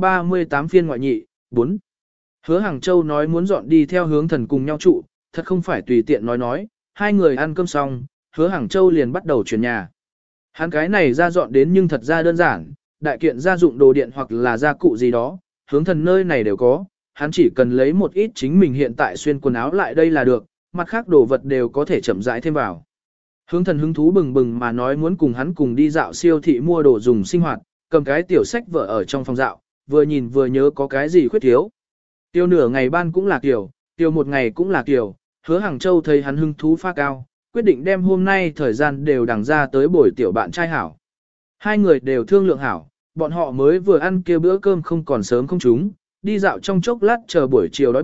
238 phiên ngoại nhị, 4. Hứa Hàng Châu nói muốn dọn đi theo hướng thần cùng nhau trụ, thật không phải tùy tiện nói, hai người ăn cơm xong, Hứa Hàng Châu liền bắt đầu chuyển nhà. Hắn cái này ra dọn đến nhưng thật ra đơn giản, đại kiện gia dụng đồ điện hoặc là gia cụ gì đó, hướng thần nơi này đều có, hắn chỉ cần lấy một ít chính mình hiện tại xuyên quần áo lại đây là được, mặt khác đồ vật đều có thể chậm rãi thêm vào. Hướng thần hứng thú bừng bừng mà nói muốn cùng hắn cùng đi dạo siêu thị mua đồ dùng sinh hoạt, cầm cái tiểu sách vở ở trong phòng dạo, vừa nhìn vừa nhớ có cái gì khuyết thiếu. Tiêu nửa ngày ban cũng là kiểu, tiêu một ngày cũng là kiểu, Hứa Hàng Châu thấy hắn hứng thú pha cao, quyết định đem hôm nay thời gian đều đằng ra tới buổi tiểu bạn trai hảo. Hai người đều thương lượng hảo, bọn họ mới vừa ăn kia bữa cơm không còn sớm không trúng, đi dạo trong chốc lát chờ buổi chiều đói bụng,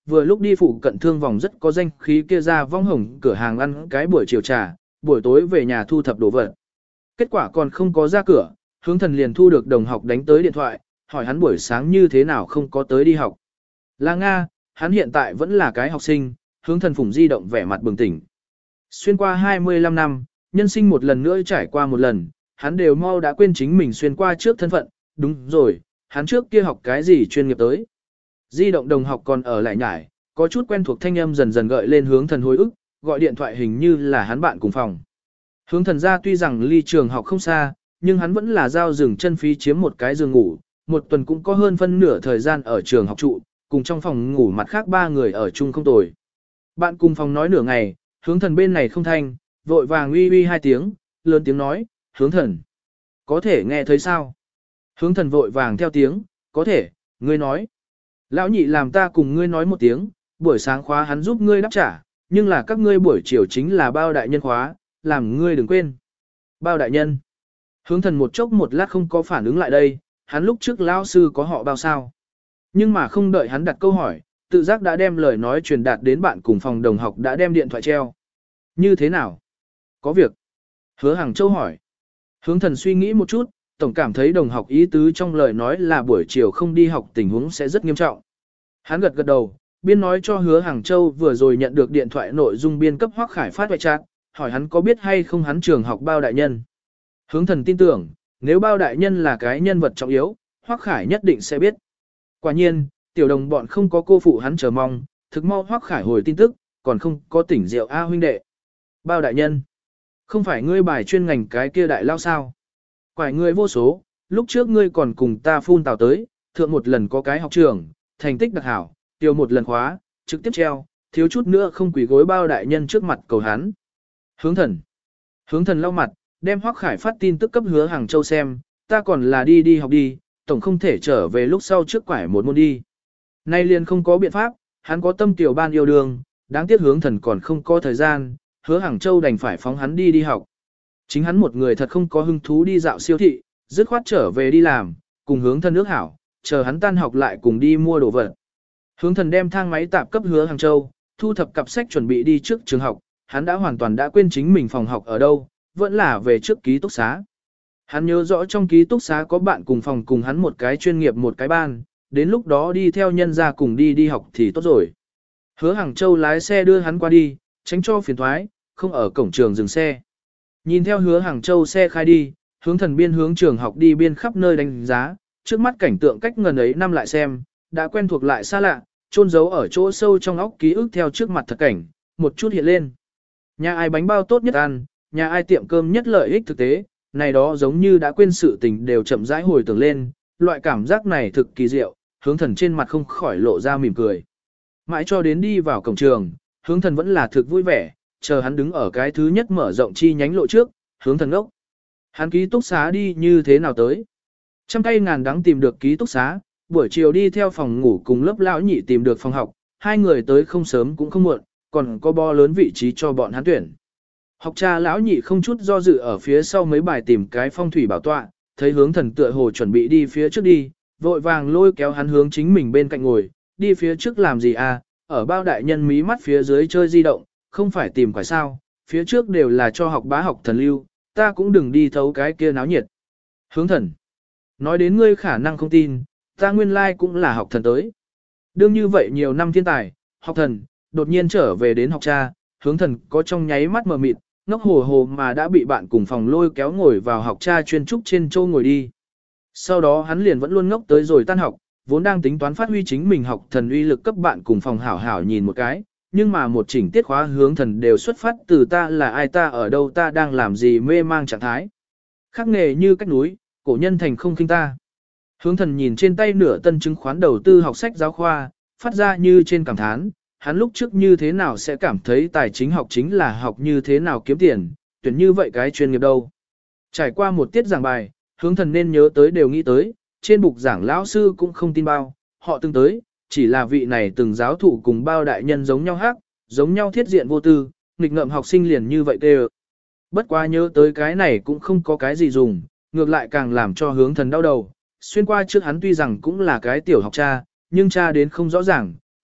vừa lúc đi phụ cận thương vòng rất có danh khí kia ra vong hồng cửa hàng ăn cái buổi chiều trà, buổi tối về nhà thu thập đồ vật. Kết quả còn không có ra cửa, hướng thần liền thu được đồng học đánh tới điện thoại, hỏi hắn buổi sáng như thế nào không có tới đi học. Là Nga, hắn hiện tại vẫn là cái học sinh, hướng thần phủng di động vẻ mặt bừng tỉnh. Xuyên qua 25 năm, nhân sinh một lần nữa trải qua một lần, hắn đều mau đã quên chính mình xuyên qua trước thân phận, đúng rồi, hắn trước kia học cái gì chuyên nghiệp tới. Di động đồng học còn ở lại nhải, có chút quen thuộc thanh âm dần dần gợi lên hướng thần hồi ức, gọi điện thoại hình như là hắn bạn cùng phòng. Hướng thần ra tuy rằng ly trường học không xa, nhưng hắn vẫn là giao dừng chân phí chiếm một cái giường ngủ, một tuần cũng có hơn phân nửa thời gian ở trường học trụ, cùng trong phòng ngủ mặt khác 3 người ở chung không tồi. Bạn cùng phòng nói nửa ngày, hướng thần bên này không thanh, vội vàng uy uy 2 tiếng, lớn tiếng nói, hướng thần. Có thể nghe thấy sao? Hướng thần vội vàng theo tiếng, có thể, ngươi nói. Lão nhị làm ta cùng ngươi nói một tiếng, buổi sáng khóa hắn giúp ngươi đáp trả, nhưng là các ngươi buổi chiều chính là bao đại nhân khóa, làm ngươi đừng quên. Bao đại nhân. Hướng thần một chốc một lát không có phản ứng lại đây, hắn lúc trước lão sư có họ bao sao. Nhưng mà không đợi hắn đặt câu hỏi, tự giác đã đem lời nói truyền đạt đến bạn cùng phòng đồng học đã đem điện thoại treo. Như thế nào? Có việc. Hứa Hàng Châu hỏi. Hướng thần suy nghĩ một chút, tổng cảm thấy đồng học ý tứ trong lời nói là buổi chiều không đi học tình huống sẽ rất nghiêm trọng. Hắn gật gật đầu, biên nói cho Hứa Hàng Châu vừa rồi nhận được điện thoại nội dung biên cấp Hoắc Khải phát ngoại trạng, hỏi hắn có biết hay không hắn trường học bao đại nhân. Hướng thần tin tưởng, nếu bao đại nhân là cái nhân vật trọng yếu, Hoắc Khải nhất định sẽ biết. Quả nhiên, tiểu đồng bọn không có cô phụ hắn chờ mong, thực mau Hoắc Khải hồi tin tức, còn không có tỉnh rượu A huynh đệ. Bao đại nhân, không phải ngươi bài chuyên ngành cái kia đại lao sao? Quải ngươi vô số, lúc trước ngươi còn cùng ta phun tào tới, thượng một lần có cái học trường, thành tích đặc hảo, tiêu một lần khóa, trực tiếp treo, thiếu chút nữa không quỳ gối bao đại nhân trước mặt cầu hắn. Hướng thần lau mặt, đem Hoắc Khải phát tin tức cấp Hứa Hàng Châu xem, ta còn là đi học đi, tổng không thể trở về lúc sau trước quải một môn đi. Nay liền không có biện pháp, hắn có tâm tiểu ban yêu đương, đáng tiếc hướng thần còn không có thời gian, Hứa Hàng Châu đành phải phóng hắn đi học. Chính hắn một người thật không có hứng thú đi dạo siêu thị, dứt khoát trở về đi làm, cùng hướng thần ước hảo, chờ hắn tan học lại cùng đi mua đồ vật. Hướng thần đem thang máy tạp cấp Hứa Hàng Châu, thu thập cặp sách chuẩn bị đi trước trường học, hắn đã hoàn toàn đã quên chính mình phòng học ở đâu, vẫn là về trước ký túc xá. Hắn nhớ rõ trong ký túc xá có bạn cùng phòng cùng hắn một cái chuyên nghiệp một cái ban, đến lúc đó đi theo nhân ra cùng đi học thì tốt rồi. Hứa Hàng Châu lái xe đưa hắn qua đi, tránh cho phiền thoái, không ở cổng trường dừng xe. Nhìn theo Hứa Hàng Châu xe khai đi, hướng thần biên hướng trường học đi biên khắp nơi đánh giá, trước mắt cảnh tượng cách ngần ấy năm lại xem, đã quen thuộc lại xa lạ, chôn giấu ở chỗ sâu trong óc ký ức theo trước mặt thật cảnh, một chút hiện lên. Nhà ai bánh bao tốt nhất ăn, nhà ai tiệm cơm nhất lợi ích thực tế, này đó giống như đã quên sự tình đều chậm rãi hồi tưởng lên, loại cảm giác này thực kỳ diệu, hướng thần trên mặt không khỏi lộ ra mỉm cười. Mãi cho đến đi vào cổng trường, hướng thần vẫn là thực vui vẻ, chờ hắn đứng ở cái thứ nhất mở rộng chi nhánh lộ trước, hướng thần ngốc. Hắn ký túc xá đi như thế nào tới? Trăm cây ngàn đắng tìm được ký túc xá, buổi chiều đi theo phòng ngủ cùng lớp lão nhị tìm được phòng học, hai người tới không sớm cũng không muộn, còn có bo lớn vị trí cho bọn hắn tuyển. Học cha lão nhị không chút do dự ở phía sau mấy bài tìm cái phong thủy bảo tọa, thấy hướng thần tựa hồ chuẩn bị đi phía trước đi, vội vàng lôi kéo hắn hướng chính mình bên cạnh ngồi, đi phía trước làm gì à, ở bao đại nhân mí mắt phía dưới chơi di động, không phải tìm quái sao, phía trước đều là cho học bá học thần lưu, ta cũng đừng đi thấu cái kia náo nhiệt. Hướng thần, nói đến ngươi khả năng không tin, ta nguyên lai cũng là học thần tới. Đương như vậy nhiều năm thiên tài, học thần, đột nhiên trở về đến học cha, hướng thần có trong nháy mắt mờ mịt, ngốc hồ hồ mà đã bị bạn cùng phòng lôi kéo ngồi vào học cha chuyên trúc trên châu ngồi đi. Sau đó hắn liền vẫn luôn ngốc tới rồi tan học, vốn đang tính toán phát huy chính mình học thần uy lực cấp bạn cùng phòng hảo hảo nhìn một cái, nhưng mà một chỉnh tiết khóa hướng thần đều xuất phát từ ta là ai ta ở đâu ta đang làm gì mê mang trạng thái. Khắc nghề như cách núi, cổ nhân thành không khinh ta. Hướng thần nhìn trên tay nửa tân chứng khoán đầu tư học sách giáo khoa, phát ra như trên cảm thán, hắn lúc trước như thế nào sẽ cảm thấy tài chính học chính là học như thế nào kiếm tiền, tuyển như vậy cái chuyên nghiệp đâu. Trải qua một tiết giảng bài, hướng thần nên nhớ tới đều nghĩ tới, trên bục giảng lão sư cũng không tin bao, họ từng tới, chỉ là vị này từng giáo thụ cùng bao đại nhân giống nhau hát, giống nhau thiết diện vô tư, nghịch ngợm học sinh liền như vậy kêu. Bất quá nhớ tới cái này cũng không có cái gì dùng, ngược lại càng làm cho hướng thần đau đầu. Xuyên qua trước hắn tuy rằng cũng là cái tiểu học cha, nhưng cha đến không rõ ràng,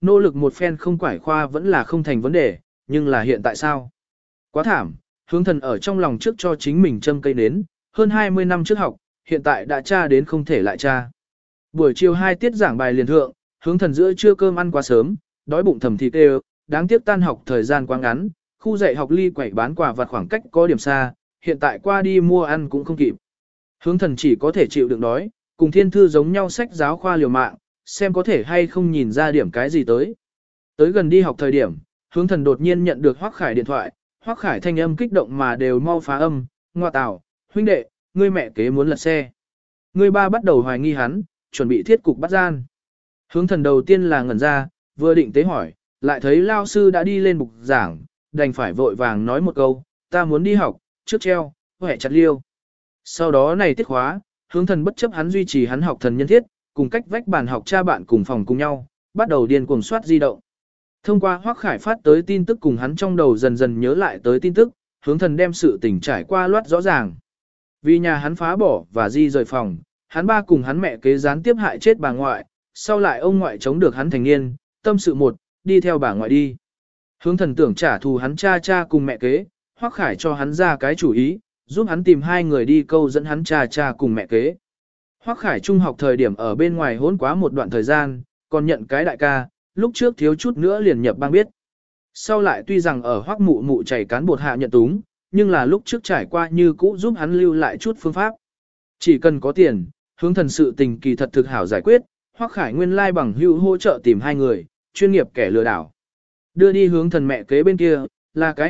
nỗ lực một phen không quải khoa vẫn là không thành vấn đề, nhưng là hiện tại sao? Quá thảm, hướng thần ở trong lòng trước cho chính mình châm cây nến, hơn 20 năm trước học, hiện tại đã tra đến không thể lại tra. Buổi chiều 2 tiết giảng bài liền thượng, hướng thần giữa trưa cơm ăn quá sớm, đói bụng thầm thịt đều, đáng tiếc tan học thời gian quá ngắn, khu dạy học ly quẩy bán quà vặt khoảng cách có điểm xa, hiện tại qua đi mua ăn cũng không kịp. Hướng thần chỉ có thể chịu đựng đói, cùng thiên thư giống nhau sách giáo khoa liều mạng, xem có thể hay không nhìn ra điểm cái gì tới. Tới gần đi học thời điểm, hướng thần đột nhiên nhận được Hoắc Khải điện thoại, Hoắc Khải thanh âm kích động mà đều mau phá âm, ngoa tào, huynh đệ, ngươi mẹ kế muốn lật xe. Ngươi ba bắt đầu hoài nghi hắn, chuẩn bị thiết cục bắt gian. Hướng thần đầu tiên là ngẩn ra, vừa định tế hỏi, lại thấy lao sư đã đi lên bục giảng, đành phải vội vàng nói một câu, ta muốn đi học, trước treo, hẹ chặt liêu. Sau đó này tiết khóa, hướng thần bất chấp hắn duy trì hắn học thần nhân thiết, cùng cách vách bàn học cha bạn cùng phòng cùng nhau, bắt đầu điên cuồng soát di động. Thông qua Hoắc Khải phát tới tin tức cùng hắn trong đầu dần dần nhớ lại tới tin tức, hướng thần đem sự tình trải qua loát rõ ràng. Vì nhà hắn phá bỏ và di rời phòng, hắn ba cùng hắn mẹ kế gián tiếp hại chết bà ngoại, sau lại ông ngoại chống được hắn thành niên, tâm sự một, đi theo bà ngoại đi. Hướng thần tưởng trả thù hắn cha cùng mẹ kế, Hoắc Khải cho hắn ra cái chủ ý, giúp hắn tìm hai người đi câu dẫn hắn cha cùng mẹ kế. Hoắc Khải trung học thời điểm ở bên ngoài hỗn quá một đoạn thời gian, còn nhận cái đại ca, lúc trước thiếu chút nữa liền nhập bang biết. Sau lại tuy rằng ở Hoắc mụ mụ chảy cán bột hạ nhận túng, nhưng là lúc trước trải qua như cũ giúp hắn lưu lại chút phương pháp. Chỉ cần có tiền, hướng thần sự tình kỳ thật thực hảo giải quyết, Hoắc Khải nguyên lai bằng hữu hỗ trợ tìm hai người, chuyên nghiệp kẻ lừa đảo. Đưa đi hướng thần mẹ kế bên kia, là cái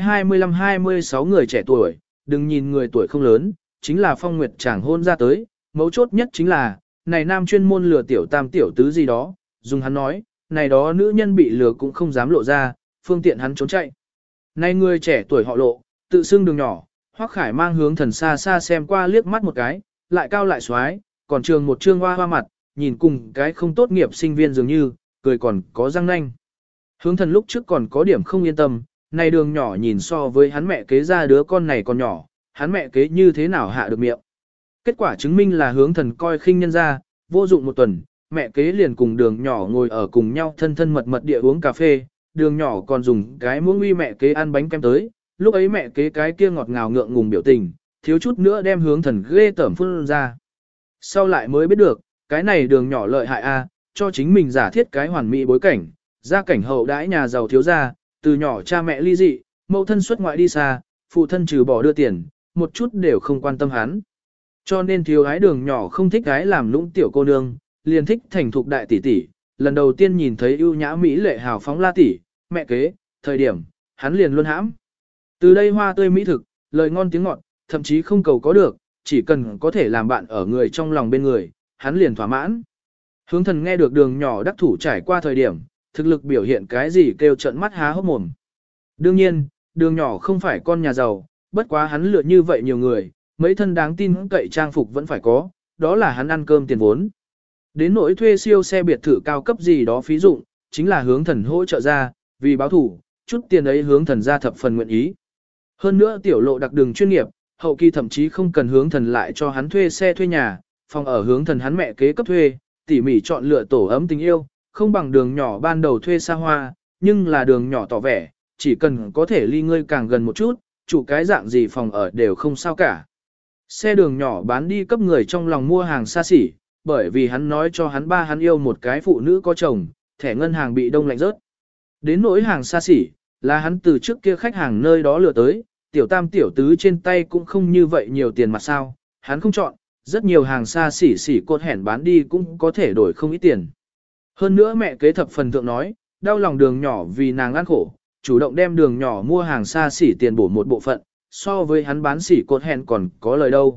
25-26 người trẻ tuổi, đừng nhìn người tuổi không lớn, chính là phong nguyệt chàng hôn ra tới, mấu chốt nhất chính là, này nam chuyên môn lừa tiểu tam tiểu tứ gì đó, dùng hắn nói, này đó nữ nhân bị lừa cũng không dám lộ ra, phương tiện hắn trốn chạy. Này người trẻ tuổi họ Lộ, tự xưng đường nhỏ, Hoắc Khải mang hướng thần xa xa xem qua liếc mắt một cái, lại cao lại xoái, còn trường một trương hoa hoa mặt, nhìn cùng cái không tốt nghiệp sinh viên dường như, cười còn có răng nanh. Hướng thần lúc trước còn có điểm không yên tâm, này đường nhỏ nhìn so với hắn mẹ kế ra đứa con này còn nhỏ, hắn mẹ kế như thế nào hạ được miệng. Kết quả chứng minh là hướng thần coi khinh nhân ra, vô dụng một tuần, mẹ kế liền cùng đường nhỏ ngồi ở cùng nhau thân thân mật mật địa uống cà phê, đường nhỏ còn dùng cái muỗng uy mẹ kế ăn bánh kem tới, lúc ấy mẹ kế cái kia ngọt ngào ngượng ngùng biểu tình, thiếu chút nữa đem hướng thần ghê tởm phun ra. Sau lại mới biết được, cái này đường nhỏ lợi hại a, cho chính mình giả thiết cái hoàn mỹ bối cảnh, gia cảnh hậu đãi nhà giàu thiếu gia, từ nhỏ cha mẹ ly dị, mẫu thân xuất ngoại đi xa, phụ thân trừ bỏ đưa tiền, một chút đều không quan tâm hắn. Cho nên thiếu ái đường nhỏ không thích gái làm lũng tiểu cô nương, liền thích thành thục đại tỷ tỷ. Lần đầu tiên nhìn thấy ưu nhã mỹ lệ hào phóng la tỷ, mẹ kế, thời điểm, hắn liền luôn hãm. Từ đây hoa tươi mỹ thực, lời ngon tiếng ngọt, thậm chí không cầu có được, chỉ cần có thể làm bạn ở người trong lòng bên người, hắn liền thỏa mãn. Hướng thần nghe được đường nhỏ đắc thủ trải qua thời điểm, thực lực biểu hiện cái gì kêu trận mắt há hốc mồm. Đương nhiên, đường nhỏ không phải con nhà giàu, bất quá hắn lựa như vậy nhiều người, mấy thân đáng tin cậy trang phục vẫn phải có, đó là hắn ăn cơm tiền vốn. Đến nỗi thuê siêu xe biệt thự cao cấp gì đó phí dụng, chính là hướng thần hỗ trợ ra, vì báo thủ, chút tiền ấy hướng thần ra thập phần nguyện ý. Hơn nữa tiểu lộ đặc đường chuyên nghiệp, hậu kỳ thậm chí không cần hướng thần lại cho hắn thuê xe thuê nhà, phòng ở hướng thần hắn mẹ kế cấp thuê, tỉ mỉ chọn lựa tổ ấm tình yêu, không bằng đường nhỏ ban đầu thuê xa hoa, nhưng là đường nhỏ tỏ vẻ, chỉ cần có thể ly ngươi càng gần một chút, chủ cái dạng gì phòng ở đều không sao cả. Xe đường nhỏ bán đi cấp người trong lòng mua hàng xa xỉ, bởi vì hắn nói cho hắn ba hắn yêu một cái phụ nữ có chồng, thẻ ngân hàng bị đông lạnh rớt. Đến nỗi hàng xa xỉ, là hắn từ trước kia khách hàng nơi đó lừa tới, tiểu tam tiểu tứ trên tay cũng không như vậy nhiều tiền mặt sao, hắn không chọn, rất nhiều hàng xa xỉ xỉ cột hẻn bán đi cũng có thể đổi không ít tiền. Hơn nữa mẹ kế thập phần thượng nói, đau lòng đường nhỏ vì nàng ăn khổ, chủ động đem đường nhỏ mua hàng xa xỉ tiền bổ một bộ phận, so với hắn bán xỉ cột hẻn còn có lời đâu.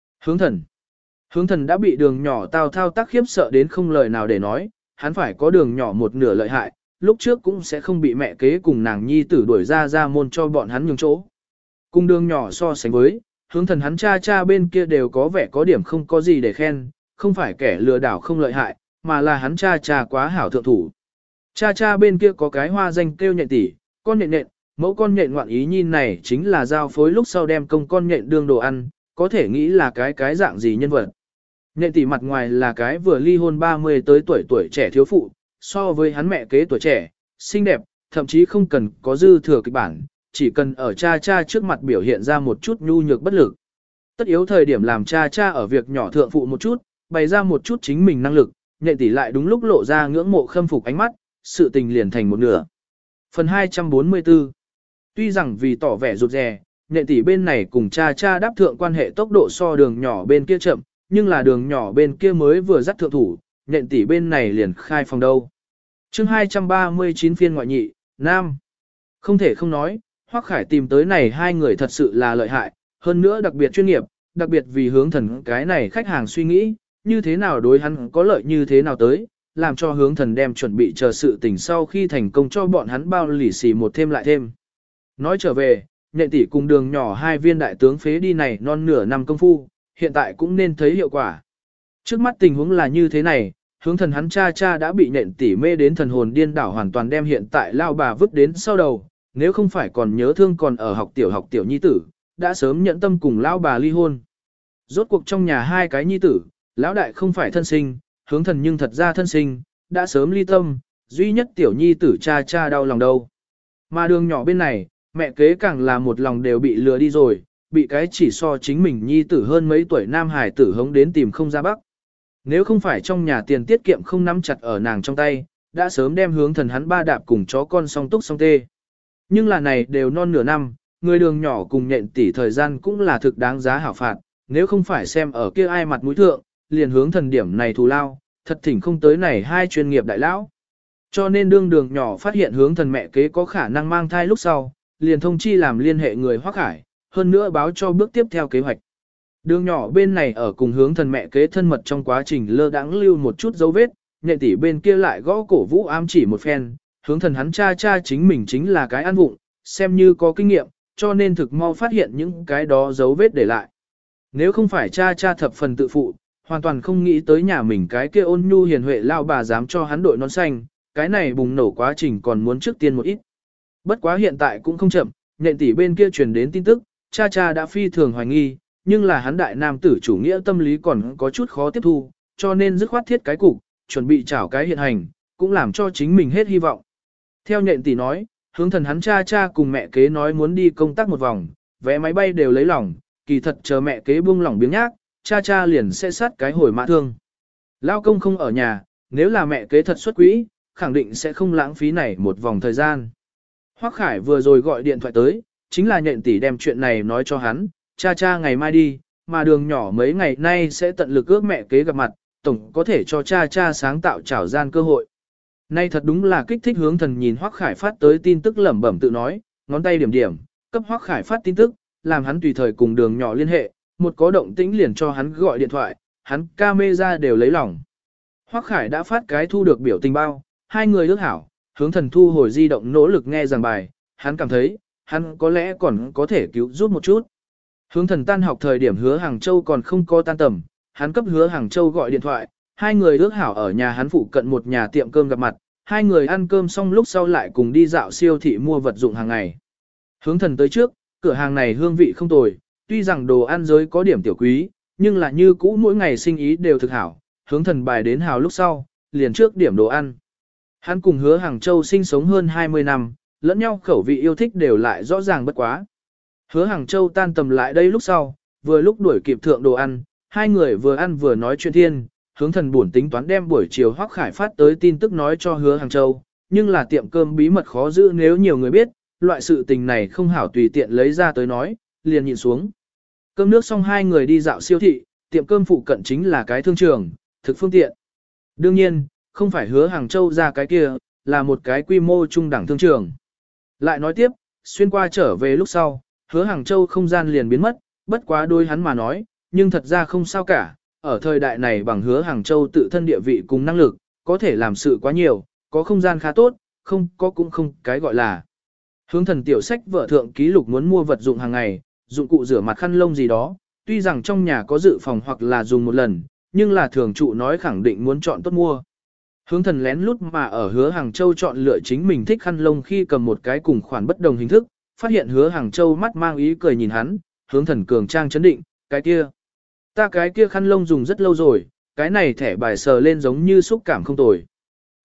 Hướng thần đã bị đường nhỏ tao thao tác khiếp sợ đến không lời nào để nói, hắn phải có đường nhỏ một nửa lợi hại, lúc trước cũng sẽ không bị mẹ kế cùng nàng nhi tử đuổi ra môn cho bọn hắn nhường chỗ. Cùng đường nhỏ so sánh với, hướng thần hắn cha bên kia đều có vẻ có điểm không có gì để khen, không phải kẻ lừa đảo không lợi hại, mà là hắn cha quá hảo thượng thủ. Cha bên kia có cái hoa danh kêu nhện tỷ, con nhện nhện, mẫu con nhện ngoạn ý nhìn này chính là giao phối lúc sau đem công con nhện đương đồ ăn, có thể nghĩ là cái dạng gì nhân vật. Nhện tỷ mặt ngoài là cái vừa ly hôn 30 tới tuổi trẻ thiếu phụ, so với hắn mẹ kế tuổi trẻ, xinh đẹp, thậm chí không cần có dư thừa kịch bản, chỉ cần ở cha cha trước mặt biểu hiện ra một chút nhu nhược bất lực. Tất yếu thời điểm làm cha cha ở việc nhỏ thượng phụ một chút, bày ra một chút chính mình năng lực, Nhện tỷ lại đúng lúc lộ ra ngưỡng mộ khâm phục ánh mắt, sự tình liền thành một nửa. Phần 244. Tuy rằng vì tỏ vẻ rụt rè, Nhện tỷ bên này cùng cha cha đáp thượng quan hệ tốc độ so đường nhỏ bên kia chậm, nhưng là đường nhỏ bên kia mới vừa dắt thượng thủ, Nhện tỷ bên này liền khai phòng đâu. Chương 239 phiên ngoại nhị, Nam. Không thể không nói, Hoắc Khải tìm tới này hai người thật sự là lợi hại, hơn nữa đặc biệt chuyên nghiệp, đặc biệt vì hướng thần cái này khách hàng suy nghĩ, như thế nào đối hắn có lợi như thế nào tới, làm cho hướng thần đem chuẩn bị chờ sự tình sau khi thành công cho bọn hắn bao lì xì một thêm lại thêm. Nói trở về, Nhện tỷ cùng đường nhỏ hai viên đại tướng phế đi này non nửa năm công phu, hiện tại cũng nên thấy hiệu quả. Trước mắt tình huống là như thế này, hướng thần hắn cha cha đã bị Nhện tỷ mê đến thần hồn điên đảo hoàn toàn đem hiện tại lao bà vứt đến sau đầu, nếu không phải còn nhớ thương còn ở học tiểu nhi tử, đã sớm nhận tâm cùng lao bà ly hôn. Rốt cuộc trong nhà hai cái nhi tử, lão đại không phải thân sinh, hướng thần nhưng thật ra thân sinh, đã sớm ly tâm, duy nhất tiểu nhi tử cha cha đau lòng đâu. Mà đường nhỏ bên này, mẹ kế càng là một lòng đều bị lừa đi rồi, bị cái chỉ so chính mình nhi tử hơn mấy tuổi nam hải tử hống đến tìm không ra bắc. Nếu không phải trong nhà tiền tiết kiệm không nắm chặt ở nàng trong tay, đã sớm đem hướng thần hắn ba đạp cùng chó con song túc song tê. Nhưng là này đều non nửa năm, người đường nhỏ cùng Nhện tỷ thời gian cũng là thực đáng giá hảo phạt, nếu không phải xem ở kia ai mặt mũi thượng, liền hướng thần điểm này thù lao, thật thỉnh không tới này hai chuyên nghiệp đại lão. Cho nên đương đường nhỏ phát hiện hướng thần mẹ kế có khả năng mang thai lúc sau, liền thông chi làm liên hệ người Hoắc Khải, hơn nữa báo cho bước tiếp theo kế hoạch. Đường nhỏ bên này ở cùng hướng thần mẹ kế thân mật trong quá trình lơ đãng lưu một chút dấu vết, Nhện tỷ bên kia lại gõ cổ vũ ám chỉ một phen, hướng thần hắn cha cha chính mình chính là cái ăn vụng, xem như có kinh nghiệm, cho nên thực mau phát hiện những cái đó dấu vết để lại. Nếu không phải cha cha thập phần tự phụ, hoàn toàn không nghĩ tới nhà mình cái kia ôn nhu hiền huệ lao bà dám cho hắn đội nón xanh, cái này bùng nổ quá trình còn muốn trước tiên một ít. Bất quá hiện tại cũng không chậm, Nhện tỷ bên kia truyền đến tin tức, cha cha đã phi thường hoài nghi, nhưng là hắn đại nam tử chủ nghĩa tâm lý còn có chút khó tiếp thu, cho nên dứt khoát thiết cái cục, chuẩn bị chảo cái hiện hành, cũng làm cho chính mình hết hy vọng. Theo Nhện tỷ nói, hướng thần hắn cha cha cùng mẹ kế nói muốn đi công tác một vòng, vé máy bay đều lấy lòng, kỳ thật chờ mẹ kế buông lỏng biếng nhác, cha cha liền sẽ sát cái hồi mã thương. Lao công không ở nhà, nếu là mẹ kế thật xuất quỹ, khẳng định sẽ không lãng phí này một vòng thời gian. Hoắc Khải vừa rồi gọi điện thoại tới, chính là Nhện tỷ đem chuyện này nói cho hắn, cha cha ngày mai đi, mà đường nhỏ mấy ngày nay sẽ tận lực ước mẹ kế gặp mặt, tổng có thể cho cha cha sáng tạo trảo gian cơ hội. Nay thật đúng là kích thích hướng thần nhìn Hoắc Khải phát tới tin tức lẩm bẩm tự nói, ngón tay điểm điểm, cấp Hoắc Khải phát tin tức, làm hắn tùy thời cùng đường nhỏ liên hệ, một có động tĩnh liền cho hắn gọi điện thoại, hắn camera đều lấy lòng. Hoắc Khải đã phát cái thu được biểu tình bao, hai người ước hảo, hướng thần thu hồi di động nỗ lực nghe giảng bài, hắn cảm thấy, hắn có lẽ còn có thể cứu giúp một chút. Hướng thần tan học thời điểm Hứa Hàng Châu còn không có tan tầm, hắn cấp Hứa Hàng Châu gọi điện thoại, hai người ước hảo ở nhà hắn phụ cận một nhà tiệm cơm gặp mặt, hai người ăn cơm xong lúc sau lại cùng đi dạo siêu thị mua vật dụng hàng ngày. Hướng thần tới trước, cửa hàng này hương vị không tồi, tuy rằng đồ ăn giới có điểm tiểu quý, nhưng là như cũ mỗi ngày sinh ý đều thực hảo, hướng thần bài đến hào lúc sau, liền trước điểm đồ ăn. Hắn cùng Hứa Hàng Châu sinh sống hơn 20 năm, lẫn nhau khẩu vị yêu thích đều lại rõ ràng bất quá. Hứa Hàng Châu tan tầm lại đây lúc sau, vừa lúc đuổi kịp thượng đồ ăn, hai người vừa ăn vừa nói chuyện thiên, hướng thần buồn tính toán đem buổi chiều Hoắc Khải phát tới tin tức nói cho Hứa Hàng Châu, nhưng là tiệm cơm bí mật khó giữ nếu nhiều người biết, loại sự tình này không hảo tùy tiện lấy ra tới nói, liền nhịn xuống. Cơm nước xong hai người đi dạo siêu thị, tiệm cơm phụ cận chính là cái thương trường, thực phương tiện. Đương nhiên, không phải Hứa Hàng Châu ra cái kia, là một cái quy mô trung đẳng thương trường. Lại nói tiếp, xuyên qua trở về lúc sau, Hứa Hàng Châu không gian liền biến mất, bất quá đôi hắn mà nói, nhưng thật ra không sao cả, ở thời đại này bằng Hứa Hàng Châu tự thân địa vị cùng năng lực, có thể làm sự quá nhiều, có không gian khá tốt, không có cũng không cái gọi là. Hướng thần tiểu sách vợ thượng ký lục muốn mua vật dụng hàng ngày, dụng cụ rửa mặt khăn lông gì đó, tuy rằng trong nhà có dự phòng hoặc là dùng một lần, nhưng là thường trụ nói khẳng định muốn chọn tốt mua. Hướng thần lén lút mà ở Hứa Hàng Châu chọn lựa chính mình thích khăn lông khi cầm một cái cùng khoản bất đồng hình thức, phát hiện Hứa Hàng Châu mắt mang ý cười nhìn hắn, hướng thần cường trang chấn định, cái kia. Ta cái kia khăn lông dùng rất lâu rồi, cái này thẻ bài sờ lên giống như xúc cảm không tồi.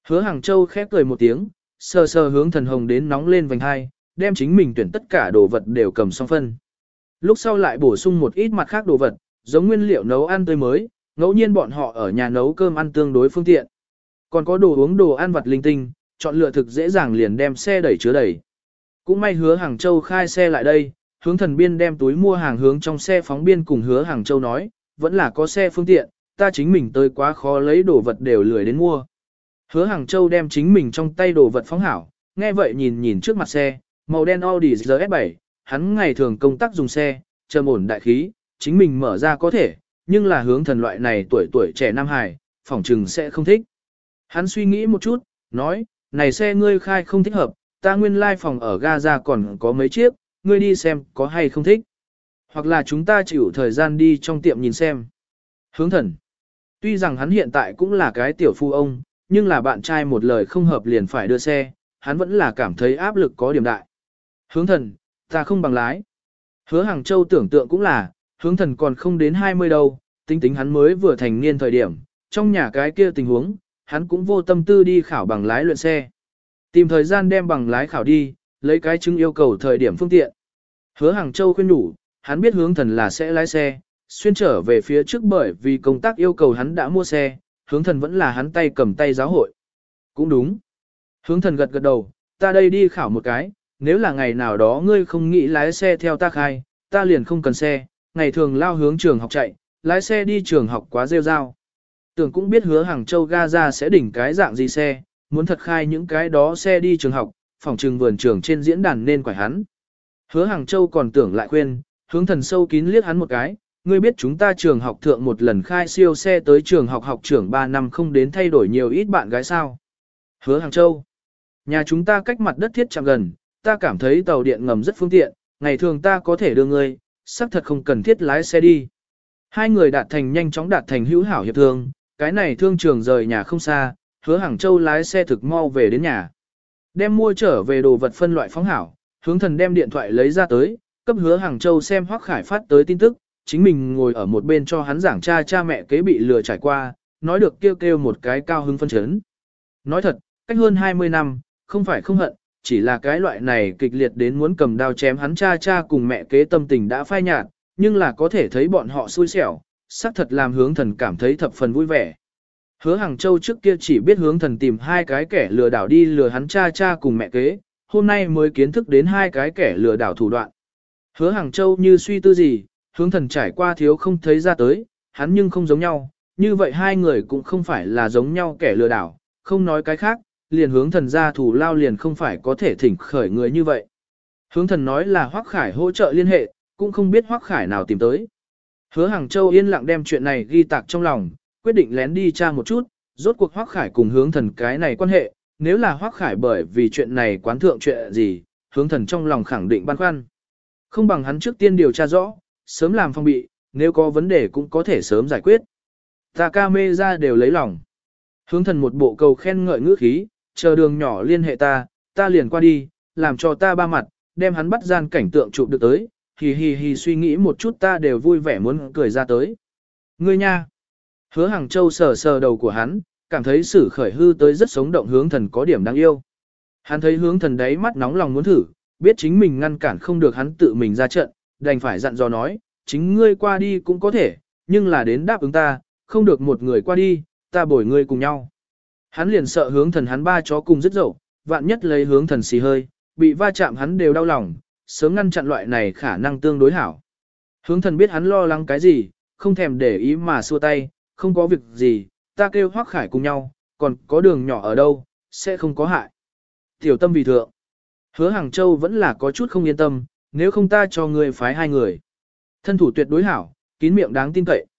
Hứa Hàng Châu khép cười một tiếng, sờ sờ hướng thần hồng đến nóng lên vành hai, đem chính mình tuyển tất cả đồ vật đều cầm xong phân. Lúc sau lại bổ sung một ít mặt khác đồ vật, giống nguyên liệu nấu ăn tươi mới, ngẫu nhiên bọn họ ở nhà nấu cơm ăn tương đối phương tiện. Còn có đồ uống đồ ăn vặt linh tinh, chọn lựa thực dễ dàng liền đem xe đẩy chứa đầy. Cũng may Hứa Hàng Châu khai xe lại đây, hướng thần biên đem túi mua hàng hướng trong xe phóng biên cùng Hứa Hàng Châu nói, vẫn là có xe phương tiện, ta chính mình tới quá khó lấy đồ vật đều lười đến mua. Hứa Hàng Châu đem chính mình trong tay đồ vật phóng hảo, nghe vậy nhìn nhìn trước mặt xe, màu đen Audi RS7, hắn ngày thường công tác dùng xe, trầm ổn đại khí, chính mình mở ra có thể, nhưng là hướng thần loại này tuổi trẻ Nam Hải, phỏng trừng sẽ không thích. Hắn suy nghĩ một chút, nói, này xe ngươi khai không thích hợp, ta nguyên lai phòng ở Gaza còn có mấy chiếc, ngươi đi xem có hay không thích. Hoặc là chúng ta chịu thời gian đi trong tiệm nhìn xem. Hướng thần. Tuy rằng hắn hiện tại cũng là cái tiểu phu ông, nhưng là bạn trai một lời không hợp liền phải đưa xe, hắn vẫn là cảm thấy áp lực có điểm đại. Hướng thần, ta không bằng lái. Hứa Hàng Châu tưởng tượng cũng là, hướng thần còn không đến 20 đâu, tính tính hắn mới vừa thành niên thời điểm, trong nhà cái kia tình huống, hắn cũng vô tâm tư đi khảo bằng lái luyện xe. Tìm thời gian đem bằng lái khảo đi, lấy cái chứng yêu cầu thời điểm phương tiện. Hứa Hàng Châu khuyên nhủ, hắn biết hướng thần là sẽ lái xe, xuyên trở về phía trước bởi vì công tác yêu cầu hắn đã mua xe, hướng thần vẫn là hắn tay cầm tay giáo hội. Cũng đúng. Hướng thần gật gật đầu, ta đây đi khảo một cái, nếu là ngày nào đó ngươi không nghĩ lái xe theo ta khai, ta liền không cần xe, ngày thường lao hướng trường học chạy, lái xe đi trường học quá rêu rao. Tưởng cũng biết Hứa Hàng Châu Gaza sẽ đỉnh cái dạng gì xe, muốn thật khai những cái đó xe đi trường học, phòng trường vườn trường trên diễn đàn nên quải hắn. Hứa Hàng Châu còn tưởng lại khuyên, hướng thần sâu kín liếc hắn một cái, ngươi biết chúng ta trường học thượng một lần khai siêu xe tới trường học học trưởng 3 năm không đến thay đổi nhiều ít bạn gái sao. Hứa Hàng Châu, nhà chúng ta cách mặt đất thiết chạm gần, ta cảm thấy tàu điện ngầm rất phương tiện, ngày thường ta có thể đưa ngươi, xác thật không cần thiết lái xe đi. Hai người nhanh chóng đạt thành hữu hảo hiệp thương, cái này thương trường rời nhà không xa, Hứa Hàng Châu lái xe thực mau về đến nhà. Đem mua trở về đồ vật phân loại phóng hảo, hướng thần đem điện thoại lấy ra tới, cấp Hứa Hàng Châu xem Hoắc Khải phát tới tin tức, chính mình ngồi ở một bên cho hắn giảng cha mẹ kế bị lừa trải qua, nói được kêu kêu một cái cao hứng phân chấn. Nói thật, cách hơn 20 năm, không phải không hận, chỉ là cái loại này kịch liệt đến muốn cầm đao chém hắn cha cùng mẹ kế tâm tình đã phai nhạt, nhưng là có thể thấy bọn họ xui xẻo, xác thật làm hướng thần cảm thấy thập phần vui vẻ. Hứa Hàng Châu trước kia chỉ biết hướng thần tìm hai cái kẻ lừa đảo đi lừa hắn cha cùng mẹ kế, hôm nay mới kiến thức đến hai cái kẻ lừa đảo thủ đoạn. Hứa Hàng Châu như suy tư gì, hướng thần trải qua thiếu không thấy ra tới, hắn nhưng không giống nhau, như vậy hai người cũng không phải là giống nhau kẻ lừa đảo, không nói cái khác, liền hướng thần ra thủ lao liền không phải có thể thỉnh khởi người như vậy. Hướng thần nói là Hoắc Khải hỗ trợ liên hệ, cũng không biết Hoắc Khải nào tìm tới. Hứa Hàng Châu yên lặng đem chuyện này ghi tạc trong lòng, quyết định lén đi tra một chút, rốt cuộc Hoắc Khải cùng hướng thần cái này quan hệ, nếu là Hoắc Khải bởi vì chuyện này quán thượng chuyện gì, hướng thần trong lòng khẳng định băn khoăn. Không bằng hắn trước tiên điều tra rõ, sớm làm phòng bị, nếu có vấn đề cũng có thể sớm giải quyết. Ta ca mê ra đều lấy lòng. Hướng thần một bộ cầu khen ngợi ngữ khí, chờ đường nhỏ liên hệ ta liền qua đi, làm cho ta ba mặt, đem hắn bắt gian cảnh tượng chụp được tới, hì suy nghĩ một chút ta đều vui vẻ muốn cười ra tới. Ngươi nha! Hứa Hàng Châu sờ sờ đầu của hắn, cảm thấy Sử Khởi hư tới rất sống động hướng thần có điểm đáng yêu. Hắn thấy hướng thần đấy mắt nóng lòng muốn thử, biết chính mình ngăn cản không được hắn tự mình ra trận, đành phải dặn dò nói, chính ngươi qua đi cũng có thể, nhưng là đến đáp ứng ta, không được một người qua đi, ta bồi ngươi cùng nhau. Hắn liền sợ hướng thần hắn ba chó cùng dứt dậu, vạn nhất lấy hướng thần xì hơi, bị va chạm hắn đều đau lòng, sớm ngăn chặn loại này khả năng tương đối hảo. Hướng thần biết hắn lo lắng cái gì, không thèm để ý mà xua tay, không có việc gì, ta kêu Hoắc Khải cùng nhau, còn có đường nhỏ ở đâu, sẽ không có hại. Tiểu tâm vì thượng. Hứa Hàng Châu vẫn là có chút không yên tâm, nếu không ta cho ngươi phái hai người. Thân thủ tuyệt đối hảo, kín miệng đáng tin cậy.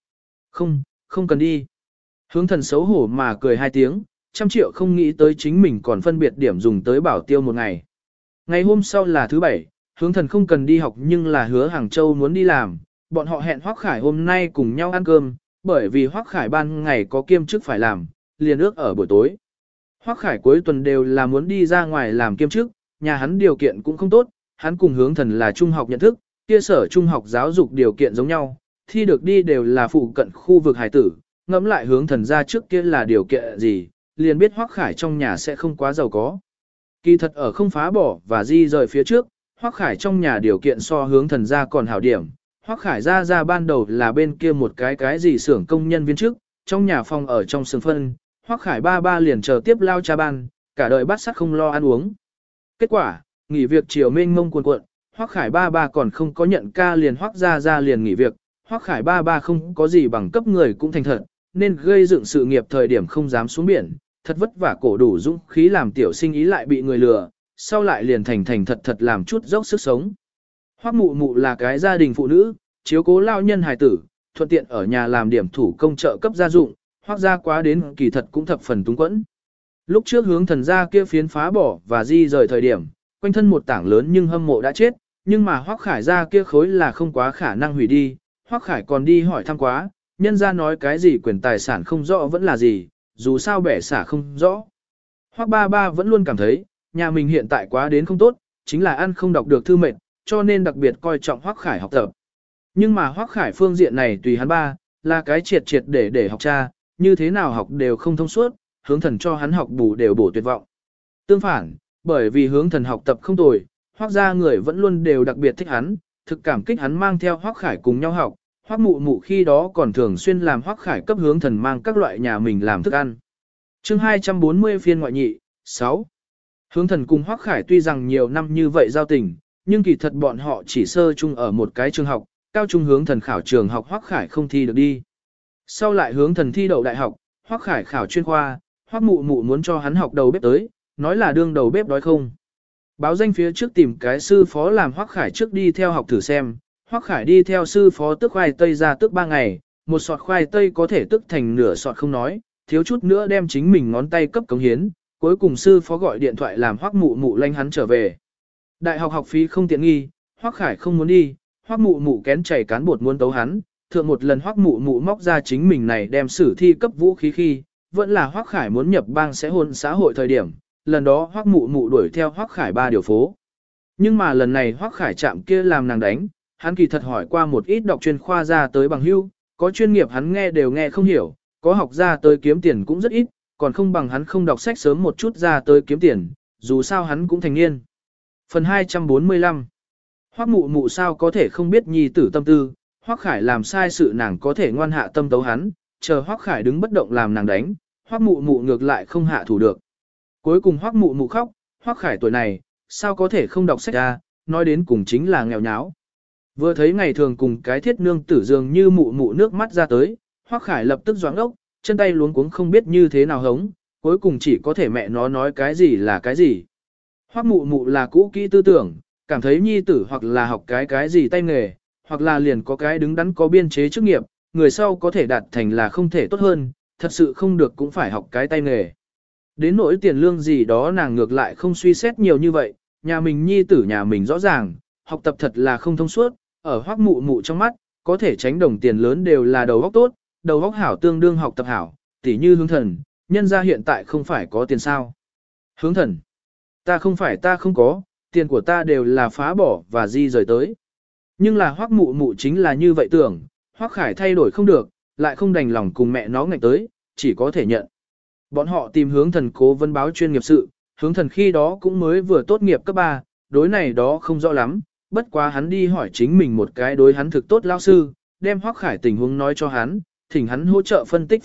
Không cần đi. Hướng thần xấu hổ mà cười hai tiếng, 100 triệu không nghĩ tới chính mình còn phân biệt điểm dùng tới bảo tiêu một ngày. Ngày hôm sau là thứ 7, hướng thần không cần đi học nhưng là Hứa Hàng Châu muốn đi làm, bọn họ hẹn Hoắc Khải hôm nay cùng nhau ăn cơm, bởi vì Hoắc Khải ban ngày có kiêm chức phải làm, liền ước ở buổi tối. Hoắc Khải cuối tuần đều là muốn đi ra ngoài làm kiêm chức, nhà hắn điều kiện cũng không tốt, hắn cùng hướng thần là trung học nhận thức, kia sở trung học giáo dục điều kiện giống nhau, thi được đi đều là phụ cận khu vực hải tử, ngẫm lại hướng thần ra trước kia là điều kiện gì, liền biết Hoắc Khải trong nhà sẽ không quá giàu có. Kỳ thật ở không phá bỏ và di rời phía trước, Hoắc Khải trong nhà điều kiện so hướng thần gia còn hảo điểm. Hoắc Khải ra ban đầu là bên kia một cái gì xưởng công nhân viên chức, trong nhà phòng ở trong sừng phân, Hoắc Khải ba liền chờ tiếp lao cha ban, cả đời bát sắt không lo ăn uống. Kết quả, nghỉ việc chiều mênh mông cuồn cuộn, Hoắc Khải ba còn không có nhận ca liền Hoắc ra liền nghỉ việc, Hoắc Khải ba không có gì bằng cấp người cũng thành thật, nên gây dựng sự nghiệp thời điểm không dám xuống biển, thật vất vả cổ đủ dũng khí làm tiểu sinh ý lại bị người lừa, sau lại liền thành thật làm chút dốc sức sống. Hoắc mụ mụ là cái gia đình phụ nữ, chiếu cố lao nhân hài tử, thuận tiện ở nhà làm điểm thủ công trợ cấp gia dụng, Hoắc gia quá đến kỳ thật cũng thập phần túng quẫn. Lúc trước hướng thần gia kia phiến phá bỏ và di rời thời điểm, quanh thân một tảng lớn nhưng hâm mộ đã chết, nhưng mà Hoắc Khải gia kia khối là không quá khả năng hủy đi, Hoắc Khải còn đi hỏi thăm quá, nhân gia nói cái gì quyền tài sản không rõ vẫn là gì, dù sao bẻ xả không rõ. Hoắc ba vẫn luôn cảm thấy, nhà mình hiện tại quá đến không tốt, chính là ăn không đọc được thư mệnh, cho nên đặc biệt coi trọng Hoắc Khải học tập. Nhưng mà Hoắc Khải phương diện này tùy hắn ba, là cái triệt để học cha, như thế nào học đều không thông suốt, hướng thần cho hắn học bù đều bổ tuyệt vọng. Tương phản, bởi vì hướng thần học tập không tồi, Hoắc gia người vẫn luôn đều đặc biệt thích hắn, thực cảm kích hắn mang theo Hoắc Khải cùng nhau học, Hoắc mụ mụ khi đó còn thường xuyên làm Hoắc Khải cấp hướng thần mang các loại nhà mình làm thức ăn. Chương 240 phiên ngoại nhị, 6. Hướng thần cùng Hoắc Khải tuy rằng nhiều năm như vậy giao tình, nhưng kỳ thật bọn họ chỉ sơ chung ở một cái trường học, cao trung hướng thần khảo trường học Hoắc Khải không thi được đi. Sau lại hướng thần thi đậu đại học, Hoắc Khải khảo chuyên khoa, Hoắc mụ mụ muốn cho hắn học đầu bếp tới, nói là đương đầu bếp đói không. Báo danh phía trước tìm cái sư phó làm Hoắc Khải trước đi theo học thử xem, Hoắc Khải đi theo sư phó tức khoai tây ra tức 3 ngày, một sọt khoai tây có thể tức thành nửa sọt không nói, thiếu chút nữa đem chính mình ngón tay cấp cống hiến, cuối cùng sư phó gọi điện thoại làm Hoắc mụ mụ lanh hắn trở về. Đại học học phí không tiện nghi, Hoắc Khải không muốn đi, Hoắc mụ mụ kén chảy cán bột muốn tấu hắn, thượng một lần Hoắc mụ mụ móc ra chính mình này đem sử thi cấp vũ khí khi, vẫn là Hoắc Khải muốn nhập bang sẽ hôn xã hội thời điểm, lần đó Hoắc mụ mụ đuổi theo Hoắc Khải 3 điều phố. Nhưng mà lần này Hoắc Khải chạm kia làm nàng đánh, hắn kỳ thật hỏi qua một ít đọc chuyên khoa ra tới bằng hưu, có chuyên nghiệp hắn nghe đều nghe không hiểu, có học ra tới kiếm tiền cũng rất ít, còn không bằng hắn không đọc sách sớm một chút ra tới kiếm tiền, dù sao hắn cũng thành niên. Phần 245 Hoắc mụ mụ sao có thể không biết nhi tử tâm tư, Hoắc Khải làm sai sự nàng có thể ngoan hạ tâm tấu hắn, chờ Hoắc Khải đứng bất động làm nàng đánh, Hoắc mụ mụ ngược lại không hạ thủ được. Cuối cùng Hoắc mụ mụ khóc, Hoắc Khải tuổi này, sao có thể không đọc sách ra, nói đến cùng chính là nghèo nháo. Vừa thấy ngày thường cùng cái thiết nương tử dường như mụ mụ nước mắt ra tới, Hoắc Khải lập tức doãn ốc, chân tay luống cuống không biết như thế nào hống, cuối cùng chỉ có thể mẹ nó nói cái gì là cái gì. Hoắc mụ mụ là cũ kỹ tư tưởng, cảm thấy nhi tử hoặc là học cái gì tay nghề, hoặc là liền có cái đứng đắn có biên chế chức nghiệp, người sau có thể đạt thành là không thể tốt hơn, thật sự không được cũng phải học cái tay nghề. Đến nỗi tiền lương gì đó nàng ngược lại không suy xét nhiều như vậy, nhà mình nhi tử nhà mình rõ ràng, học tập thật là không thông suốt, ở Hoắc mụ mụ trong mắt, có thể tránh đồng tiền lớn đều là đầu óc tốt, đầu óc hảo tương đương học tập hảo, tỉ như hướng thần, nhân ra hiện tại không phải có tiền sao. Hướng thần, ta không có, tiền của ta đều là phá bỏ và di rời tới. Nhưng là Hoắc mụ mụ chính là như vậy tưởng, Hoắc Khải thay đổi không được, lại không đành lòng cùng mẹ nó ngạch tới, chỉ có thể nhận. Bọn họ tìm hướng thần cố vấn báo chuyên nghiệp sự, hướng thần khi đó cũng mới vừa tốt nghiệp cấp 3, đối này đó không rõ lắm, bất quá hắn đi hỏi chính mình một cái đối hắn thực tốt lao sư, đem Hoắc Khải tình huống nói cho hắn, thỉnh hắn hỗ trợ phân tích.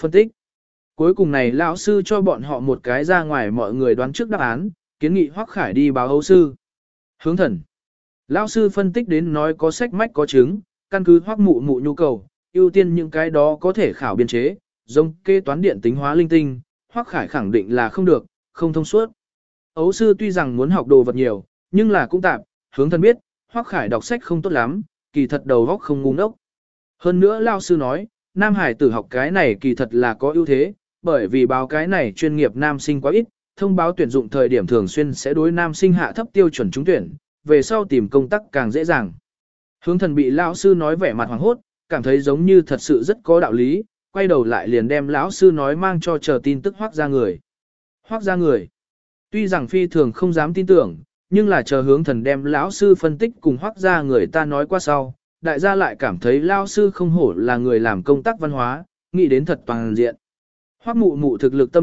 Cuối cùng này lão sư cho bọn họ một cái ra ngoài mọi người đoán trước đáp án, kiến nghị Hoắc Khải đi báo hấu sư. Hướng thần. Lão sư phân tích đến nói có sách mách có chứng, căn cứ Hoắc mụ mụ nhu cầu, ưu tiên những cái đó có thể khảo biên chế, giống kê toán điện tính hóa linh tinh, Hoắc Khải khẳng định là không được, không thông suốt. Ấu sư tuy rằng muốn học đồ vật nhiều, nhưng là cũng tạm, hướng thần biết, Hoắc Khải đọc sách không tốt lắm, kỳ thật đầu óc không ngu ngốc. Hơn nữa lão sư nói, nam hải tử học cái này kỳ thật là có ưu thế, bởi vì báo cái này chuyên nghiệp nam sinh quá ít, thông báo tuyển dụng thời điểm thường xuyên sẽ đối nam sinh hạ thấp tiêu chuẩn trúng tuyển, về sau tìm công tác càng dễ dàng. Hướng thần bị lão sư nói vẻ mặt hoảng hốt, cảm thấy giống như thật sự rất có đạo lý, quay đầu lại liền đem lão sư nói mang cho chờ tin tức Hoắc ra người. Hoắc ra người. Tuy rằng phi thường không dám tin tưởng, nhưng là chờ hướng thần đem lão sư phân tích cùng Hoắc ra người ta nói qua sau, đại gia lại cảm thấy lão sư không hổ là người làm công tác văn hóa, nghĩ đến thật toàn diện. Hoắc mụ mụ thực lực tâm động,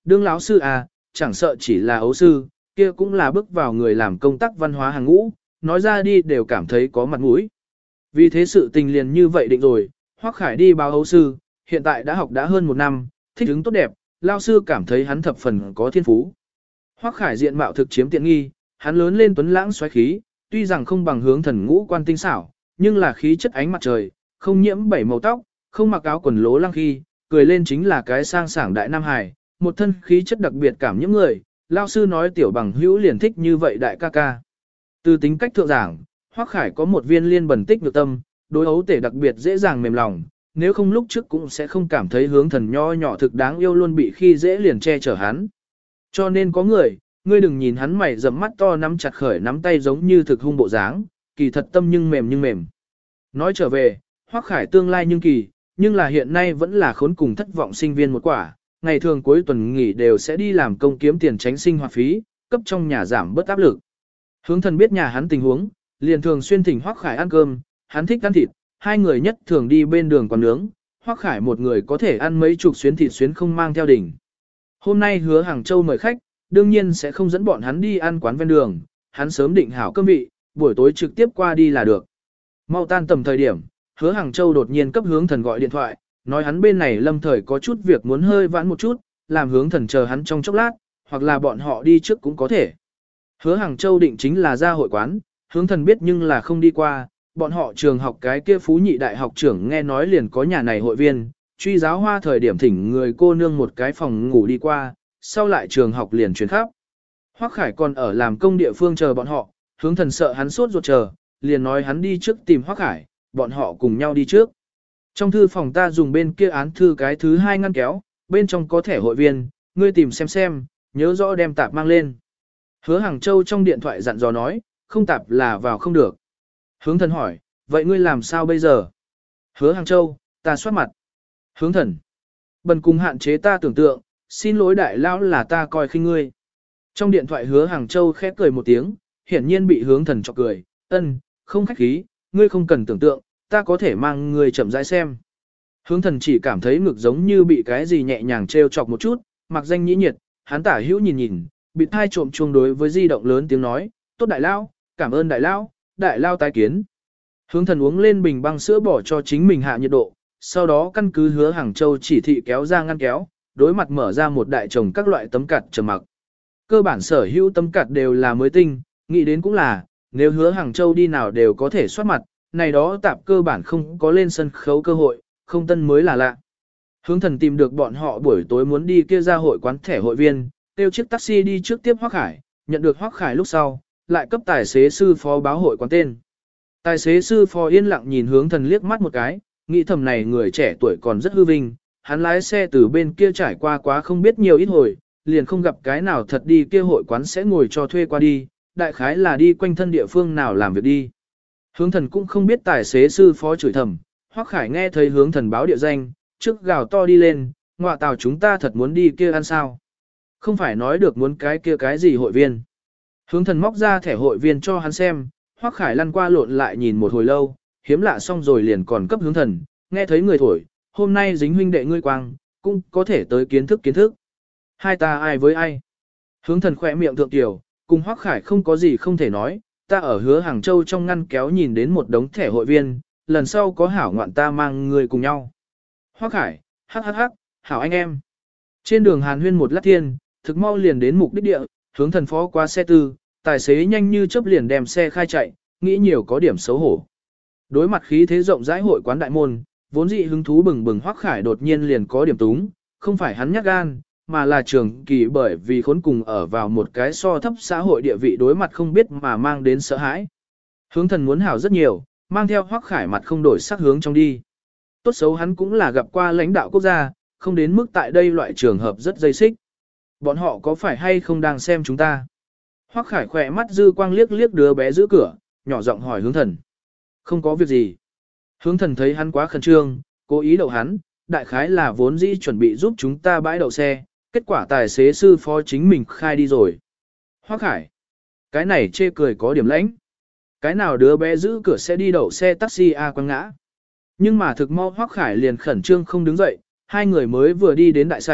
đương lão sư à, chẳng sợ chỉ là ấu sư, kia cũng là bước vào người làm công tác văn hóa hàng ngũ, nói ra đi đều cảm thấy có mặt mũi. Vì thế sự tình liền như vậy định rồi, Hoắc Khải đi báo ấu sư, hiện tại đã học đã hơn 1 năm, thích ứng tốt đẹp, lao sư cảm thấy hắn thập phần có thiên phú. Hoắc Khải diện mạo thực chiếm tiện nghi, hắn lớn lên tuấn lãng xoáy khí, tuy rằng không bằng Hướng Thần ngũ quan tinh xảo, nhưng là khí chất ánh mặt trời, không nhiễm 7 màu tóc, không mặc áo quần lố lăng khi, cười lên chính là cái sang sảng đại nam hài, một thân khí chất đặc biệt cảm nhiễm người, lao sư nói tiểu bằng hữu liền thích như vậy đại ca ca. Từ tính cách thượng giảng, Hoắc Khải có một viên liên bẩn tích nhược tâm, đối ấu tể đặc biệt dễ dàng mềm lòng, nếu không lúc trước cũng sẽ không cảm thấy Hướng Thần nho nhỏ thực đáng yêu luôn bị khi dễ liền che chở hắn. Cho nên có người, ngươi đừng nhìn hắn mày rậm mắt to nắm chặt khởi nắm tay giống như thực hung bộ dáng, kỳ thật tâm nhưng mềm. Nói trở về, Hoắc Khải tương lai nhưng kỳ, nhưng là hiện nay vẫn là khốn cùng thất vọng sinh viên một quả, ngày thường cuối tuần nghỉ đều sẽ đi làm công kiếm tiền tránh sinh hoạt phí, cấp trong nhà giảm bớt áp lực. Hướng Thần biết nhà hắn tình huống, liền thường xuyên thỉnh Hoắc Khải ăn cơm, hắn thích ăn thịt, hai người nhất thường đi bên đường quán nướng, Hoắc Khải một người có thể ăn mấy chục xuyến thịt xuyến không mang theo đỉnh. Hôm nay Hứa Hàng Châu mời khách, đương nhiên sẽ không dẫn bọn hắn đi ăn quán ven đường, hắn sớm định hảo cơm vị, buổi tối trực tiếp qua đi là được. Mau tan tầm thời điểm, Hứa Hàng Châu đột nhiên cấp Hướng Thần gọi điện thoại, nói hắn bên này lâm thời có chút việc muốn hơi vãn một chút, làm Hướng Thần chờ hắn trong chốc lát, hoặc là bọn họ đi trước cũng có thể. Hứa Hàng Châu định chính là ra hội quán, Hướng Thần biết nhưng là không đi qua, bọn họ trường học cái kia Phú Nhị đại học trưởng nghe nói liền có nhà này hội viên, truy giáo hoa thời điểm thỉnh người cô nương một cái phòng ngủ đi qua, sau lại trường học liền chuyển khắp. Hoắc Khải còn ở làm công địa phương chờ bọn họ, Hướng Thần sợ hắn sốt ruột chờ, liền nói hắn đi trước tìm Hoắc Khải, bọn họ cùng nhau đi trước. Trong thư phòng ta dùng bên kia án thư cái thứ 2 ngăn kéo, bên trong có thẻ hội viên, ngươi tìm xem, nhớ rõ đem tạp mang lên. Hứa Hàng Châu trong điện thoại dặn dò nói, không tạp là vào không được. Hướng Thần hỏi, vậy ngươi làm sao bây giờ? Hứa Hàng Châu, ta soát mặt. Hướng Thần, bần cùng hạn chế ta tưởng tượng, xin lỗi đại lão là ta coi khinh ngươi. Trong điện thoại Hứa Hàng Châu khẽ cười một tiếng, hiển nhiên bị Hướng Thần chọc cười, không khách khí, ngươi không cần tưởng tượng, ta có thể mang ngươi chậm rãi xem. Hướng Thần chỉ cảm thấy ngực giống như bị cái gì nhẹ nhàng treo chọc một chút, mặc danh nhĩ nhiệt, hắn tả hữu nhìn, bị thai trộm chuông đối với di động lớn tiếng nói, tốt đại lão, cảm ơn đại lão tái kiến. Hướng Thần uống lên bình băng sữa bỏ cho chính mình hạ nhiệt độ, sau đó căn cứ Hứa Hàng Châu chỉ thị kéo ra ngăn kéo, đối mặt mở ra một đại chồng các loại tấm cạt trầm mặc. Cơ bản sở hữu tấm cạt đều là mới tinh, nghĩ đến cũng là, nếu Hứa Hàng Châu đi nào đều có thể soát mặt, này đó tạp cơ bản không có lên sân khấu cơ hội, không tân mới là lạ. Hướng Thần tìm được bọn họ buổi tối muốn đi kia ra hội quán thẻ hội viên, tiêu chiếc taxi đi trước tiếp Hoắc Khải, nhận được Hoắc Khải lúc sau, lại cấp tài xế sư phó báo hội quán tên. Tài xế sư phó yên lặng nhìn Hướng Thần liếc mắt một cái, nghĩ thầm này người trẻ tuổi còn rất hư vinh, hắn lái xe từ bên kia trải qua quá không biết nhiều ít hồi, liền không gặp cái nào thật đi kia hội quán sẽ ngồi cho thuê qua đi, đại khái là đi quanh thân địa phương nào làm việc đi. Hướng Thần cũng không biết tài xế sư phó chửi thầm, Hoắc Khải nghe thấy Hướng Thần báo địa danh, trước gào to đi lên, ngọa tào chúng ta thật muốn đi kia ăn sao. Không phải nói được muốn cái gì hội viên. Hướng Thần móc ra thẻ hội viên cho hắn xem, Hoắc Khải lăn qua lộn lại nhìn một hồi lâu, hiếm lạ xong rồi liền còn cấp Hướng Thần, nghe thấy người thổi, hôm nay dính huynh đệ ngươi quang, cũng có thể tới kiến thức. Hai ta ai với ai? Hướng Thần khỏe miệng thượng tiểu, cùng Hoắc Khải không có gì không thể nói, ta ở Hứa Hàng Châu trong ngăn kéo nhìn đến một đống thẻ hội viên, lần sau có hảo ngoạn ta mang người cùng nhau. Hoắc Khải, hắc, hảo anh em. Trên đường Hàn Huyên một lát thiên, thực mau liền đến mục đích địa, Hướng Thần phó qua xe tư, tài xế nhanh như chớp liền đem xe khai chạy, nghĩ nhiều có điểm xấu hổ. Đối mặt khí thế rộng rãi hội quán đại môn, vốn dị hứng thú bừng bừng Hoắc Khải đột nhiên liền có điểm túng, không phải hắn nhát gan, mà là trường kỳ bởi vì khốn cùng ở vào một cái so thấp xã hội địa vị đối mặt không biết mà mang đến sợ hãi. Hướng Thần muốn hảo rất nhiều, mang theo Hoắc Khải mặt không đổi sắc hướng trong đi. Tốt xấu hắn cũng là gặp qua lãnh đạo quốc gia, không đến mức tại đây loại trường hợp rất dây xích. Bọn họ có phải hay không đang xem chúng ta? Hoắc Khải khỏe mắt dư quang liếc đứa bé giữ cửa, nhỏ giọng hỏi Hướng Thần. Không có việc gì. Hướng Thần thấy hắn quá khẩn trương, cố ý đậu hắn, đại khái là vốn dĩ chuẩn bị giúp chúng ta bãi đậu xe, kết quả tài xế sư phó chính mình khai đi rồi. Hoắc Khải, cái này chê cười có điểm lãnh. Cái nào đứa bé giữ cửa sẽ đi đậu xe taxi quăng ngã. Nhưng mà thực mau Hoắc Khải liền khẩn trương không đứng dậy, hai người mới vừa đi đến đại sảnh,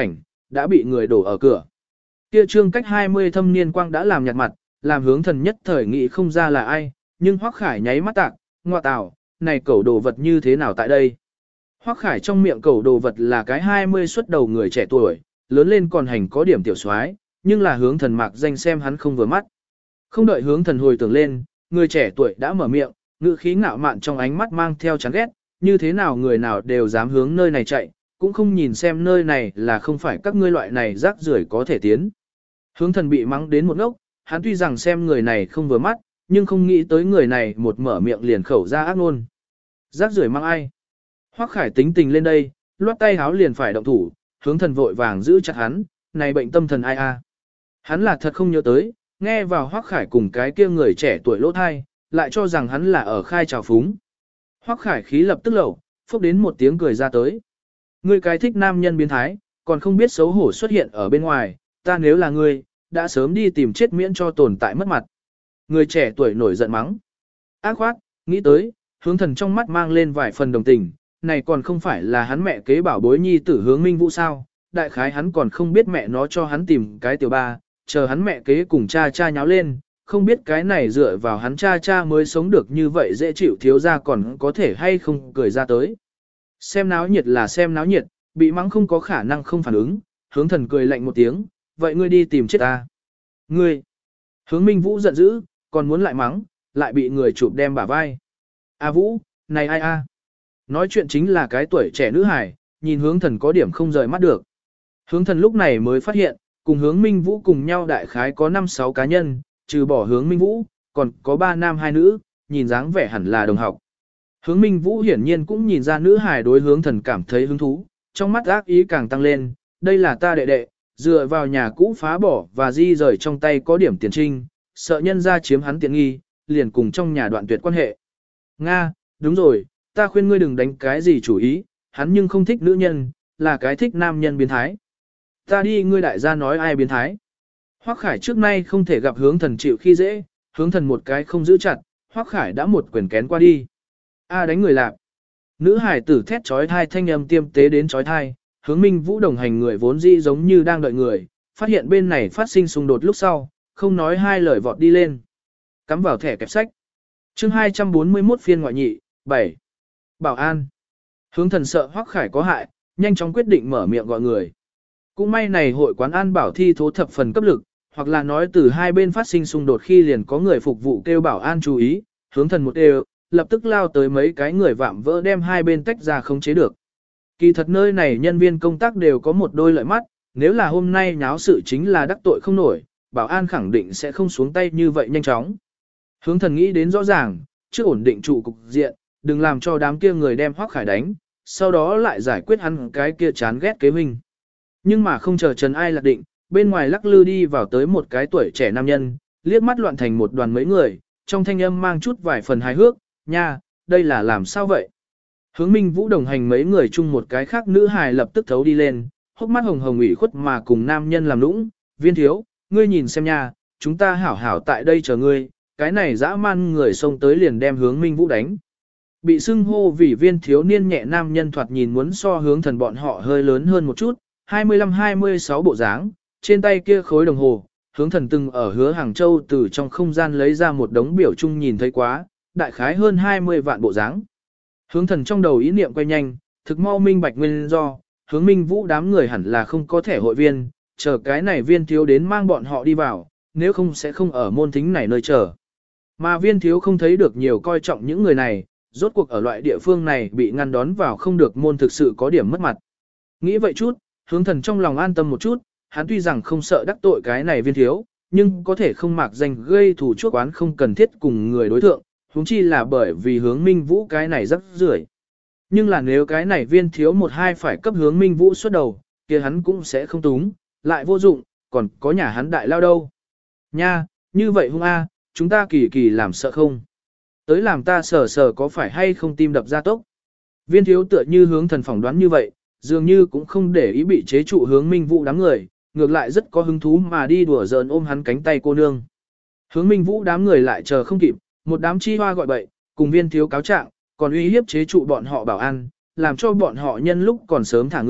đã bị người đổ ở cửa. Kia trương cách 20 thâm niên quang đã làm nhạt mặt, làm hướng thần nhất thời nghĩ không ra là ai, nhưng Hoắc Khải nháy mắt tạc, ngoa tào, này cẩu đồ vật như thế nào tại đây? Hoắc Khải trong miệng cẩu đồ vật là cái 20 xuất đầu người trẻ tuổi, lớn lên còn hành có điểm tiểu soái, nhưng là hướng thần mạc danh xem hắn không vừa mắt. Không đợi hướng thần hồi tưởng lên, người trẻ tuổi đã mở miệng, ngữ khí ngạo mạn trong ánh mắt mang theo chán ghét, như thế nào người nào đều dám hướng nơi này chạy, cũng không nhìn xem nơi này là không phải các ngươi loại này rác rưởi có thể tiến. Hướng thần bị mắng đến một ngốc, hắn tuy rằng xem người này không vừa mắt, nhưng không nghĩ tới người này một mở miệng liền khẩu ra ác ngôn. Rác rưởi mang ai? Hoắc Khải tính tình lên đây, loát tay háo liền phải động thủ, hướng thần vội vàng giữ chặt hắn, này bệnh tâm thần ai a? Hắn là thật không nhớ tới, nghe vào Hoắc Khải cùng cái kia người trẻ tuổi lỗ thai, lại cho rằng hắn là ở khai trào phúng. Hoắc Khải khí lập tức lẩu, phúc đến một tiếng cười ra tới. Ngươi cái thích nam nhân biến thái, còn không biết xấu hổ xuất hiện ở bên ngoài, ta nếu là ngươi, đã sớm đi tìm chết miễn cho tồn tại mất mặt. Người trẻ tuổi nổi giận mắng. Ác khoát, nghĩ tới, hướng thần trong mắt mang lên vài phần đồng tình, này còn không phải là hắn mẹ kế bảo bối nhi tử hướng Minh Vũ sao, đại khái hắn còn không biết mẹ nó cho hắn tìm cái tiểu ba, chờ hắn mẹ kế cùng cha nháo lên, không biết cái này dựa vào hắn cha mới sống được như vậy dễ chịu thiếu ra còn có thể hay không cười ra tới. Xem náo nhiệt là xem náo nhiệt, bị mắng không có khả năng không phản ứng, hướng thần cười lạnh một tiếng, vậy ngươi đi tìm chết ta. Ngươi! Hướng Minh Vũ giận dữ, còn muốn lại mắng, lại bị người chụp đem bả vai. A Vũ, này ai a? Nói chuyện chính là cái tuổi trẻ nữ hài, nhìn hướng thần có điểm không rời mắt được. Hướng thần lúc này mới phát hiện, cùng hướng Minh Vũ cùng nhau đại khái có 5-6 cá nhân, trừ bỏ hướng Minh Vũ, còn có 3 nam 2 nữ, nhìn dáng vẻ hẳn là đồng học. Hướng Minh Vũ hiển nhiên cũng nhìn ra nữ hài đối hướng thần cảm thấy hứng thú, trong mắt ác ý càng tăng lên, đây là ta đệ đệ, dựa vào nhà cũ phá bỏ và di rời trong tay có điểm tiền trinh, sợ nhân ra chiếm hắn tiện nghi, liền cùng trong nhà đoạn tuyệt quan hệ. Nga, đúng rồi, ta khuyên ngươi đừng đánh cái gì chủ ý, hắn nhưng không thích nữ nhân, là cái thích nam nhân biến thái. Ta đi ngươi đại gia nói ai biến thái. Hoắc Khải trước nay không thể gặp hướng thần chịu khi dễ, hướng thần một cái không giữ chặt, Hoắc Khải đã một quyền kén qua đi. A đánh người lạp. Nữ hải tử thét trói thai thanh âm tiêm tế đến trói thai, hướng Minh Vũ đồng hành người vốn dĩ giống như đang đợi người, phát hiện bên này phát sinh xung đột lúc sau, không nói hai lời vọt đi lên. Cắm vào thẻ kẹp sách. Chương 241 phiên ngoại nhị, 7. Bảo an. Hướng thần sợ Hoắc Khải có hại, nhanh chóng quyết định mở miệng gọi người. Cũng may này hội quán an bảo thi thố thập phần cấp lực, hoặc là nói từ hai bên phát sinh xung đột khi liền có người phục vụ kêu bảo an chú ý, hướng thần một đều, lập tức lao tới mấy cái người vạm vỡ đem hai bên tách ra không chế được. Kỳ thật nơi này nhân viên công tác đều có một đôi lợi mắt, nếu là hôm nay nháo sự chính là đắc tội không nổi, bảo an khẳng định sẽ không xuống tay như vậy nhanh chóng. Hướng thần nghĩ đến rõ ràng, trước ổn định trụ cục diện, đừng làm cho đám kia người đem Hoắc Khải đánh, sau đó lại giải quyết hắn cái kia chán ghét kế minh. Nhưng mà không chờ Trần Ai lạc định, bên ngoài lắc lư đi vào tới một cái tuổi trẻ nam nhân, liếc mắt loạn thành một đoàn mấy người, trong thanh âm mang chút vài phần hài hước, nha, đây là làm sao vậy? Hướng Minh Vũ đồng hành mấy người chung một cái khác nữ hài lập tức thấu đi lên, hốc mắt hồng hồng ủy khuất mà cùng nam nhân làm lũng, Viên thiếu, ngươi nhìn xem nha, chúng ta hảo hảo tại đây chờ ngươi, cái này dã man người xông tới liền đem Hướng Minh Vũ đánh. Bị xưng hô vì Viên thiếu niên nhẹ nam nhân thoạt nhìn muốn so hướng thần bọn họ hơi lớn hơn một chút, 25-26 bộ dáng, trên tay kia khối đồng hồ, hướng thần từng ở Hứa Hàng Châu từ trong không gian lấy ra một đống biểu chung nhìn thấy quá, đại khái hơn 20 vạn bộ dáng. Hướng thần trong đầu ý niệm quay nhanh, thực mau minh bạch nguyên do, hướng Minh Vũ đám người hẳn là không có thẻ hội viên, chờ cái này Viên thiếu đến mang bọn họ đi vào, nếu không sẽ không ở môn thính này nơi chờ. Mà Viên thiếu không thấy được nhiều coi trọng những người này, rốt cuộc ở loại địa phương này bị ngăn đón vào không được môn thực sự có điểm mất mặt. Nghĩ vậy chút, hướng thần trong lòng an tâm một chút, hắn tuy rằng không sợ đắc tội cái này Viên thiếu, nhưng có thể không mạc danh gây thù chuốc oán không cần thiết cùng người đối thượng, huống chi là bởi vì hướng Minh Vũ cái này rất rưởi. Nhưng là nếu cái này Viên thiếu một hai phải cấp hướng Minh Vũ xuất đầu, kia hắn cũng sẽ không túng, lại vô dụng, còn có nhà hắn đại lao đâu. Nha, như vậy hung a, chúng ta kỳ kỳ làm sợ không? Tới làm ta sờ có phải hay không tim đập ra tốc? Viên thiếu tựa như hướng thần phỏng đoán như vậy, dường như cũng không để ý bị chế trụ hướng Minh Vũ đám người, ngược lại rất có hứng thú mà đi đùa giỡn ôm hắn cánh tay cô nương. Hướng Minh Vũ đám người lại chờ không kịp, một đám chi hoa gọi bậy, cùng Viên thiếu cáo trạng, còn uy hiếp chế trụ bọn họ bảo an, làm cho bọn họ nhân lúc còn sớm thả người,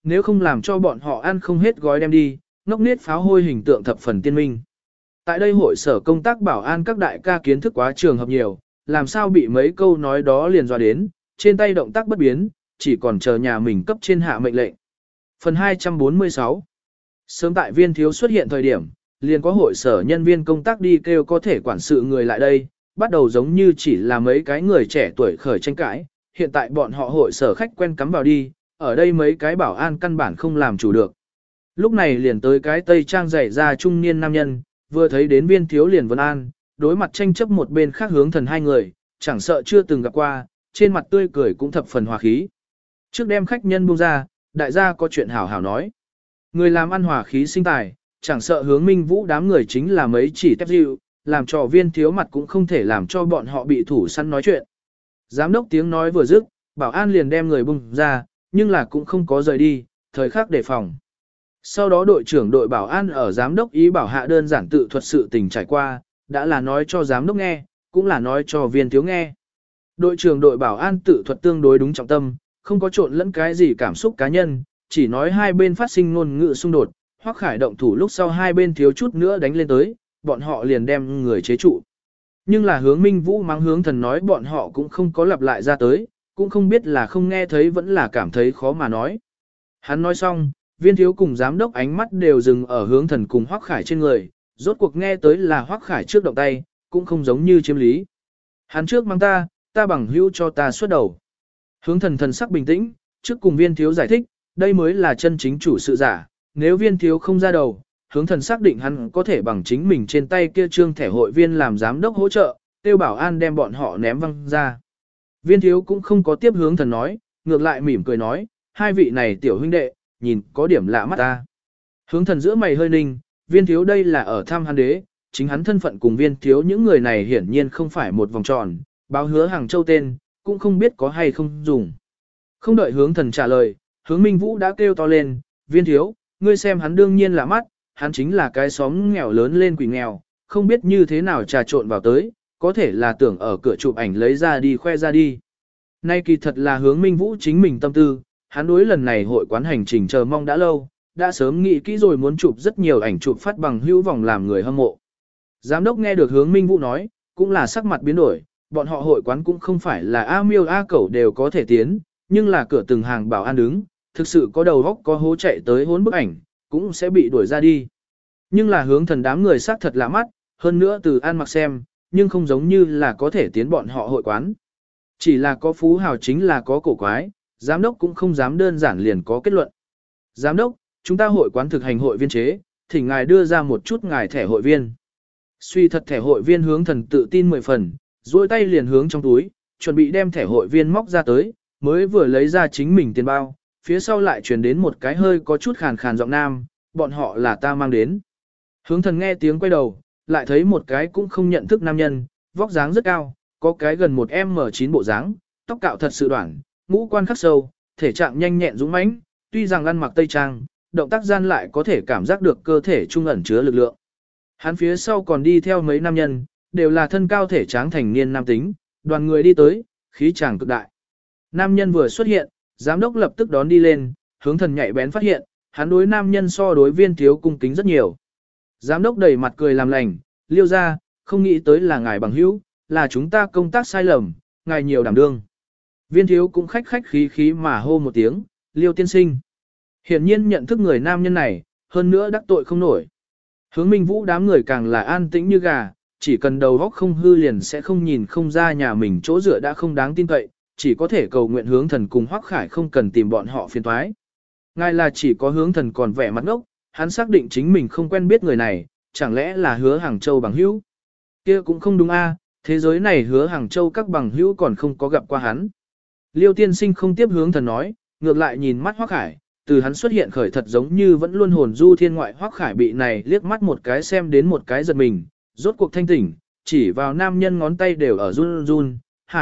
nếu không làm cho bọn họ ăn không hết gói đem đi, ngốc nết pháo hôi hình tượng thập phần tiên minh. Tại đây hội sở công tác bảo an các đại ca kiến thức quá trường hợp nhiều, làm sao bị mấy câu nói đó liền dọa đến, trên tay động tác bất biến, chỉ còn chờ nhà mình cấp trên hạ mệnh lệnh. Phần 246. Sớm tại Viên Thiếu xuất hiện thời điểm, liền có hội sở nhân viên công tác đi kêu có thể quản sự người lại đây, bắt đầu giống như chỉ là mấy cái người trẻ tuổi khởi tranh cãi, hiện tại bọn họ hội sở khách quen cắm vào đi, ở đây mấy cái bảo an căn bản không làm chủ được. Lúc này liền tới cái tây trang dày ra trung niên nam nhân, vừa thấy đến Viên Thiếu liền vấn an, đối mặt tranh chấp một bên khác hướng thần hai người, chẳng sợ chưa từng gặp qua, trên mặt tươi cười cũng thập phần hòa khí. Trước đem khách nhân buông ra, đại gia có chuyện hảo hảo nói. Người làm ăn hòa khí sinh tài, chẳng sợ hướng Minh Vũ đám người chính là mấy chỉ tép dịu, làm cho Viên Thiếu mặt cũng không thể làm cho bọn họ bị thủ săn nói chuyện. Giám đốc tiếng nói vừa dứt, bảo an liền đem người bung ra, nhưng là cũng không có rời đi, thời khắc đề phòng. Sau đó đội trưởng đội bảo an ở giám đốc ý bảo hạ đơn giản tự thuật sự tình trải qua, đã là nói cho giám đốc nghe, cũng là nói cho Viên Thiếu nghe. Đội trưởng đội bảo an tự thuật tương đối đúng trọng tâm, không có trộn lẫn cái gì cảm xúc cá nhân, chỉ nói hai bên phát sinh ngôn ngữ xung đột, Hoắc Khải động thủ lúc sau hai bên thiếu chút nữa đánh lên tới, bọn họ liền đem người chế trụ. Nhưng là hướng Minh Vũ mắng hướng thần nói bọn họ cũng không có lặp lại ra tới, cũng không biết là không nghe thấy vẫn là cảm thấy khó mà nói. Hắn nói xong, Viên Thiếu cùng giám đốc ánh mắt đều dừng ở hướng thần cùng Hoắc Khải trên người, rốt cuộc nghe tới là Hoắc Khải trước động tay, cũng không giống như chiếm lý. Hắn trước mang ta bằng hữu cho ta xuất đầu. Hướng thần thần sắc bình tĩnh, trước cùng Viên Thiếu giải thích, đây mới là chân chính chủ sự giả, nếu Viên Thiếu không ra đầu, hướng thần xác định hắn có thể bằng chính mình trên tay kia trương thẻ hội viên làm giám đốc hỗ trợ, tiêu bảo an đem bọn họ ném văng ra. Viên Thiếu cũng không có tiếp hướng thần nói, ngược lại mỉm cười nói, hai vị này tiểu huynh đệ, nhìn có điểm lạ mắt ta. Hướng thần giữa mày hơi ninh, Viên Thiếu đây là ở thăm hắn đế, chính hắn thân phận cùng Viên Thiếu những người này hiển nhiên không phải một vòng tròn, báo hứa Hàng Châu tên, cũng không biết có hay không dùng. Không đợi hướng thần trả lời, hướng Minh Vũ đã kêu to lên, Viên Thiếu, ngươi xem hắn đương nhiên lạ mắt, hắn chính là cái xóm nghèo lớn lên quỷ nghèo, không biết như thế nào trà trộn vào tới, có thể là tưởng ở cửa chụp ảnh lấy ra đi khoe ra đi. Nay kỳ thật là hướng Minh Vũ chính mình tâm tư, hắn đối lần này hội quán hành trình chờ mong đã lâu, đã sớm nghĩ kỹ rồi muốn chụp rất nhiều ảnh chụp phát bằng hữu vòng làm người hâm mộ. Giám đốc nghe được hướng Minh Vũ nói, cũng là sắc mặt biến đổi, bọn họ hội quán cũng không phải là A miêu A cẩu đều có thể tiến, nhưng là cửa từng hàng bảo an đứng, thực sự có đầu góc có hố chạy tới hốn bức ảnh, cũng sẽ bị đuổi ra đi. Nhưng là hướng thần đám người sắc thật lạ mắt, hơn nữa từ ăn mặc xem, nhưng không giống như là có thể tiến bọn họ hội quán. Chỉ là có phú hào chính là có cổ quái, giám đốc cũng không dám đơn giản liền có kết luận. Giám đốc, chúng ta hội quán thực hành hội viên chế, thỉnh ngài đưa ra một chút ngài thẻ hội viên. Suy thật thẻ hội viên hướng thần tự tin 10 phần, duỗi tay liền hướng trong túi, chuẩn bị đem thẻ hội viên móc ra tới, mới vừa lấy ra chính mình tiền bao, phía sau lại truyền đến một cái hơi có chút khàn khàn giọng nam, bọn họ là ta mang đến. Hướng thần nghe tiếng quay đầu, lại thấy một cái cũng không nhận thức nam nhân, vóc dáng rất cao, có cái gần một M9 bộ dáng, tóc cạo thật sự đoạn, ngũ quan khắc sâu, thể trạng nhanh nhẹn dũng mãnh, tuy rằng ăn mặc tây trang, động tác gian lại có thể cảm giác được cơ thể trung ẩn chứa lực lượng. Hắn phía sau còn đi theo mấy nam nhân, đều là thân cao thể tráng thành niên nam tính, đoàn người đi tới, khí chàng cực đại. Nam nhân vừa xuất hiện, giám đốc lập tức đón đi lên, hướng thần nhạy bén phát hiện, hắn đối nam nhân so đối Viên Thiếu cung kính rất nhiều. Giám đốc đầy mặt cười làm lành, Liêu ra, không nghĩ tới là ngài bằng hữu, là chúng ta công tác sai lầm, ngài nhiều đảm đương. Viên Thiếu cũng khách khách khí khí mà hô một tiếng, Liêu tiên sinh. Hiển nhiên nhận thức người nam nhân này, hơn nữa đắc tội không nổi. Hướng Minh Vũ đám người càng là an tĩnh như gà, chỉ cần đầu óc không hư liền sẽ không nhìn không ra nhà mình chỗ dựa đã không đáng tin cậy, chỉ có thể cầu nguyện hướng thần cùng Hoắc Khải không cần tìm bọn họ phiền toái. Ngài là chỉ có hướng thần còn vẻ mặt ngốc, hắn xác định chính mình không quen biết người này, chẳng lẽ là hứa Hàng Châu bằng hữu? Kia cũng không đúng a, thế giới này hứa Hàng Châu các bằng hữu còn không có gặp qua hắn. Liêu tiên sinh không tiếp hướng thần nói, ngược lại nhìn mắt Hoắc Khải, từ hắn xuất hiện khởi thật giống như vẫn luôn hồn du thiên ngoại. Hoắc Khải bị này liếc mắt một cái xem đến một cái giật mình, rốt cuộc thanh tỉnh, chỉ vào nam nhân ngón tay đều ở run run,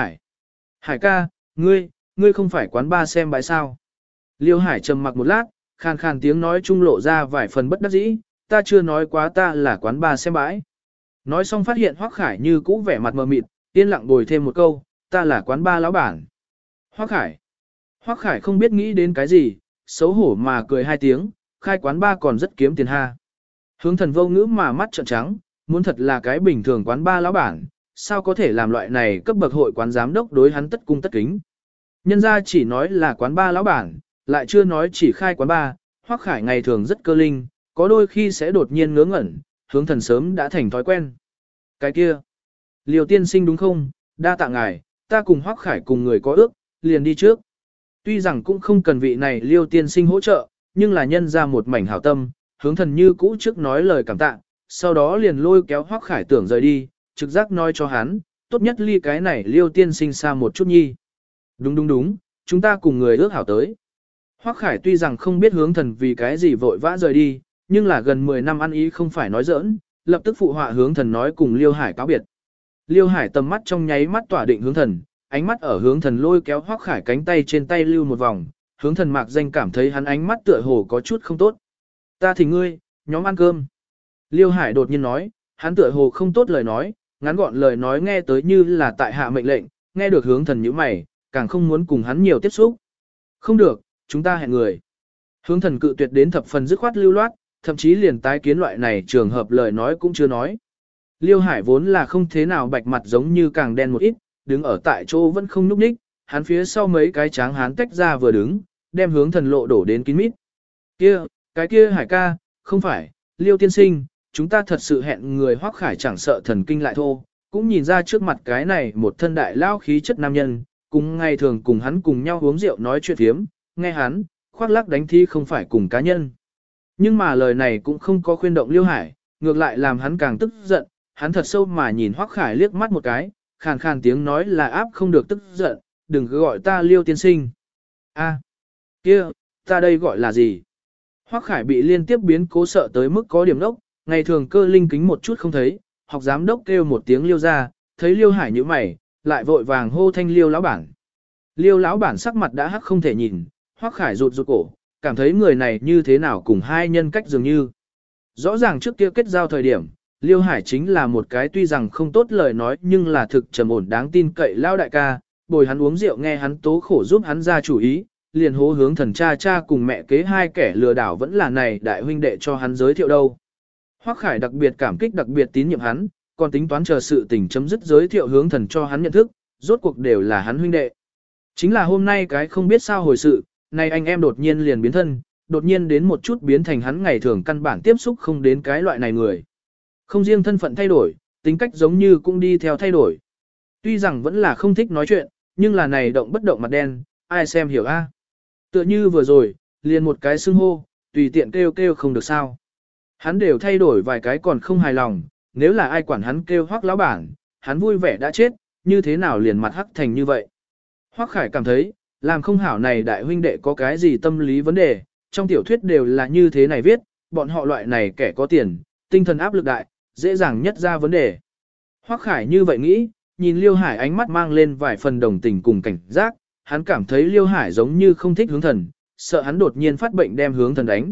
Hải ca, ngươi không phải quán ba xem bãi sao. Liêu Hải trầm mặc một lát, khàn khàn tiếng nói trung lộ ra vài phần bất đắc dĩ, ta chưa nói quá ta là quán ba xem bãi. Nói xong phát hiện Hoắc Khải như cũ vẻ mặt mờ mịt, yên lặng bồi thêm một câu, ta là quán ba lão bản. Hoắc Khải không biết nghĩ đến cái gì, xấu hổ mà cười hai tiếng, khai quán ba còn rất kiếm tiền ha. Hướng thần vô ngữ mà mắt trợn trắng, muốn thật là cái bình thường quán ba lão bản, sao có thể làm loại này cấp bậc hội quán giám đốc đối hắn tất cung tất kính. Nhân ra chỉ nói là quán ba lão bản, lại chưa nói chỉ khai quán ba, Hoắc Khải ngày thường rất cơ linh, có đôi khi sẽ đột nhiên ngớ ngẩn, hướng thần sớm đã thành thói quen. Cái kia, Liêu tiên sinh đúng không, đa tạ ngài, ta cùng Hoắc Khải cùng người có ước, liền đi trước. Tuy rằng cũng không cần vị này Liêu tiên sinh hỗ trợ, nhưng là nhân ra một mảnh hảo tâm, hướng thần như cũ trước nói lời cảm tạ, sau đó liền lôi kéo Hoắc Khải tưởng rời đi, trực giác nói cho hắn, tốt nhất ly cái này Liêu tiên sinh xa một chút nhi. Đúng, chúng ta cùng người ước hảo tới. Hoắc Khải tuy rằng không biết hướng thần vì cái gì vội vã rời đi, nhưng là gần 10 năm ăn ý không phải nói giỡn, lập tức phụ họa hướng thần nói cùng Liêu Hải cáo biệt. Liêu Hải tầm mắt trong nháy mắt tỏa định hướng thần, ánh mắt ở hướng thần lôi kéo Hoắc Khải cánh tay trên tay lưu một vòng, hướng thần mạc danh cảm thấy hắn ánh mắt tựa hồ có chút không tốt. Ta thỉnh ngươi, nhóm ăn cơm. Liêu Hải đột nhiên nói, hắn tựa hồ không tốt lời nói, ngắn gọn lời nói nghe tới như là tại hạ mệnh lệnh, nghe được hướng thần nhíu mày, càng không muốn cùng hắn nhiều tiếp xúc. Không được, chúng ta hẹn người. Hướng thần cự tuyệt đến thập phần dứt khoát lưu loát, thậm chí liền tái kiến loại này trường hợp lời nói cũng chưa nói. Liêu Hải vốn là không thế nào bạch mặt giống như càng đen một ít, đứng ở tại chỗ vẫn không nhúc nhích, hắn phía sau mấy cái tráng hán tách ra vừa đứng, đem hướng thần lộ đổ đến kín mít. Cái kia Hải ca, không phải, Liêu tiên sinh, chúng ta thật sự hẹn người. Hoắc Khải chẳng sợ thần kinh lại thô, cũng nhìn ra trước mặt cái này một thân đại lao khí chất nam nhân, cùng ngày thường cùng hắn cùng nhau uống rượu nói chuyện thiếm, nghe hắn, khoác lác đánh thi không phải cùng cá nhân. Nhưng mà lời này cũng không có khuyên động Liêu Hải, ngược lại làm hắn càng tức giận, hắn thật sâu mà nhìn Hoắc Khải liếc mắt một cái, khàn khàn tiếng nói là áp không được tức giận, đừng cứ gọi ta Liêu tiên sinh. Kia, ta đây gọi là gì? Hoắc Khải bị liên tiếp biến cố sợ tới mức có điểm đốc, ngày thường cơ linh kính một chút không thấy, học giám đốc kêu một tiếng Liêu ra, thấy Liêu Hải như mày, lại vội vàng hô thanh Liêu lão bản. Liêu lão bản sắc mặt đã hắc không thể nhìn, Hoắc Khải rụt cổ, cảm thấy người này như thế nào cùng hai nhân cách dường như. Rõ ràng trước kia kết giao thời điểm, Liêu Hải chính là một cái tuy rằng không tốt lời nói nhưng là thực trầm ổn đáng tin cậy lao đại ca, bồi hắn uống rượu nghe hắn tố khổ giúp hắn ra chủ ý, liền hô hướng thần cha cùng mẹ kế hai kẻ lừa đảo vẫn là này đại huynh đệ cho hắn giới thiệu đâu. Hoắc Khải đặc biệt cảm kích đặc biệt tín nhiệm hắn, còn tính toán chờ sự tình chấm dứt giới thiệu hướng thần cho hắn nhận thức, rốt cuộc đều là hắn huynh đệ. Chính là hôm nay cái không biết sao hồi sự, này anh em đột nhiên liền biến thân, đột nhiên đến một chút biến thành hắn ngày thường căn bản tiếp xúc không đến cái loại này người. Không riêng thân phận thay đổi, tính cách giống như cũng đi theo thay đổi. Tuy rằng vẫn là không thích nói chuyện, nhưng là này động bất động mặt đen, ai xem hiểu a? Tựa như vừa rồi, liền một cái xưng hô, tùy tiện kêu không được sao. Hắn đều thay đổi vài cái còn không hài lòng, nếu là ai quản hắn kêu Hoắc lão bản, hắn vui vẻ đã chết, như thế nào liền mặt hắc thành như vậy. Hoắc Khải cảm thấy, làm không hảo này đại huynh đệ có cái gì tâm lý vấn đề, trong tiểu thuyết đều là như thế này viết, bọn họ loại này kẻ có tiền, tinh thần áp lực đại, dễ dàng nhất ra vấn đề. Hoắc Khải như vậy nghĩ, nhìn Liêu Hải ánh mắt mang lên vài phần đồng tình cùng cảnh giác, hắn cảm thấy Liêu Hải giống như không thích hướng thần, sợ hắn đột nhiên phát bệnh đem hướng thần đánh.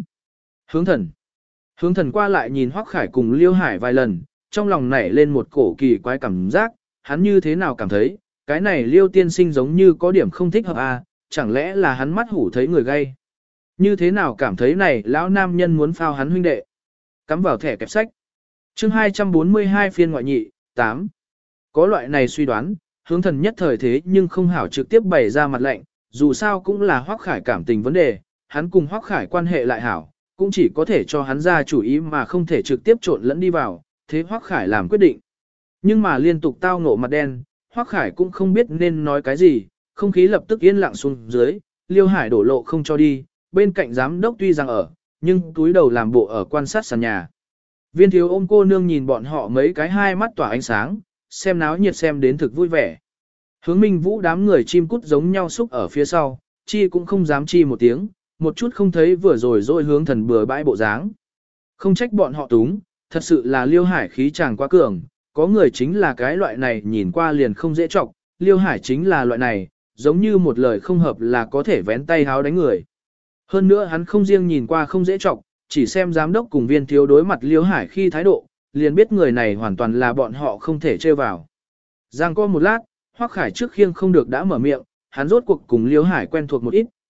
Hướng thần qua lại nhìn Hoắc Khải cùng Liêu Hải vài lần, trong lòng nảy lên một cổ kỳ quái cảm giác, hắn như thế nào cảm thấy, cái này Liêu tiên sinh giống như có điểm không thích hợp à, chẳng lẽ là hắn mắt hủ thấy người gay. Như thế nào cảm thấy này lão nam nhân muốn phao hắn huynh đệ. Cắm vào thẻ kẹp sách. Chương 242 phiên ngoại nhị, 8. Có loại này suy đoán, hướng thần nhất thời thế nhưng không hảo trực tiếp bày ra mặt lệnh, dù sao cũng là Hoắc Khải cảm tình vấn đề, hắn cùng Hoắc Khải quan hệ lại hảo, cũng chỉ có thể cho hắn ra chủ ý mà không thể trực tiếp trộn lẫn đi vào, thế Hoắc Khải làm quyết định. Nhưng mà liên tục tao ngộ mặt đen, Hoắc Khải cũng không biết nên nói cái gì, không khí lập tức yên lặng xuống dưới, Liêu Hải đổ lộ không cho đi, bên cạnh giám đốc tuy rằng ở, nhưng túi đầu làm bộ ở quan sát sàn nhà. Viên thiếu ôm cô nương nhìn bọn họ mấy cái hai mắt tỏa ánh sáng, xem náo nhiệt xem đến thực vui vẻ. Hướng Minh Vũ đám người chim cút giống nhau xúc ở phía sau, chi cũng không dám chi một tiếng, một chút không thấy vừa rồi rồi hướng thần bừa bãi bộ dáng. Không trách bọn họ túng, thật sự là Liêu Hải khí chàng quá cường, có người chính là cái loại này nhìn qua liền không dễ trọng, Liêu Hải chính là loại này, giống như một lời không hợp là có thể vén tay háo đánh người. Hơn nữa hắn không riêng nhìn qua không dễ trọng, chỉ xem giám đốc cùng viên thiếu đối mặt Liêu Hải khi thái độ, liền biết người này hoàn toàn là bọn họ không thể trêu vào. Giang có một lát, Hoắc Khải trước khiêng không được đã mở miệng, hắn rốt cuộc cùng Liêu Hải quen thuộc một ít,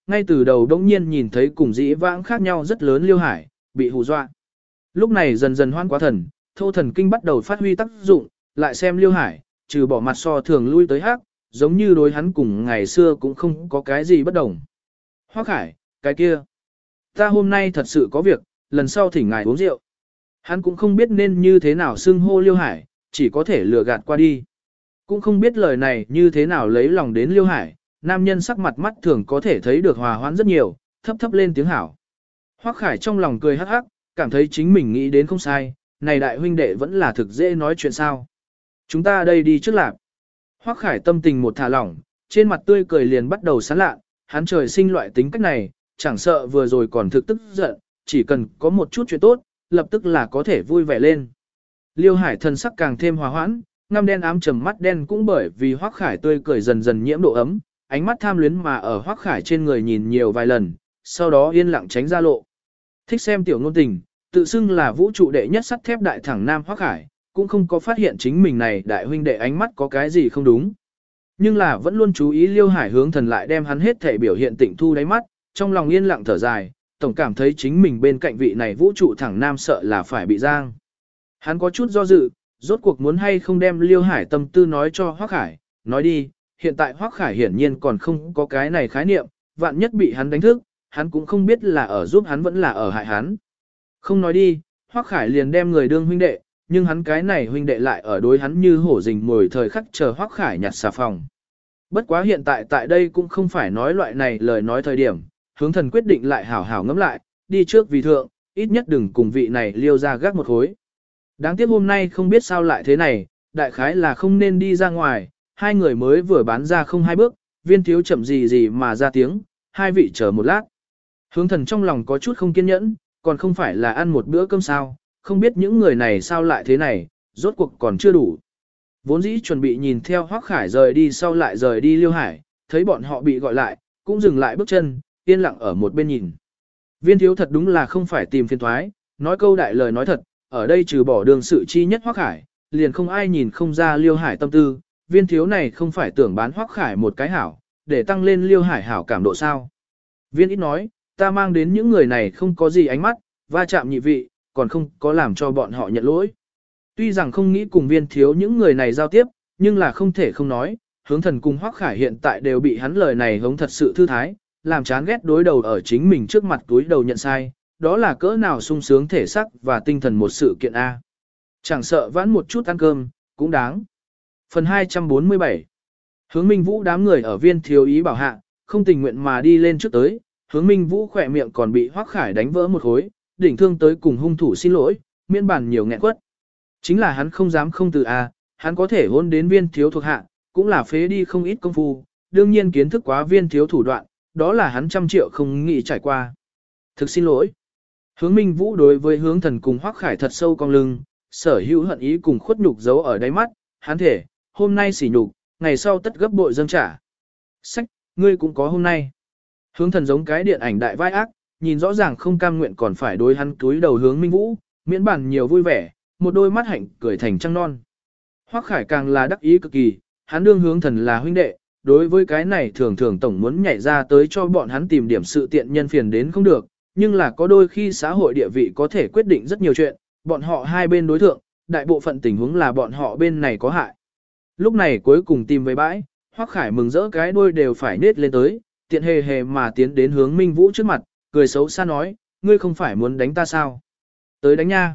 ngay từ đầu đống nhiên nhìn thấy cùng dĩ vãng khác nhau rất lớn Liêu Hải, bị hù dọa. Lúc này dần dần hoan quá thần, thô thần kinh bắt đầu phát huy tác dụng, lại xem Liêu Hải, trừ bỏ mặt so thường lui tới hát, giống như đối hắn cùng ngày xưa cũng không có cái gì bất đồng. Hoắc Khải, cái kia, ta hôm nay thật sự có việc, lần sau thỉnh ngài uống rượu. Hắn cũng không biết nên như thế nào xưng hô Liêu Hải, chỉ có thể lừa gạt qua đi. Cũng không biết lời này như thế nào lấy lòng đến Liêu Hải, nam nhân sắc mặt mắt thường có thể thấy được hòa hoãn rất nhiều, thấp thấp lên tiếng hảo. Hoắc Khải trong lòng cười hắc hắc, cảm thấy chính mình nghĩ đến không sai, này đại huynh đệ vẫn là thực dễ nói chuyện sao. Chúng ta đây đi trước lạp. Hoắc Khải tâm tình một thả lỏng, trên mặt tươi cười liền bắt đầu sán lạ, hắn trời sinh loại tính cách này, chẳng sợ vừa rồi còn thực tức giận, chỉ cần có một chút chuyện tốt, lập tức là có thể vui vẻ lên. Liêu Hải thân sắc càng thêm hòa hoãn, ngăm đen ám trầm mắt đen cũng bởi vì Hoắc Khải tươi cười dần dần nhiễm độ ấm, ánh mắt tham luyến mà ở Hoắc Khải trên người nhìn nhiều vài lần, sau đó yên lặng tránh ra lộ. Thích xem tiểu ngôn tình, tự xưng là vũ trụ đệ nhất sắt thép đại thẳng nam Hoắc Khải, cũng không có phát hiện chính mình này đại huynh đệ ánh mắt có cái gì không đúng. Nhưng là vẫn luôn chú ý Liêu Hải hướng thần lại đem hắn hết thể biểu hiện tịnh thu đáy mắt, trong lòng yên lặng thở dài, tổng cảm thấy chính mình bên cạnh vị này vũ trụ thẳng nam sợ là phải bị giang. Hắn có chút do dự, rốt cuộc muốn hay không đem Liêu Hải tâm tư nói cho Hoắc Khải, nói đi, hiện tại Hoắc Khải hiển nhiên còn không có cái này khái niệm, vạn nhất bị hắn đánh thức, hắn cũng không biết là ở giúp hắn vẫn là ở hại hắn. Không nói đi, Hoắc Khải liền đem người đương huynh đệ, nhưng hắn cái này huynh đệ lại ở đối hắn như hổ rình mồi thời khắc chờ Hoắc Khải nhặt xà phòng. Bất quá hiện tại tại đây cũng không phải nói loại này lời nói thời điểm, hướng thần quyết định lại hảo hảo ngẫm lại, đi trước vì thượng, ít nhất đừng cùng vị này Liêu ra gác một khối. Đáng tiếc hôm nay không biết sao lại thế này, đại khái là không nên đi ra ngoài, hai người mới vừa bán ra không hai bước, Viên Thiếu chậm gì mà ra tiếng, hai vị chờ một lát. Hướng thần trong lòng có chút không kiên nhẫn, còn không phải là ăn một bữa cơm sao, không biết những người này sao lại thế này, rốt cuộc còn chưa đủ. Vốn dĩ chuẩn bị nhìn theo Hoắc Khải rời đi sau lại rời đi Liêu Hải, thấy bọn họ bị gọi lại, cũng dừng lại bước chân, yên lặng ở một bên nhìn. Viên Thiếu thật đúng là không phải tìm phiền thoái, nói câu đại lời nói thật, ở đây trừ bỏ đường sự chi nhất Hoắc Khải, liền không ai nhìn không ra Liêu Hải tâm tư, Viên Thiếu này không phải tưởng bán Hoắc Khải một cái hảo, để tăng lên Liêu Hải hảo cảm độ sao. Viên ít nói, ta mang đến những người này không có gì ánh mắt, va chạm nhị vị, còn không có làm cho bọn họ nhận lỗi. Tuy rằng không nghĩ cùng Viên Thiếu những người này giao tiếp, nhưng là không thể không nói, hướng thần cùng Hoắc Khải hiện tại đều bị hắn lời này hống thật sự thư thái, làm chán ghét đối đầu ở chính mình trước mặt túi đầu nhận sai, đó là cỡ nào sung sướng thể sắc và tinh thần một sự kiện A. Chẳng sợ vãn một chút ăn cơm, cũng đáng. Phần 247 Hướng Minh Vũ đám người ở Viên Thiếu ý bảo hạ, không tình nguyện mà đi lên trước tới, Hướng Minh Vũ khỏe miệng còn bị Hoắc Khải đánh vỡ một khối, đỉnh thương tới cùng hung thủ xin lỗi, miễn bản nhiều nghẹn quất. Chính là hắn không dám không từ A, hắn có thể hôn đến Viên Thiếu thuộc hạ, cũng là phế đi không ít công phu, đương nhiên kiến thức quá Viên Thiếu thủ đoạn, đó là hắn trăm triệu không nghĩ trải qua. Thực xin lỗi. Hướng Minh Vũ đối với Hướng Thần cùng Hoắc Khải thật sâu cong lưng, sở hữu hận ý cùng khuất nhục giấu ở đáy mắt, hắn thể, hôm nay sỉ nhục, ngày sau tất gấp bội dâng trả. Sách, ngươi cũng có hôm nay. Hướng Thần giống cái điện ảnh đại vai ác, nhìn rõ ràng không cam nguyện còn phải đối hắn túi đầu Hướng Minh Vũ, miễn bản nhiều vui vẻ, một đôi mắt hạnh cười thành trăng non. Hoắc Khải càng là đắc ý cực kỳ, hắn đương Hướng Thần là huynh đệ, đối với cái này thường thường tổng muốn nhảy ra tới cho bọn hắn tìm điểm sự tiện nhân phiền đến không được, nhưng là có đôi khi xã hội địa vị có thể quyết định rất nhiều chuyện, bọn họ hai bên đối thượng, đại bộ phận tình huống là bọn họ bên này có hại. Lúc này cuối cùng tìm về bãi, Hoắc Khải mừng rỡ cái đuôi đều phải nết lên tới, tiện hề hề mà tiến đến Hướng Minh Vũ trước mặt, cười xấu xa nói, ngươi không phải muốn đánh ta sao? Tới đánh nha.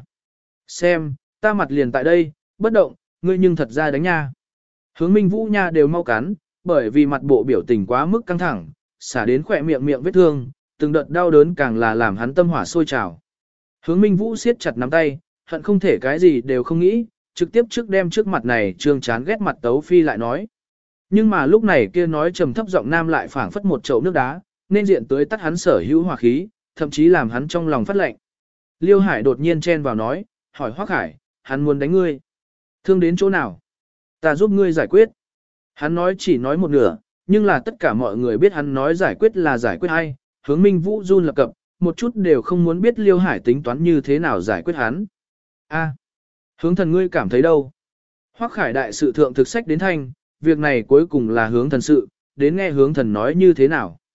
Xem, ta mặt liền tại đây, bất động, ngươi nhưng thật ra đánh nha. Hướng Minh Vũ nha đều mau cắn, bởi vì mặt bộ biểu tình quá mức căng thẳng, xả đến khỏe miệng miệng vết thương, từng đợt đau đớn càng là làm hắn tâm hỏa sôi trào. Hướng Minh Vũ siết chặt nắm tay, hận không thể cái gì đều không nghĩ, trực tiếp trước đem trước mặt này trương chán ghét mặt Tấu Phi lại nói. Nhưng mà lúc này kia nói trầm thấp giọng nam lại phảng phất một chậu nước đá, nên diện tới tắt hắn sở hữu hỏa khí, thậm chí làm hắn trong lòng phát lạnh. Liêu Hải đột nhiên chen vào nói, hỏi Hoắc Khải, hắn muốn đánh ngươi. Thương đến chỗ nào? Ta giúp ngươi giải quyết. Hắn nói chỉ nói một nửa, nhưng là tất cả mọi người biết hắn nói giải quyết là giải quyết hay, Hướng Minh Vũ run lập cập, một chút đều không muốn biết Liêu Hải tính toán như thế nào giải quyết hắn. A, Hướng Thần ngươi cảm thấy đâu? Hoắc Khải đại sự thượng thực sách đến thanh, việc này cuối cùng là Hướng Thần sự, đến nghe Hướng Thần nói như thế nào.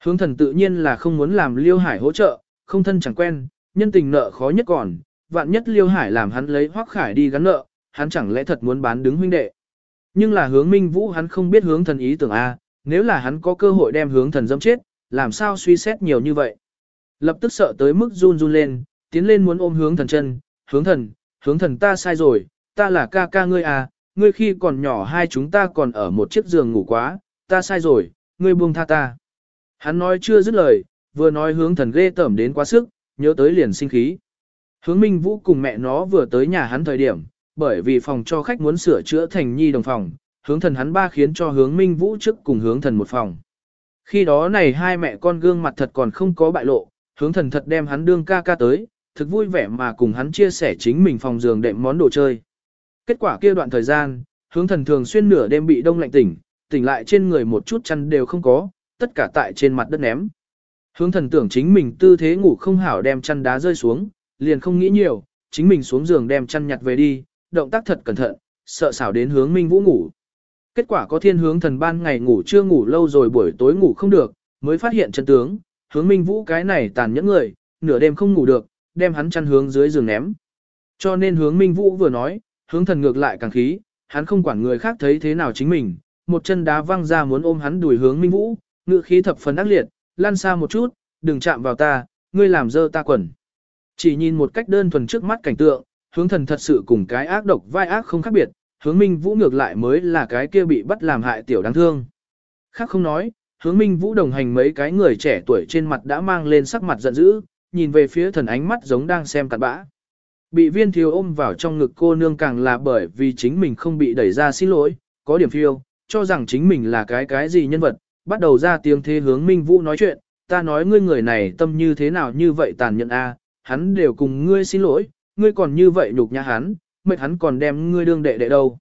Hướng thần tự nhiên là không muốn làm Liêu Hải hỗ trợ, không thân chẳng quen, nhân tình nợ khó nhất còn, vạn nhất Liêu Hải làm hắn lấy Hoắc Khải đi gắn nợ, hắn chẳng lẽ thật muốn bán đứng huynh đệ. Nhưng là Hướng Minh Vũ hắn không biết hướng thần ý tưởng A, nếu là hắn có cơ hội đem hướng thần dâm chết, làm sao suy xét nhiều như vậy. Lập tức sợ tới mức run run lên, tiến lên muốn ôm hướng thần chân, hướng thần ta sai rồi, ta là ca ca ngươi à, ngươi khi còn nhỏ hai chúng ta còn ở một chiếc giường ngủ quá, ta sai rồi, ngươi buông tha ta. Hắn nói chưa dứt lời, vừa nói hướng thần ghê tởm đến quá sức, nhớ tới liền sinh khí. Hướng Minh Vũ cùng mẹ nó vừa tới nhà hắn thời điểm, bởi vì phòng cho khách muốn sửa chữa thành nhi đồng phòng, hướng thần hắn ba khiến cho hướng Minh Vũ trước cùng hướng thần một phòng. Khi đó này hai mẹ con gương mặt thật còn không có bại lộ, hướng thần thật đem hắn đương ca ca tới, thực vui vẻ mà cùng hắn chia sẻ chính mình phòng giường đệm món đồ chơi. Kết quả kia đoạn thời gian, hướng thần thường xuyên nửa đêm bị đông lạnh tỉnh lại trên người một chút chăn đều không có, tất cả tại trên mặt đất ném. Hướng thần tưởng chính mình tư thế ngủ không hảo đem chăn đá rơi xuống, liền không nghĩ nhiều, chính mình xuống giường đem chăn nhặt về đi, động tác thật cẩn thận, sợ xảo đến hướng Minh Vũ ngủ. Kết quả có thiên hướng thần ban ngày ngủ chưa ngủ lâu rồi buổi tối ngủ không được, mới phát hiện chân tướng, hướng Minh Vũ cái này tàn nhẫn người, nửa đêm không ngủ được, đem hắn chăn hướng dưới giường ném. Cho nên hướng Minh Vũ vừa nói, hướng thần ngược lại càng khí, hắn không quản người khác thấy thế nào chính mình, một chân đá văng ra muốn ôm hắn đuổi hướng Minh Vũ, ngự khí thập phần ác liệt, lăn xa một chút, đừng chạm vào ta, ngươi làm dơ ta quần. Chỉ nhìn một cách đơn thuần trước mắt cảnh tượng, hướng thần thật sự cùng cái ác độc vai ác không khác biệt, hướng Minh Vũ ngược lại mới là cái kia bị bắt làm hại tiểu đáng thương. Khác không nói, hướng Minh Vũ đồng hành mấy cái người trẻ tuổi trên mặt đã mang lên sắc mặt giận dữ, nhìn về phía thần ánh mắt giống đang xem cặn bã. Bị Viên Thiếu ôm vào trong ngực cô nương càng là bởi vì chính mình không bị đẩy ra xin lỗi, có điểm phiêu, cho rằng chính mình là cái gì nhân vật, bắt đầu ra tiếng thế hướng Minh Vũ nói chuyện, ta nói ngươi người này tâm như thế nào như vậy tàn nhẫn a, hắn đều cùng ngươi xin lỗi, ngươi còn như vậy nhục nhã hắn, mệt hắn còn đem ngươi đương đệ đệ đâu.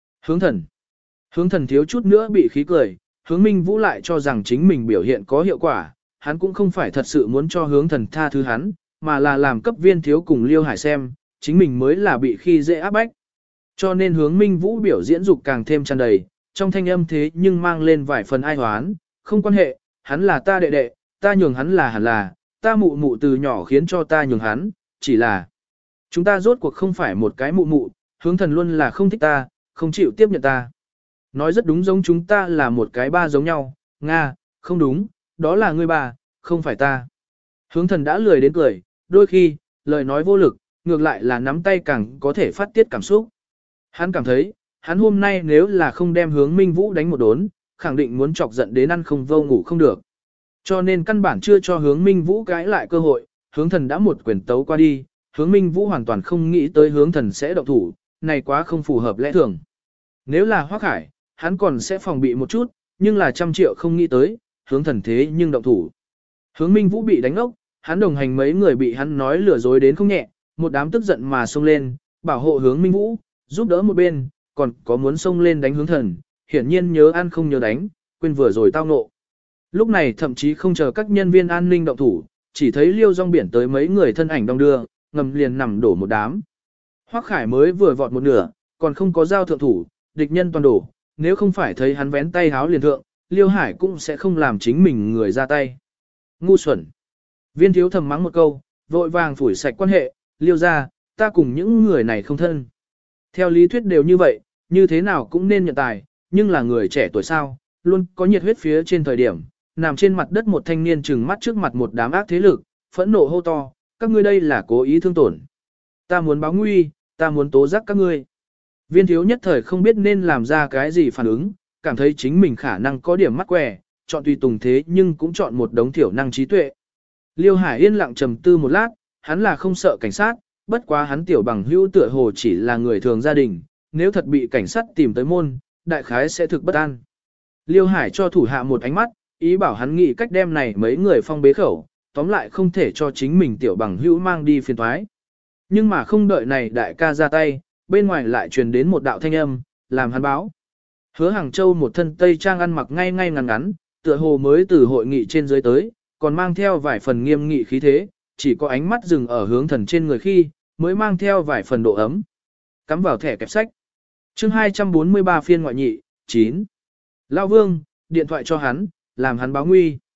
Hướng thần thiếu chút nữa bị khí cười, hướng Minh Vũ lại cho rằng chính mình biểu hiện có hiệu quả, hắn cũng không phải thật sự muốn cho hướng thần tha thứ hắn, mà là làm cấp Viên Thiếu cùng Liêu Hải xem, chính mình mới là bị khi dễ áp bách. Cho nên hướng Minh Vũ biểu diễn dục càng thêm tràn đầy, trong thanh âm thế nhưng mang lên vài phần ai hoán, không quan hệ, hắn là ta đệ đệ, ta nhường hắn là hẳn là, ta mụ mụ từ nhỏ khiến cho ta nhường hắn, chỉ là chúng ta rốt cuộc không phải một cái mụ mụ, hướng thần luôn là không thích ta, không chịu tiếp nhận ta. Nói rất đúng giống chúng ta là một cái ba giống nhau, Nga, không đúng, đó là ngươi bà, không phải ta. Hướng thần đã lười đến cười, đôi khi, lời nói vô lực, ngược lại là nắm tay càng có thể phát tiết cảm xúc. Hắn cảm thấy, hắn hôm nay nếu là không đem hướng Minh Vũ đánh một đốn, khẳng định muốn chọc giận đến ăn không vô ngủ không được. Cho nên căn bản chưa cho hướng Minh Vũ cãi lại cơ hội, hướng thần đã một quyền tấu qua đi, hướng Minh Vũ hoàn toàn không nghĩ tới hướng thần sẽ động thủ, này quá không phù hợp lẽ thường. Nếu là Hoắc Khải, hắn còn sẽ phòng bị một chút, nhưng là 100 triệu không nghĩ tới, hướng thần thế nhưng động thủ. Hướng Minh Vũ bị đánh ốc, hắn đồng hành mấy người bị hắn nói lừa dối đến không nhẹ, một đám tức giận mà xông lên, bảo hộ hướng Minh Vũ, giúp đỡ một bên, còn có muốn xông lên đánh hướng thần, hiển nhiên nhớ ăn không nhớ đánh, quên vừa rồi tao ngộ. Lúc này thậm chí không chờ các nhân viên an ninh động thủ, chỉ thấy liêu rong biển tới mấy người thân ảnh đông đưa, ngầm liền nằm đổ một đám. Hoắc Khải mới vừa vọt một nửa, còn không có giao thượng thủ, địch nhân toàn đổ, nếu không phải thấy hắn vén tay háo liền thượng, Liêu Hải cũng sẽ không làm chính mình người ra tay. Ngu xuẩn. Viên Thiếu thầm mắng một câu, vội vàng phủi sạch quan hệ, Liêu ra, ta cùng những người này không thân. Theo lý thuyết đều như vậy, như thế nào cũng nên nhận tài, nhưng là người trẻ tuổi sao, luôn có nhiệt huyết phía trên thời điểm, nằm trên mặt đất một thanh niên trừng mắt trước mặt một đám ác thế lực, phẫn nộ hô to, các ngươi đây là cố ý thương tổn. Ta muốn báo nguy, ta muốn tố giác các ngươi. Viên Thiếu nhất thời không biết nên làm ra cái gì phản ứng, cảm thấy chính mình khả năng có điểm mắc quẻ, chọn tùy tùng thế nhưng cũng chọn một đống thiểu năng trí tuệ. Liêu Hải yên lặng trầm tư một lát, hắn là không sợ cảnh sát, bất quá hắn tiểu bằng hữu tựa hồ chỉ là người thường gia đình, nếu thật bị cảnh sát tìm tới môn, đại khái sẽ thực bất an. Liêu Hải cho thủ hạ một ánh mắt, ý bảo hắn nghĩ cách đem này mấy người phong bế khẩu, tóm lại không thể cho chính mình tiểu bằng hữu mang đi phiền toái. Nhưng mà không đợi này đại ca ra tay, bên ngoài lại truyền đến một đạo thanh âm, làm hắn báo. Hứa Hàng Châu một thân tây trang ăn mặc ngay ngay ngắn ngắn, tựa hồ mới từ hội nghị trên dưới tới, còn mang theo vài phần nghiêm nghị khí thế, chỉ có ánh mắt dừng ở hướng thần trên người khi, mới mang theo vài phần độ ấm. Cắm vào thẻ kẹp sách. Chương 243 phiên ngoại nhị, 9. Lao Vương, điện thoại cho hắn, làm hắn báo nguy.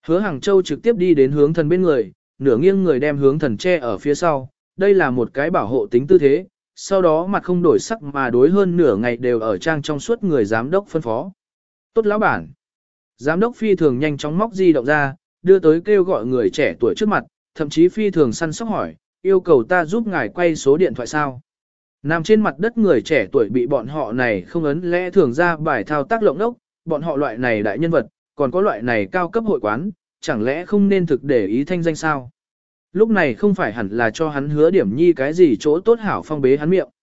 Hứa Hàng Châu trực tiếp đi đến hướng thần bên người, nửa nghiêng người đem hướng thần che ở phía sau, đây là một cái bảo hộ tính tư thế, sau đó mặt không đổi sắc mà đối hơn nửa ngày đều ở trang trong suốt người giám đốc phân phó. Tốt lão bản. Giám đốc phi thường nhanh chóng móc di động ra, đưa tới kêu gọi người trẻ tuổi trước mặt, thậm chí phi thường săn sóc hỏi, yêu cầu ta giúp ngài quay số điện thoại sao. Nằm trên mặt đất người trẻ tuổi bị bọn họ này không ấn lẽ thường ra bài thao tác lộng ốc, bọn họ loại này đại nhân vật, còn có loại này cao cấp hội quán, chẳng lẽ không nên thực để ý thanh danh sao? Lúc này không phải hẳn là cho hắn hứa điểm nhi cái gì chỗ tốt hảo phong bế hắn miệng.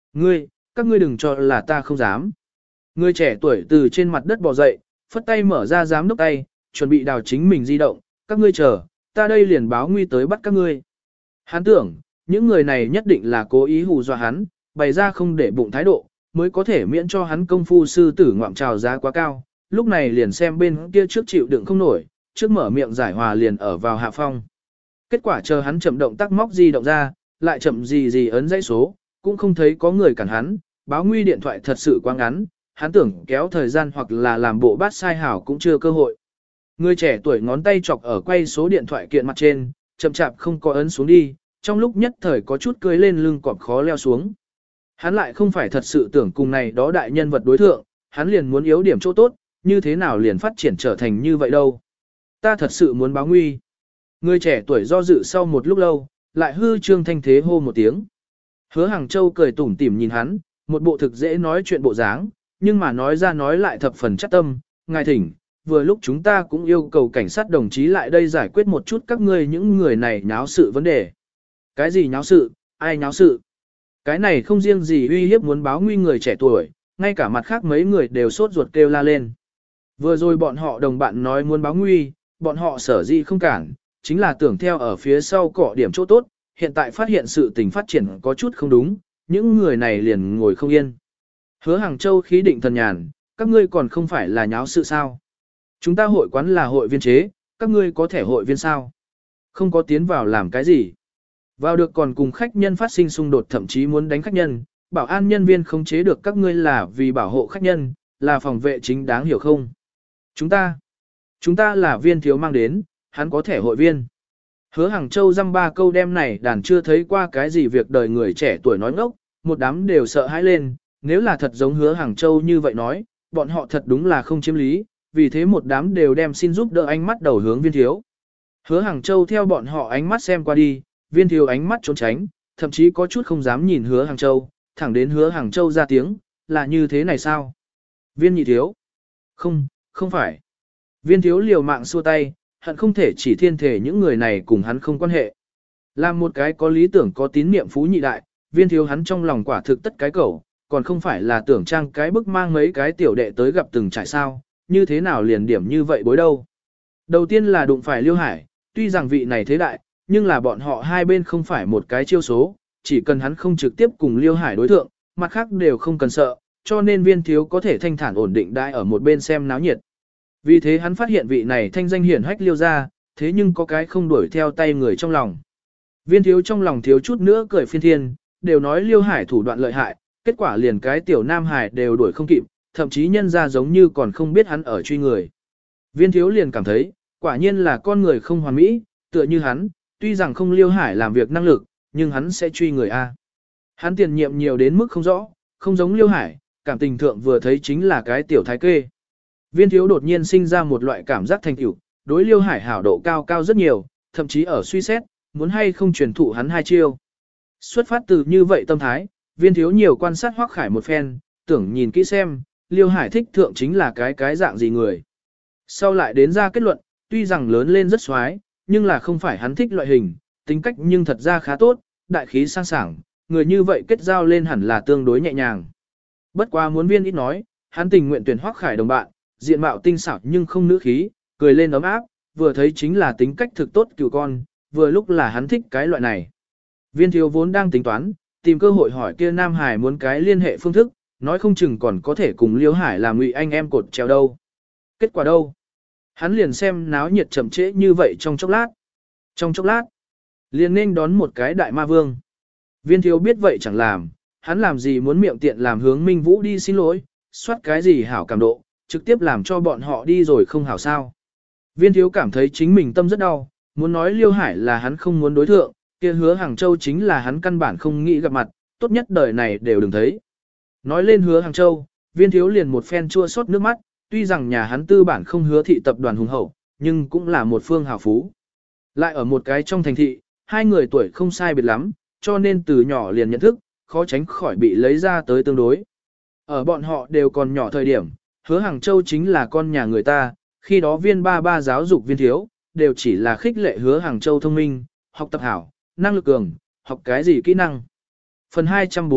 Các ngươi đừng cho là ta không dám. Người trẻ tuổi từ trên mặt đất bò dậy, phất tay mở ra giám đốc tay, chuẩn bị đào chính mình di động, các ngươi chờ, ta đây liền báo nguy tới bắt các ngươi. Hắn tưởng, những người này nhất định là cố ý hù dọa hắn, bày ra không để bụng thái độ, mới có thể miễn cho hắn công phu sư tử ngoạm trào giá quá cao, lúc này liền xem bên kia trước chịu đựng không nổi, trước mở miệng giải hòa liền ở vào hạ phong. Kết quả chờ hắn chậm động tác móc di động ra, lại chậm gì ấn dãy số, cũng không thấy có người cản hắn, báo nguy điện thoại thật sự quá ngắn, hắn tưởng kéo thời gian hoặc là làm bộ bát sai hảo cũng chưa cơ hội. Người trẻ tuổi ngón tay chọc ở quay số điện thoại kiện mặt trên, chậm chạp không có ấn xuống đi, trong lúc nhất thời có chút cưới lên lưng cọp khó leo xuống. Hắn lại không phải thật sự tưởng cùng này đó đại nhân vật đối thượng, hắn liền muốn yếu điểm chỗ tốt, như thế nào liền phát triển trở thành như vậy đâu. Ta thật sự muốn báo nguy. Người trẻ tuổi do dự sau một lúc lâu, lại hư trương thanh thế hô một tiếng. Hứa Hàng Châu cười tủm tỉm nhìn hắn, một bộ thực dễ nói chuyện bộ dáng, nhưng mà nói ra nói lại thập phần chắc tâm, ngài thỉnh, vừa lúc chúng ta cũng yêu cầu cảnh sát đồng chí lại đây giải quyết một chút các ngươi những người này nháo sự vấn đề. Cái gì nháo sự, ai nháo sự? Cái này không riêng gì uy hiếp muốn báo nguy người trẻ tuổi, ngay cả mặt khác mấy người đều sốt ruột kêu la lên. Vừa rồi bọn họ đồng bạn nói muốn báo nguy, bọn họ sở dĩ không cản, chính là tưởng theo ở phía sau cọ điểm chỗ tốt, hiện tại phát hiện sự tình phát triển có chút không đúng, những người này liền ngồi không yên. Hứa Hàng Châu khí định thần nhàn, các ngươi còn không phải là nháo sự sao? Chúng ta hội quán là hội viên chế, các ngươi có thể hội viên sao? Không có tiến vào làm cái gì? Vào được còn cùng khách nhân phát sinh xung đột thậm chí muốn đánh khách nhân, bảo an nhân viên không chế được các ngươi là vì bảo hộ khách nhân, là phòng vệ chính đáng hiểu không? Chúng ta là viên thiếu mang đến, hắn có thể hội viên. Hứa Hàng Châu dăm ba câu đem này đàn chưa thấy qua cái gì việc đời người trẻ tuổi nói ngốc, một đám đều sợ hãi lên, nếu là thật giống Hứa Hàng Châu như vậy nói, bọn họ thật đúng là không chiếm lý, vì thế một đám đều đem xin giúp đỡ ánh mắt đầu hướng viên thiếu. Hứa Hàng Châu theo bọn họ ánh mắt xem qua đi, viên thiếu ánh mắt trốn tránh, thậm chí có chút không dám nhìn Hứa Hàng Châu, thẳng đến Hứa Hàng Châu ra tiếng, là như thế này sao? Viên nhị thiếu. Không phải. Viên thiếu liều mạng xua tay, hận không thể chỉ thiên thể những người này cùng hắn không quan hệ. Làm một cái có lý tưởng có tín niệm phú nhị đại, viên thiếu hắn trong lòng quả thực tất cái cẩu, còn không phải là tưởng trang cái bức mang mấy cái tiểu đệ tới gặp từng trải sao, như thế nào liền điểm như vậy bối đâu. Đầu tiên là đụng phải Liêu Hải, tuy rằng vị này thế đại, nhưng là bọn họ hai bên không phải một cái chiêu số, chỉ cần hắn không trực tiếp cùng Liêu Hải đối thượng, mặt khác đều không cần sợ, cho nên viên thiếu có thể thanh thản ổn định đại ở một bên xem náo nhiệt. Vì thế hắn phát hiện vị này thanh danh hiển hách Liêu ra, thế nhưng có cái không đuổi theo tay người trong lòng. Viên thiếu trong lòng thiếu chút nữa cười phiên thiên, đều nói Liêu Hải thủ đoạn lợi hại, kết quả liền cái tiểu Nam Hải đều đuổi không kịp, thậm chí nhân ra giống như còn không biết hắn ở truy người. Viên thiếu liền cảm thấy, quả nhiên là con người không hoàn mỹ, tựa như hắn, tuy rằng không Liêu Hải làm việc năng lực, nhưng hắn sẽ truy người A. Hắn tiền nhiệm nhiều đến mức không rõ, không giống Liêu Hải, cảm tình thượng vừa thấy chính là cái tiểu thái kê. Viên thiếu đột nhiên sinh ra một loại cảm giác thành tựu, đối Liêu Hải hảo độ cao cao rất nhiều, thậm chí ở suy xét, muốn hay không truyền thụ hắn hai chiêu. Xuất phát từ như vậy tâm thái, viên thiếu nhiều quan sát Hoắc Khải một phen, tưởng nhìn kỹ xem, Liêu Hải thích thượng chính là cái dạng gì người. Sau lại đến ra kết luận, tuy rằng lớn lên rất xoái, nhưng là không phải hắn thích loại hình, tính cách nhưng thật ra khá tốt, đại khí sang sảng, người như vậy kết giao lên hẳn là tương đối nhẹ nhàng. Bất quá muốn viên ít nói, hắn tình nguyện tuyển Hoắc Khải đồng bạn, diện mạo tinh xảo nhưng không nữ khí, cười lên ấm áp, vừa thấy chính là tính cách thực tốt cựu con, vừa lúc là hắn thích cái loại này. Viên thiếu vốn đang tính toán, tìm cơ hội hỏi kia Nam Hải muốn cái liên hệ phương thức, nói không chừng còn có thể cùng Liêu Hải làm ngụy anh em cột treo đâu. Kết quả đâu? Hắn liền xem náo nhiệt chậm trễ như vậy trong chốc lát. Trong chốc lát, liền nên đón một cái đại ma vương. Viên thiếu biết vậy chẳng làm, hắn làm gì muốn miệng tiện làm hướng Minh Vũ đi xin lỗi, soát cái gì hảo cảm độ, trực tiếp làm cho bọn họ đi rồi không hảo sao. Viên thiếu cảm thấy chính mình tâm rất đau, muốn nói Liêu Hải là hắn không muốn đối thượng, kia hứa Hàng Châu chính là hắn căn bản không nghĩ gặp mặt, tốt nhất đời này đều đừng thấy. Nói lên hứa Hàng Châu, viên thiếu liền một phen chua xót nước mắt, tuy rằng nhà hắn tư bản không hứa thị tập đoàn hùng hậu, nhưng cũng là một phương hào phú. Lại ở một cái trong thành thị, hai người tuổi không sai biệt lắm, cho nên từ nhỏ liền nhận thức, khó tránh khỏi bị lấy ra tới tương đối. Ở bọn họ đều còn nhỏ thời điểm, hứa Hàng Châu chính là con nhà người ta, khi đó viên ba ba giáo dục viên thiếu, đều chỉ là khích lệ hứa Hàng Châu thông minh, học tập hảo, năng lực cường, học cái gì kỹ năng. Phần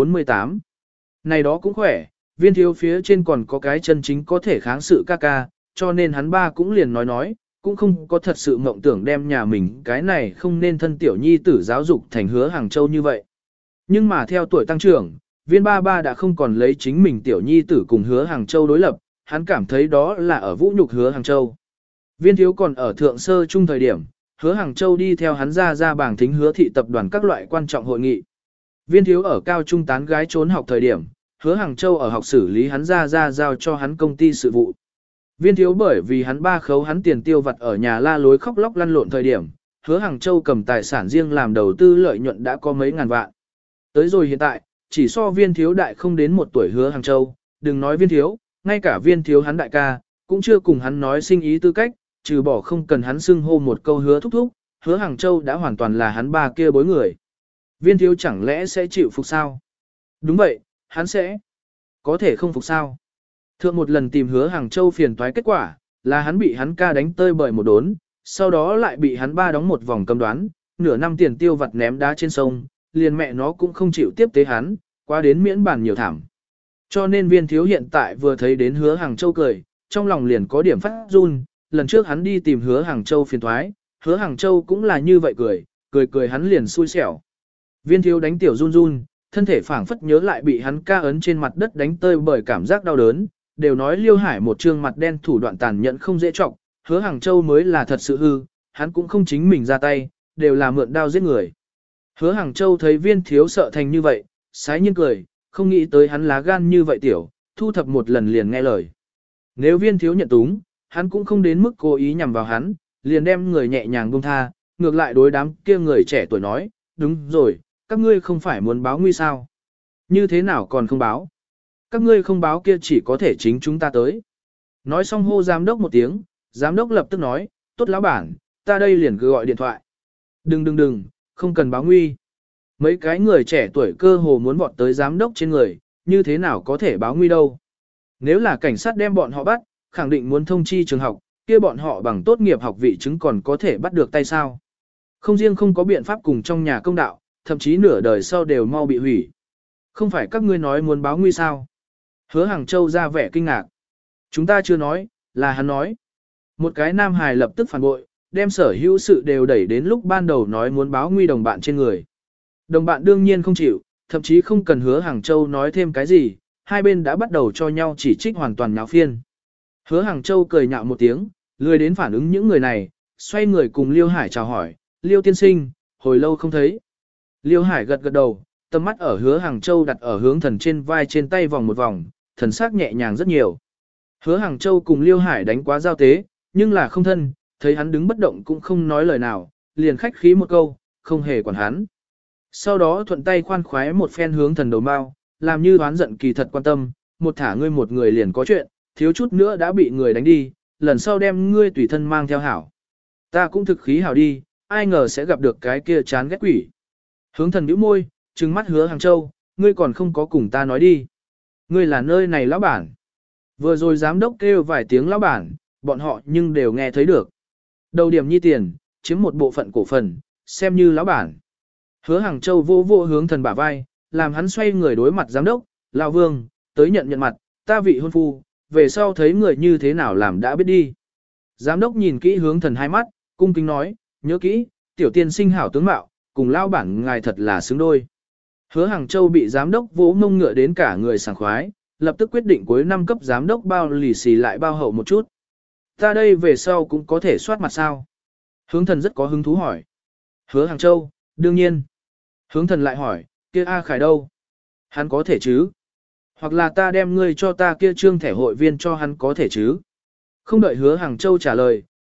248 này đó cũng khỏe, viên thiếu phía trên còn có cái chân chính có thể kháng sự ca ca, cho nên hắn ba cũng liền nói, cũng không có thật sự mộng tưởng đem nhà mình cái này không nên thân tiểu nhi tử giáo dục thành hứa Hàng Châu như vậy. Nhưng mà theo tuổi tăng trưởng, viên ba ba đã không còn lấy chính mình tiểu nhi tử cùng hứa Hàng Châu đối lập, hắn cảm thấy đó là ở vũ nhục hứa Hàng Châu. Viên thiếu còn ở thượng sơ trung thời điểm, hứa Hàng Châu đi theo hắn ra bảng thính hứa thị tập đoàn các loại quan trọng hội nghị. Viên thiếu ở cao trung tán gái trốn học thời điểm, hứa Hàng Châu ở học xử lý hắn ra giao cho hắn công ty sự vụ. Viên thiếu bởi vì hắn ba khấu hắn tiền tiêu vặt ở nhà la lối khóc lóc lăn lộn thời điểm, hứa Hàng Châu cầm tài sản riêng làm đầu tư lợi nhuận đã có mấy ngàn vạn. Tới rồi hiện tại, chỉ so viên thiếu đại không đến một tuổi hứa Hàng Châu, đừng nói viên thiếu, ngay cả viên thiếu hắn đại ca, cũng chưa cùng hắn nói sinh ý tư cách, trừ bỏ không cần hắn xưng hô một câu hứa thúc thúc, hứa Hàng Châu đã hoàn toàn là hắn ba kia bối người. Viên thiếu chẳng lẽ sẽ chịu phục sao? Đúng vậy, hắn sẽ. Có thể không phục sao? Thượng một lần tìm hứa Hàng Châu phiền toái kết quả, là hắn bị hắn ca đánh tơi bời một đốn, sau đó lại bị hắn ba đóng một vòng cầm đoán, nửa năm tiền tiêu vặt ném đá trên sông, liền mẹ nó cũng không chịu tiếp tế hắn, qua đến miễn bản nhiều thảm. Cho nên viên thiếu hiện tại vừa thấy đến hứa Hàng Châu cười, trong lòng liền có điểm phát run, lần trước hắn đi tìm hứa Hàng Châu phiền toái, hứa Hàng Châu cũng là như vậy cười hắn liền xui xẻo. Viên thiếu đánh tiểu run run, thân thể phảng phất nhớ lại bị hắn ca ấn trên mặt đất đánh tơi bởi cảm giác đau đớn, đều nói Liêu Hải một trương mặt đen thủ đoạn tàn nhẫn không dễ trọng, hứa Hàng Châu mới là thật sự hư, hắn cũng không chính mình ra tay, đều là mượn đao giết người. Hứa Hàng Châu thấy viên thiếu sợ thành như vậy, sái nhiên cười, không nghĩ tới hắn lá gan như vậy tiểu, thu thập một lần liền nghe lời. Nếu viên thiếu nhận túng, hắn cũng không đến mức cố ý nhằm vào hắn, liền đem người nhẹ nhàng buông tha, ngược lại đối đám kia người trẻ tuổi nói, đúng rồi, các ngươi không phải muốn báo nguy sao? Như thế nào còn không báo? Các ngươi không báo kia chỉ có thể chính chúng ta tới. Nói xong hô giám đốc một tiếng, giám đốc lập tức nói, tốt lão bản, ta đây liền gọi điện thoại. Đừng, không cần báo nguy. Mấy cái người trẻ tuổi cơ hồ muốn vọt tới giám đốc trên người, như thế nào có thể báo nguy đâu. Nếu là cảnh sát đem bọn họ bắt, khẳng định muốn thông chi trường học, kia bọn họ bằng tốt nghiệp học vị chứng còn có thể bắt được tay sao. Không riêng không có biện pháp cùng trong nhà công đạo, thậm chí nửa đời sau đều mau bị hủy. Không phải các ngươi nói muốn báo nguy sao? Hứa Hàng Châu ra vẻ kinh ngạc. Chúng ta chưa nói, là hắn nói. Một cái nam hài lập tức phản bội, đem sở hữu sự đều đẩy đến lúc ban đầu nói muốn báo nguy đồng bạn trên người. Đồng bạn đương nhiên không chịu, thậm chí không cần Hứa Hàng Châu nói thêm cái gì, hai bên đã bắt đầu cho nhau chỉ trích hoàn toàn nháo phiên. Hứa Hàng Châu cười nhạo một tiếng, lười đến phản ứng những người này, xoay người cùng Liêu Hải chào hỏi, Liêu tiên sinh, hồi lâu không thấy. Liêu Hải gật gật đầu, tầm mắt ở Hứa Hàng Châu đặt ở hướng thần trên vai trên tay vòng một vòng, thần sắc nhẹ nhàng rất nhiều. Hứa Hàng Châu cùng Liêu Hải đánh quá giao tế, nhưng là không thân, thấy hắn đứng bất động cũng không nói lời nào, liền khách khí một câu, không hề quản hắn. Sau đó thuận tay khoan khoái một phen hướng thần đầu mau, làm như đoán giận kỳ thật quan tâm, một thả ngươi một người liền có chuyện, thiếu chút nữa đã bị người đánh đi, lần sau đem ngươi tùy thân mang theo hảo. Ta cũng thực khí hảo đi, ai ngờ sẽ gặp được cái kia chán ghét quỷ. Hướng thần bĩu môi, trừng mắt Hứa Hàng Châu, ngươi còn không có cùng ta nói đi. Ngươi là nơi này lão bản. Vừa rồi giám đốc kêu vài tiếng lão bản, bọn họ nhưng đều nghe thấy được. Đầu điểm nhi tiền, chiếm một bộ phận cổ phần, xem như lão bản. Hứa Hàng Châu vô vô hướng thần bả vai, làm hắn xoay người đối mặt giám đốc, lão Vương, tới nhận mặt, ta vị hôn phu, về sau thấy người như thế nào làm đã biết đi. Giám đốc nhìn kỹ hướng thần hai mắt, cung kính nói, nhớ kỹ, tiểu tiên sinh hảo tướng mạo, cùng lão bản ngài thật là xứng đôi. Hứa Hàng Châu bị giám đốc vỗ mông ngựa đến cả người sảng khoái, lập tức quyết định cuối năm cấp giám đốc bao lì xì lại bao hậu một chút. Ta đây về sau cũng có thể soát mặt sao? Hướng thần rất có hứng thú hỏi. Hứa Hàng Châu, đương nhiên. Hướng thần lại hỏi, kia A Khải đâu? Hắn có thể chứ? Hoặc là ta đem ngươi cho ta kia trương thẻ hội viên cho hắn có thể chứ? Không đợi Hứa Hàng Châu trả lời,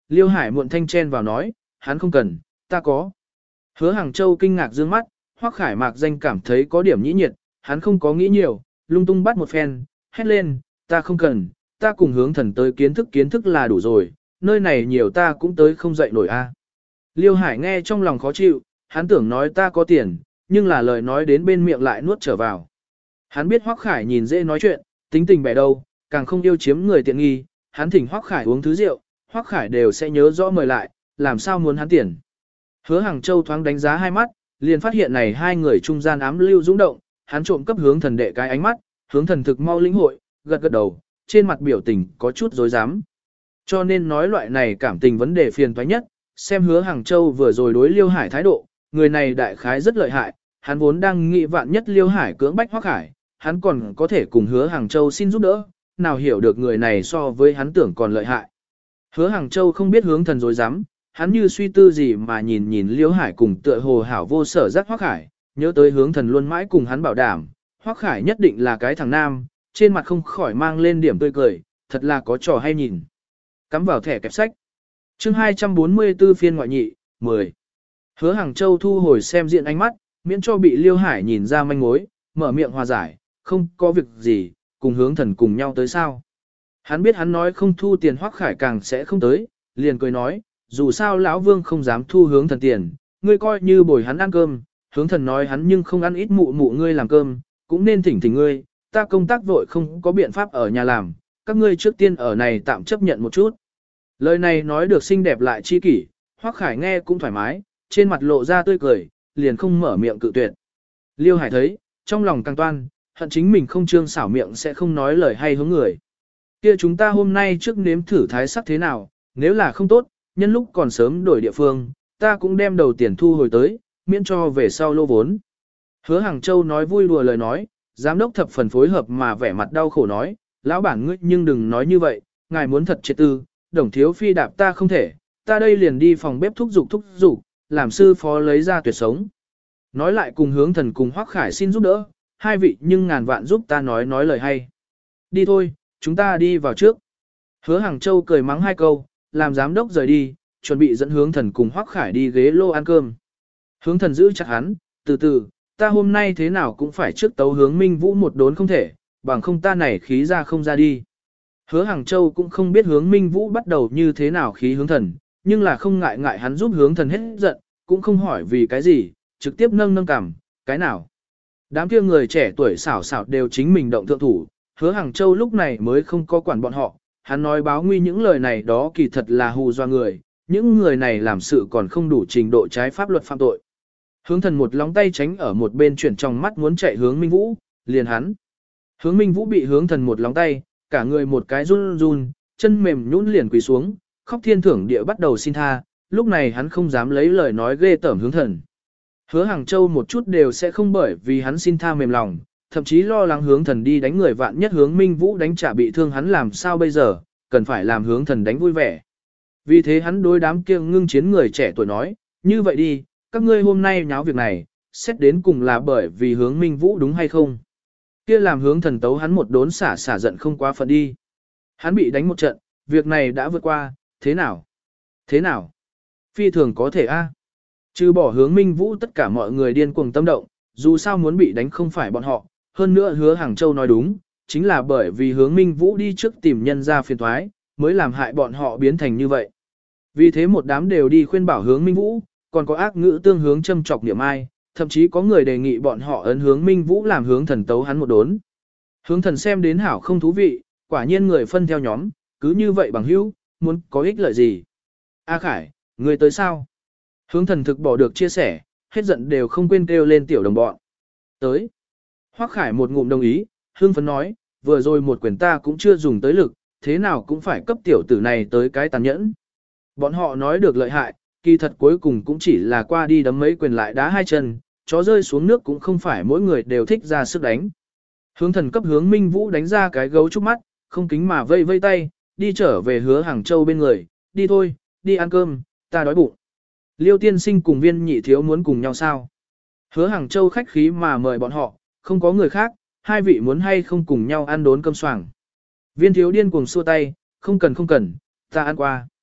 Liêu Hải muộn thanh chen vào nói, hắn không cần, ta có. Hứa Hàng Châu kinh ngạc dương mắt, Hoắc Khải mạc danh cảm thấy có điểm nhĩ nhiệt, hắn không có nghĩ nhiều, lung tung bắt một phen, hét lên, ta không cần, ta cùng hướng thần tới kiến thức là đủ rồi, nơi này nhiều ta cũng tới không dậy nổi a. Liêu Hải nghe trong lòng khó chịu, hắn tưởng nói ta có tiền, nhưng là lời nói đến bên miệng lại nuốt trở vào. Hắn biết Hoắc Khải nhìn dễ nói chuyện, tính tình bẻ đâu, càng không yêu chiếm người tiện nghi, hắn thỉnh Hoắc Khải uống thứ rượu, Hoắc Khải đều sẽ nhớ rõ mời lại, làm sao muốn hắn tiền. Hứa Hàng Châu thoáng đánh giá hai mắt, liền phát hiện này hai người trung gian ám lưu dũng động, hắn trộm cấp hướng thần đệ cái ánh mắt, hướng thần thực mau lĩnh hội, gật gật đầu, trên mặt biểu tình có chút dối dám. Cho nên nói loại này cảm tình vấn đề phiền toái nhất, xem Hứa Hàng Châu vừa rồi đối Liêu Hải thái độ, người này đại khái rất lợi hại, hắn vốn đang nghĩ vạn nhất Liêu Hải cưỡng bách Hoắc Khải, hắn còn có thể cùng Hứa Hàng Châu xin giúp đỡ, nào hiểu được người này so với hắn tưởng còn lợi hại. Hứa Hàng Châu không biết hướng thần dối dám, hắn như suy tư gì mà nhìn nhìn Liêu Hải cùng tựa hồ hảo vô sở giác Hoắc Khải, nhớ tới hướng thần luôn mãi cùng hắn bảo đảm, Hoắc Khải nhất định là cái thằng nam, trên mặt không khỏi mang lên điểm tươi cười, thật là có trò hay nhìn. Cắm vào thẻ kẹp sách. Chương 244 phiên ngoại nhị, 10. Hứa Hàng Châu thu hồi xem diện ánh mắt, miễn cho bị Liêu Hải nhìn ra manh mối, mở miệng hòa giải, không có việc gì, cùng hướng thần cùng nhau tới sao. Hắn biết hắn nói không thu tiền Hoắc Khải càng sẽ không tới, liền cười nói, dù sao lão Vương không dám thu hướng thần tiền, ngươi coi như bồi hắn ăn cơm, hướng thần nói hắn nhưng không ăn ít mụ mụ ngươi làm cơm, cũng nên thỉnh thỉnh ngươi, ta công tác vội không có biện pháp ở nhà làm, các ngươi trước tiên ở này tạm chấp nhận một chút. Lời này nói được xinh đẹp lại chi kỷ, Hoắc Khải nghe cũng thoải mái, trên mặt lộ ra tươi cười, liền không mở miệng cự tuyệt. Liêu Hải thấy, trong lòng căng toan, hận chính mình không trương xảo miệng sẽ không nói lời hay hướng người. Kia chúng ta hôm nay trước nếm thử thái sắc thế nào, nếu là không tốt, nhân lúc còn sớm đổi địa phương, ta cũng đem đầu tiền thu hồi tới, miễn cho về sau lô vốn. Hứa Hàng Châu nói vui đùa lời nói, giám đốc thập phần phối hợp mà vẻ mặt đau khổ nói, lão bản ngươi nhưng đừng nói như vậy, ngài muốn thật triệt tư, đồng thiếu phi đạp ta không thể, ta đây liền đi phòng bếp thúc giục, làm sư phó lấy ra tuyệt sống. Nói lại cùng hướng thần cùng Hoắc Khải xin giúp đỡ, hai vị nhưng ngàn vạn giúp ta nói lời hay. Đi thôi, chúng ta đi vào trước. Hứa Hàng Châu cười mắng hai câu, làm giám đốc rời đi, chuẩn bị dẫn hướng thần cùng Hoắc Khải đi ghế lô ăn cơm. Hướng thần giữ chặt hắn, từ từ, ta hôm nay thế nào cũng phải trước tấu hướng Minh Vũ một đốn không thể, bằng không ta này khí ra không ra đi. Hứa Hàng Châu cũng không biết hướng Minh Vũ bắt đầu như thế nào khí hướng thần, nhưng là không ngại hắn giúp hướng thần hết giận, cũng không hỏi vì cái gì, trực tiếp nâng cằm, cái nào. Đám kia người trẻ tuổi xảo đều chính mình động thượng thủ, Hứa Hàng Châu lúc này mới không có quản bọn họ, hắn nói báo nguy những lời này đó kỳ thật là hù dọa người, những người này làm sự còn không đủ trình độ trái pháp luật phạm tội. Hướng thần một lóng tay tránh ở một bên chuyển trong mắt muốn chạy hướng Minh Vũ, liền hắn. Hướng Minh Vũ bị hướng thần một lóng tay, cả người một cái run run, chân mềm nhũn liền quỳ xuống, khóc thiên thưởng địa bắt đầu xin tha, lúc này hắn không dám lấy lời nói ghê tởm hướng thần. Hứa Hàng Châu một chút đều sẽ không bởi vì hắn xin tha mềm lòng, thậm chí lo lắng hướng thần đi đánh người vạn nhất hướng Minh Vũ đánh trả bị thương hắn làm sao bây giờ, cần phải làm hướng thần đánh vui vẻ. Vì thế hắn đối đám kia ngưng chiến người trẻ tuổi nói, như vậy đi, các ngươi hôm nay nháo việc này, xét đến cùng là bởi vì hướng Minh Vũ đúng hay không. Kia làm hướng thần tấu hắn một đốn xả giận không quá phận đi. Hắn bị đánh một trận, việc này đã vượt qua, thế nào? Thế nào? Phi thường có thể a. Trừ bỏ hướng Minh Vũ tất cả mọi người điên cuồng tâm động, dù sao muốn bị đánh không phải bọn họ, hơn nữa Hứa Hàng Châu nói đúng, chính là bởi vì hướng Minh Vũ đi trước tìm nhân ra phiền thoái, mới làm hại bọn họ biến thành như vậy. Vì thế một đám đều đi khuyên bảo hướng Minh Vũ, còn có ác ngữ tương hướng châm chọc niệm ai, thậm chí có người đề nghị bọn họ ấn hướng Minh Vũ làm hướng thần tấu hắn một đốn. Hướng thần xem đến hảo không thú vị, quả nhiên người phân theo nhóm, cứ như vậy bằng hữu, muốn có ích lợi gì. A Khải, người tới sao? Hướng thần thực bỏ được chia sẻ, hết giận đều không quên kêu lên tiểu đồng bọn. Tới. Hoắc Khải một ngụm đồng ý, hương phấn nói, vừa rồi một quyền ta cũng chưa dùng tới lực, thế nào cũng phải cấp tiểu tử này tới cái tàn nhẫn. Bọn họ nói được lợi hại, kỳ thật cuối cùng cũng chỉ là qua đi đấm mấy quyền lại đá hai chân, chó rơi xuống nước cũng không phải mỗi người đều thích ra sức đánh. Hướng thần cấp hướng Minh Vũ đánh ra cái gấu trúc mắt, không kính mà vây vây tay, đi trở về Hứa Hàng Châu bên người, đi thôi, đi ăn cơm, ta đói bụng. Liêu tiên sinh cùng Viên nhị thiếu muốn cùng nhau sao? Hứa Hàng Châu khách khí mà mời bọn họ, không có người khác, hai vị muốn hay không cùng nhau ăn đốn cơm xoàng. Viên thiếu điên cuồng xua tay, không cần, ta ăn qua.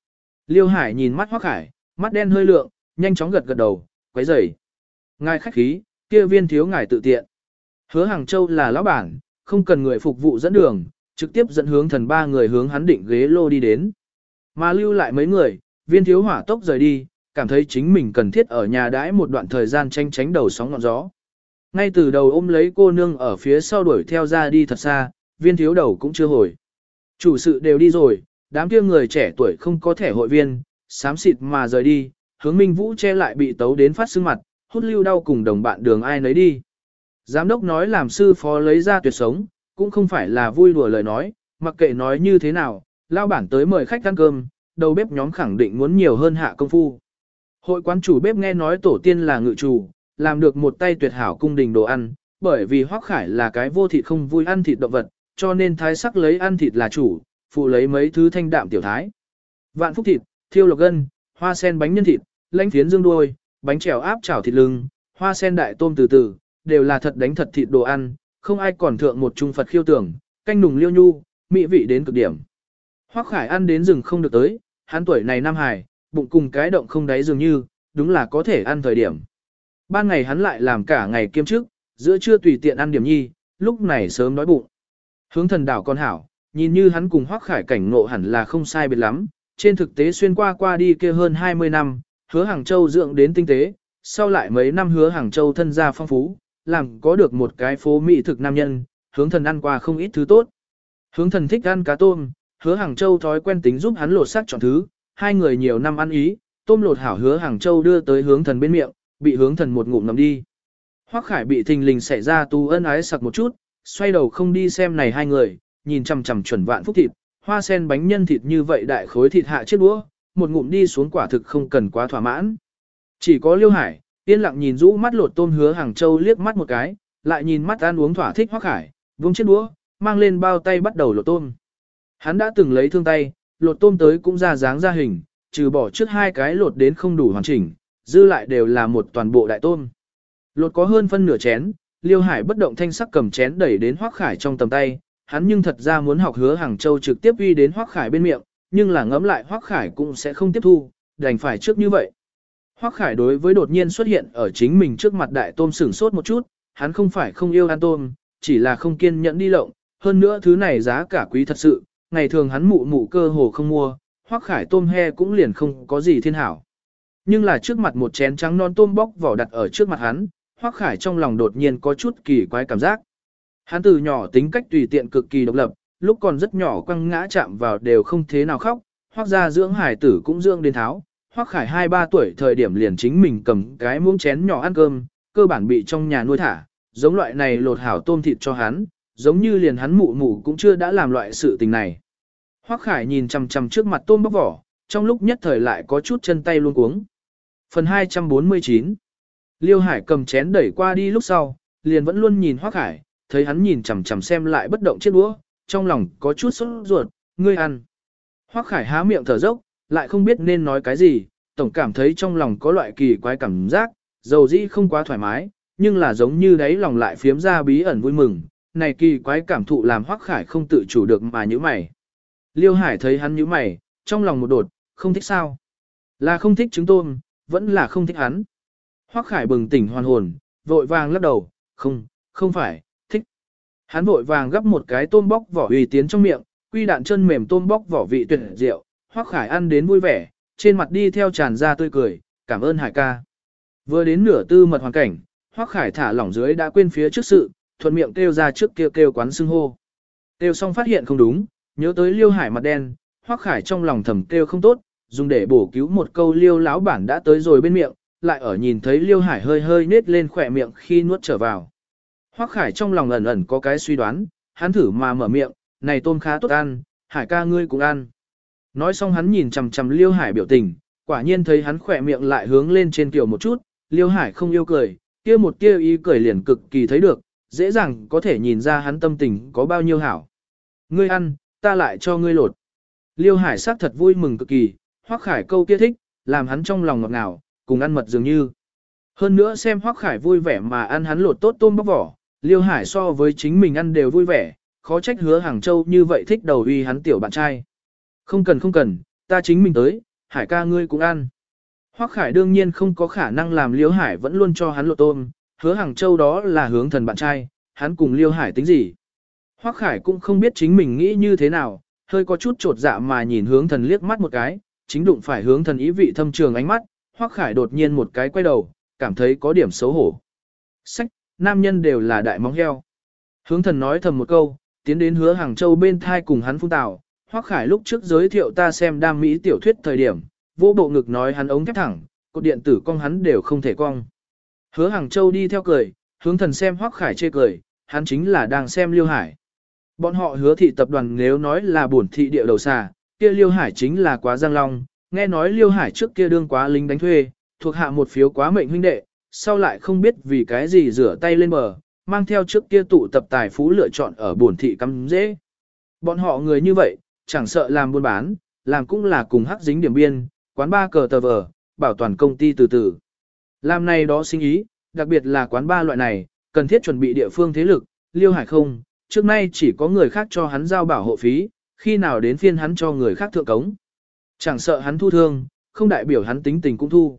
Liêu Hải nhìn mắt Hoắc Khải, mắt đen hơi lượng, nhanh chóng gật gật đầu, quấy rầy. Ngài khách khí, kia viên thiếu ngài tự tiện. Hứa Hàng Châu là lão bản, không cần người phục vụ dẫn đường, trực tiếp dẫn hướng thần ba người hướng hắn định ghế lô đi đến. Mà lưu lại mấy người, viên thiếu hỏa tốc rời đi, cảm thấy chính mình cần thiết ở nhà đãi một đoạn thời gian tránh đầu sóng ngọn gió. Ngay từ đầu ôm lấy cô nương ở phía sau đuổi theo ra đi thật xa, viên thiếu đầu cũng chưa hồi. Chủ sự đều đi rồi, đám kia người trẻ tuổi không có thẻ hội viên, xám xịt mà rời đi, hướng Minh Vũ che lại bị tấu đến phát sưng mặt, hút lưu đau cùng đồng bạn đường ai nấy đi. Giám đốc nói làm sư phó lấy ra tuyệt sống, cũng không phải là vui đùa lời nói, mặc kệ nói như thế nào, lao bản tới mời khách ăn cơm, đầu bếp nhóm khẳng định muốn nhiều hơn hạ công phu. Hội quán chủ bếp nghe nói tổ tiên là ngự chủ, làm được một tay tuyệt hảo cung đình đồ ăn, bởi vì Hoắc Khải là cái vô thịt không vui ăn thịt động vật, cho nên thái sắc lấy ăn thịt là chủ, phụ lấy mấy thứ thanh đạm tiểu thái. Vạn phúc thịt, thiêu lộc gân, hoa sen bánh nhân thịt, lãnh phiến dương đuôi, bánh chèo áp chảo thịt lưng, hoa sen đại tôm từ từ, đều là thật đánh thật thịt đồ ăn, không ai còn thượng một trung Phật khiêu tưởng, canh nùng liêu nhu, mỹ vị đến cực điểm. Hoắc Khải ăn đến rừng không được tới, hắn tuổi này nam hài, bụng cùng cái động không đáy dường như, đúng là có thể ăn thời điểm. Ban ngày hắn lại làm cả ngày kiêm chức, giữa trưa tùy tiện ăn điểm nhi, lúc này sớm đói bụng. Hướng thần đảo con hảo, nhìn như hắn cùng Hoắc Khải cảnh ngộ hẳn là không sai biệt lắm, trên thực tế xuyên qua đi kia hơn 20 năm, Hứa Hàng Châu dưỡng đến tinh tế, sau lại mấy năm Hứa Hàng Châu thân gia phong phú, làm có được một cái phố mỹ thực nam nhân, hướng thần ăn qua không ít thứ tốt. Hướng thần thích ăn cá tôm, Hứa Hàng Châu thói quen tính giúp hắn lột xác chọn thứ, hai người nhiều năm ăn ý, tôm lột hảo Hứa Hàng Châu đưa tới hướng thần bên miệng, bị hướng thần một ngụm ngậm đi. Hoắc Khải bị thình lình xảy ra tu ân ái sặc một chút, xoay đầu không đi xem này hai người, nhìn chằm chằm chuẩn vạn phúc thịt, hoa sen bánh nhân thịt như vậy đại khối thịt hạ chiếc đũa, một ngụm đi xuống quả thực không cần quá thỏa mãn. Chỉ có Liêu Hải, yên lặng nhìn rũ mắt lột tôm Hứa Hàng Châu liếc mắt một cái, lại nhìn mắt ăn uống thỏa thích Hoắc Khải, vung chiếc đũa, mang lên bao tay bắt đầu lột tôm. Hắn đã từng lấy thương tay, lột tôm tới cũng ra dáng ra hình, trừ bỏ trước hai cái lột đến không đủ hoàn chỉnh, dư lại đều là một toàn bộ đại tôm. Lột có hơn phân nửa chén, Liêu Hải bất động thanh sắc cầm chén đẩy đến Hoắc Khải trong tầm tay, hắn nhưng thật ra muốn học Hứa Hàng Châu trực tiếp uy đến Hoắc Khải bên miệng, nhưng là ngẫm lại Hoắc Khải cũng sẽ không tiếp thu, đành phải trước như vậy. Hoắc Khải đối với đột nhiên xuất hiện ở chính mình trước mặt đại tôm sửng sốt một chút, hắn không phải không yêu ăn tôm, chỉ là không kiên nhẫn đi lộng, hơn nữa thứ này giá cả quý thật sự, ngày thường hắn mụ cơ hồ không mua, Hoắc Khải tôm he cũng liền không có gì thiên hảo. Nhưng là trước mặt một chén trắng non tôm bóc vỏ đặt ở trước mặt hắn, Hoắc Khải trong lòng đột nhiên có chút kỳ quái cảm giác. Hắn từ nhỏ tính cách tùy tiện cực kỳ độc lập, lúc còn rất nhỏ quăng ngã chạm vào đều không thế nào khóc, Hoắc gia dưỡng hải tử cũng dưỡng đến tháo. Hoắc Khải 2-3 tuổi thời điểm liền chính mình cầm cái muỗng chén nhỏ ăn cơm, cơ bản bị trong nhà nuôi thả, giống loại này lột hảo tôm thịt cho hắn, giống như liền hắn mụ cũng chưa đã làm loại sự tình này. Hoắc Khải nhìn chằm chằm trước mặt tôm bóc vỏ, trong lúc nhất thời lại có chút chân tay luống cuống. Phần 249. Liêu Hải cầm chén đẩy qua đi lúc sau, liền vẫn luôn nhìn Hoắc Khải, thấy hắn nhìn chằm chằm xem lại bất động chiếc đũa, trong lòng có chút sốt ruột, ngươi ăn. Hoắc Khải há miệng thở dốc, lại không biết nên nói cái gì, tổng cảm thấy trong lòng có loại kỳ quái cảm giác, dầu dĩ không quá thoải mái, nhưng là giống như đáy lòng lại phiếm ra bí ẩn vui mừng, này kỳ quái cảm thụ làm Hoắc Khải không tự chủ được mà nhíu mày. Liêu Hải thấy hắn nhíu mày, trong lòng một đột, không thích sao? Là không thích trứng tôm, vẫn là không thích hắn. Hoắc Khải bừng tỉnh hoàn hồn, vội vàng lắc đầu, không phải, thích. Hắn vội vàng gắp một cái tôm bóc vỏ uy tiến trong miệng, quy đạn chân mềm tôm bóc vỏ vị tuyệt diệu, Hoắc Khải ăn đến vui vẻ, trên mặt đi theo tràn ra tươi cười, cảm ơn Hải ca. Vừa đến nửa tư mật hoàn cảnh, Hoắc Khải thả lỏng dưới đã quên phía trước sự, thuận miệng kêu ra trước kia kêu quán xưng hô. Kêu xong phát hiện không đúng, nhớ tới Liêu Hải mặt đen, Hoắc Khải trong lòng thầm kêu không tốt, dùng để bổ cứu một câu Liêu lão bản đã tới rồi bên miệng, lại ở nhìn thấy Liêu Hải hơi nết lên khỏe miệng khi nuốt trở vào. Hoắc Khải trong lòng ẩn ẩn có cái suy đoán, hắn thử mà mở miệng, này tôm khá tốt ăn, Hải ca ngươi cũng ăn. Nói xong hắn nhìn chằm chằm Liêu Hải biểu tình, quả nhiên thấy hắn khỏe miệng lại hướng lên trên kiểu một chút, Liêu Hải không yêu cười, kia một tia ý cười liền cực kỳ thấy được, dễ dàng có thể nhìn ra hắn tâm tình có bao nhiêu hảo. Ngươi ăn, ta lại cho ngươi lột. Liêu Hải sắc thật vui mừng cực kỳ, Hoắc Khải câu kia thích, làm hắn trong lòng ngọt ngào, cùng ăn mật dường như. Hơn nữa xem Hoắc Khải vui vẻ mà ăn hắn lột tốt tôm bóc vỏ, Liêu Hải so với chính mình ăn đều vui vẻ, khó trách Hứa Hàng Châu như vậy thích đầu uy hắn tiểu bạn trai. Không cần, ta chính mình tới, Hải ca ngươi cũng ăn. Hoắc Khải đương nhiên không có khả năng làm Liêu Hải vẫn luôn cho hắn lột tôm, Hứa Hàng Châu đó là hướng thần bạn trai, hắn cùng Liêu Hải tính gì. Hoắc Khải cũng không biết chính mình nghĩ như thế nào, hơi có chút trột dạ mà nhìn hướng thần liếc mắt một cái, chính đụng phải hướng thần ý vị thâm trường ánh mắt, Hoắc Khải đột nhiên một cái quay đầu, cảm thấy có điểm xấu hổ. Sách, nam nhân đều là đại móng heo. Hướng thần nói thầm một câu, tiến đến Hứa Hàng Châu bên thai cùng hắn phun tào. Hoắc Khải lúc trước giới thiệu ta xem đam mỹ tiểu thuyết thời điểm, vô bộ ngực nói hắn ống thép thẳng, cột điện tử cong hắn đều không thể cong. Hứa Hàng Châu đi theo cười, hướng thần xem Hoắc Khải chê cười, hắn chính là đang xem Liêu Hải. Bọn họ Hứa thị tập đoàn nếu nói là bổn thị địa đầu xà, kia Liêu Hải chính là quá giang long, nghe nói Liêu Hải trước kia đương quá lính đánh thuê, thuộc hạ một phiếu quá mệnh huynh đệ, sau lại không biết vì cái gì rửa tay lên bờ, mang theo trước kia tụ tập tài phú lựa chọn ở bổn thị cắm dễ. Bọn họ người như vậy, chẳng sợ làm buôn bán, làm cũng là cùng hắc dính điểm biên, quán ba cờ tờ vờ, bảo toàn công ty từ từ. Làm này đó sinh ý, đặc biệt là quán ba loại này, cần thiết chuẩn bị địa phương thế lực, Liêu Hải không, trước nay chỉ có người khác cho hắn giao bảo hộ phí, khi nào đến phiên hắn cho người khác thượng cống. Chẳng sợ hắn thu thương, không đại biểu hắn tính tình cũng thu.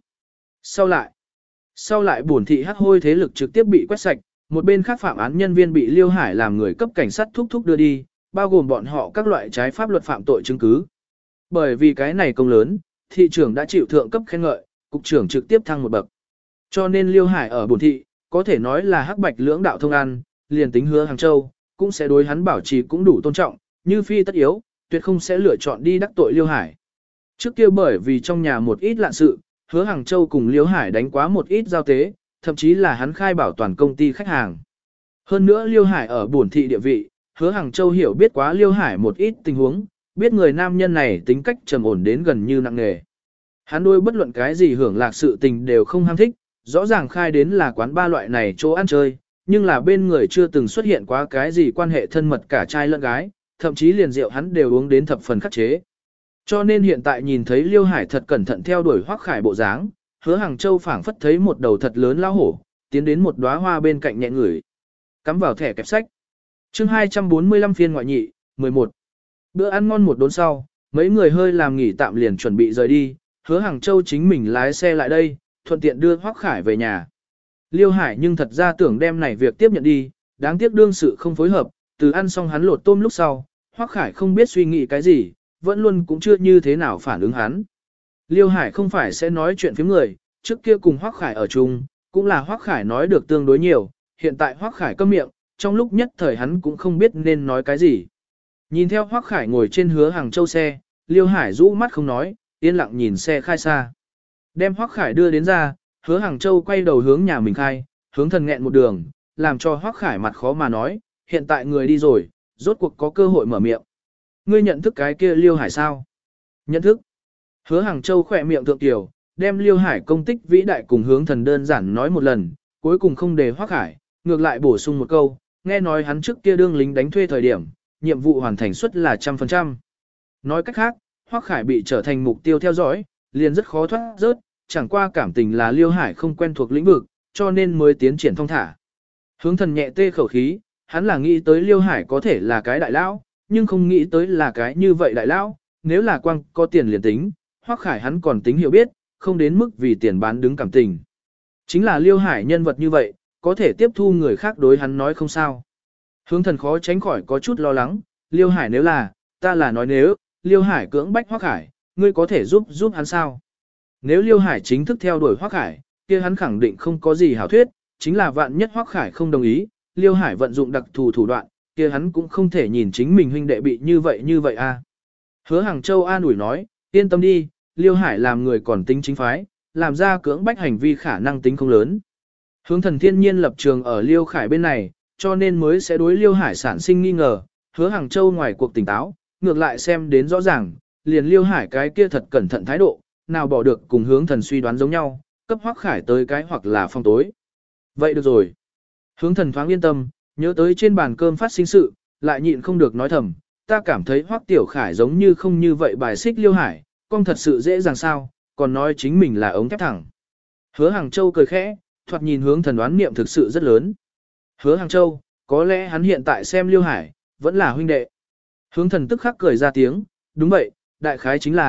Sau lại bổn thị hắc hôi thế lực trực tiếp bị quét sạch, một bên khác phạm án nhân viên bị Liêu Hải làm người cấp cảnh sát thúc thúc đưa đi, bao gồm bọn họ các loại trái pháp luật phạm tội chứng cứ. Bởi vì cái này công lớn, thị trưởng đã chịu thượng cấp khen ngợi, cục trưởng trực tiếp thăng một bậc. Cho nên Liêu Hải ở bổn thị, có thể nói là hắc bạch lưỡng đạo thông ăn, liền tính Hứa Hàng Châu, cũng sẽ đối hắn bảo trì cũng đủ tôn trọng, như phi tất yếu, tuyệt không sẽ lựa chọn đi đắc tội Liêu Hải. Trước kia bởi vì trong nhà một ít lạn sự, Hứa Hàng Châu cùng Liêu Hải đánh quá một ít giao tế, thậm chí là hắn khai bảo toàn công ty khách hàng. Hơn nữa Liêu Hải ở bổn thị địa vị, Hứa Hàng Châu hiểu biết quá Liêu Hải một ít tình huống, biết người nam nhân này tính cách trầm ổn đến gần như nặng nề. Hắn đôi bất luận cái gì hưởng lạc sự tình đều không ham thích, rõ ràng khai đến là quán ba loại này chỗ ăn chơi, nhưng là bên người chưa từng xuất hiện quá cái gì quan hệ thân mật cả trai lẫn gái, thậm chí liền rượu hắn đều uống đến thập phần khắc chế. Cho nên hiện tại nhìn thấy Liêu Hải thật cẩn thận theo đuổi Hoắc Khải bộ dáng, Hứa Hàng Châu phảng phất thấy một đầu thật lớn lao hổ, tiến đến một đóa hoa bên cạnh nhẹ ngửi. Cắm vào thẻ kẹp sách. Chương 245 phiên ngoại nhị, 11. Bữa ăn ngon một đốn sau, mấy người hơi làm nghỉ tạm liền chuẩn bị rời đi, Hứa Hàng Châu chính mình lái xe lại đây, thuận tiện đưa Hoắc Khải về nhà. Liêu Hải nhưng thật ra tưởng đem này việc tiếp nhận đi, đáng tiếc đương sự không phối hợp, từ ăn xong hắn lột tôm lúc sau, Hoắc Khải không biết suy nghĩ cái gì, vẫn luôn cũng chưa như thế nào phản ứng hắn. Liêu Hải không phải sẽ nói chuyện phía người, trước kia cùng Hoắc Khải ở chung, cũng là Hoắc Khải nói được tương đối nhiều, hiện tại Hoắc Khải câm miệng, trong lúc nhất thời hắn cũng không biết nên nói cái gì. Nhìn theo Hoắc Khải ngồi trên Hứa Hàng Châu xe, Liêu Hải rũ mắt không nói, yên lặng nhìn xe khai xa. Đem Hoắc Khải đưa đến ra, Hứa Hàng Châu quay đầu hướng nhà mình khai, hướng thần nghẹn một đường, làm cho Hoắc Khải mặt khó mà nói, hiện tại người đi rồi, rốt cuộc có cơ hội mở miệng. Ngươi nhận thức cái kia Liêu Hải sao? Nhận thức. Hứa Hàng Châu khỏe miệng thượng tiểu, đem Liêu Hải công tích vĩ đại cùng hướng thần đơn giản nói một lần, cuối cùng không để Hoắc Khải, ngược lại bổ sung một câu, nghe nói hắn trước kia đương lính đánh thuê thời điểm, nhiệm vụ hoàn thành suất là 100%. Nói cách khác, Hoắc Khải bị trở thành mục tiêu theo dõi, liền rất khó thoát rớt, chẳng qua cảm tình là Liêu Hải không quen thuộc lĩnh vực, cho nên mới tiến triển thông thả. Hướng thần nhẹ tê khẩu khí, hắn là nghĩ tới Liêu Hải có thể là cái đại lão, nhưng không nghĩ tới là cái như vậy đại lão, nếu là quang có tiền liền tính, Hoắc Khải hắn còn tính hiểu biết, không đến mức vì tiền bán đứng cảm tình. Chính là Liêu Hải nhân vật như vậy, có thể tiếp thu người khác đối hắn nói không sao. Hướng thần khó tránh khỏi có chút lo lắng, Liêu Hải nếu là, ta là nói nếu, Liêu Hải cưỡng bách Hoắc Khải, ngươi có thể giúp hắn sao? Nếu Liêu Hải chính thức theo đuổi Hoắc Khải, kia hắn khẳng định không có gì hảo thuyết, chính là vạn nhất Hoắc Khải không đồng ý, Liêu Hải vận dụng đặc thù thủ đoạn, kia hắn cũng không thể nhìn chính mình huynh đệ bị như vậy a. Hứa Hàng Châu an ủi nói, yên tâm đi, Liêu Hải làm người còn tính chính phái, làm ra cưỡng bách hành vi khả năng tính không lớn. Hướng thần thiên nhiên lập trường ở Liêu Khải bên này, cho nên mới sẽ đối Liêu Hải sản sinh nghi ngờ, Hứa Hàng Châu ngoài cuộc tỉnh táo, ngược lại xem đến rõ ràng, liền Liêu Hải cái kia thật cẩn thận thái độ, nào bỏ được cùng hướng thần suy đoán giống nhau, cấp Hoắc Khải tới cái hoặc là phong tối. Vậy được rồi. Hướng thần thoáng yên tâm, nhớ tới trên bàn cơm phát sinh sự, lại nhịn không được nói thầm, ta cảm thấy Hoắc Tiểu Khải giống như không như vậy bài xích Liêu Hải, con thật sự dễ dàng sao, còn nói chính mình là ống thép thẳng. Hứa Hàng Châu cười khẽ, thoạt nhìn hướng thần đoán niệm thực sự rất lớn. Hứa Hàng Châu, có lẽ hắn hiện tại xem Liêu Hải, vẫn là huynh đệ. Hướng thần tức khắc cười ra tiếng, đúng vậy, đại khái chính là,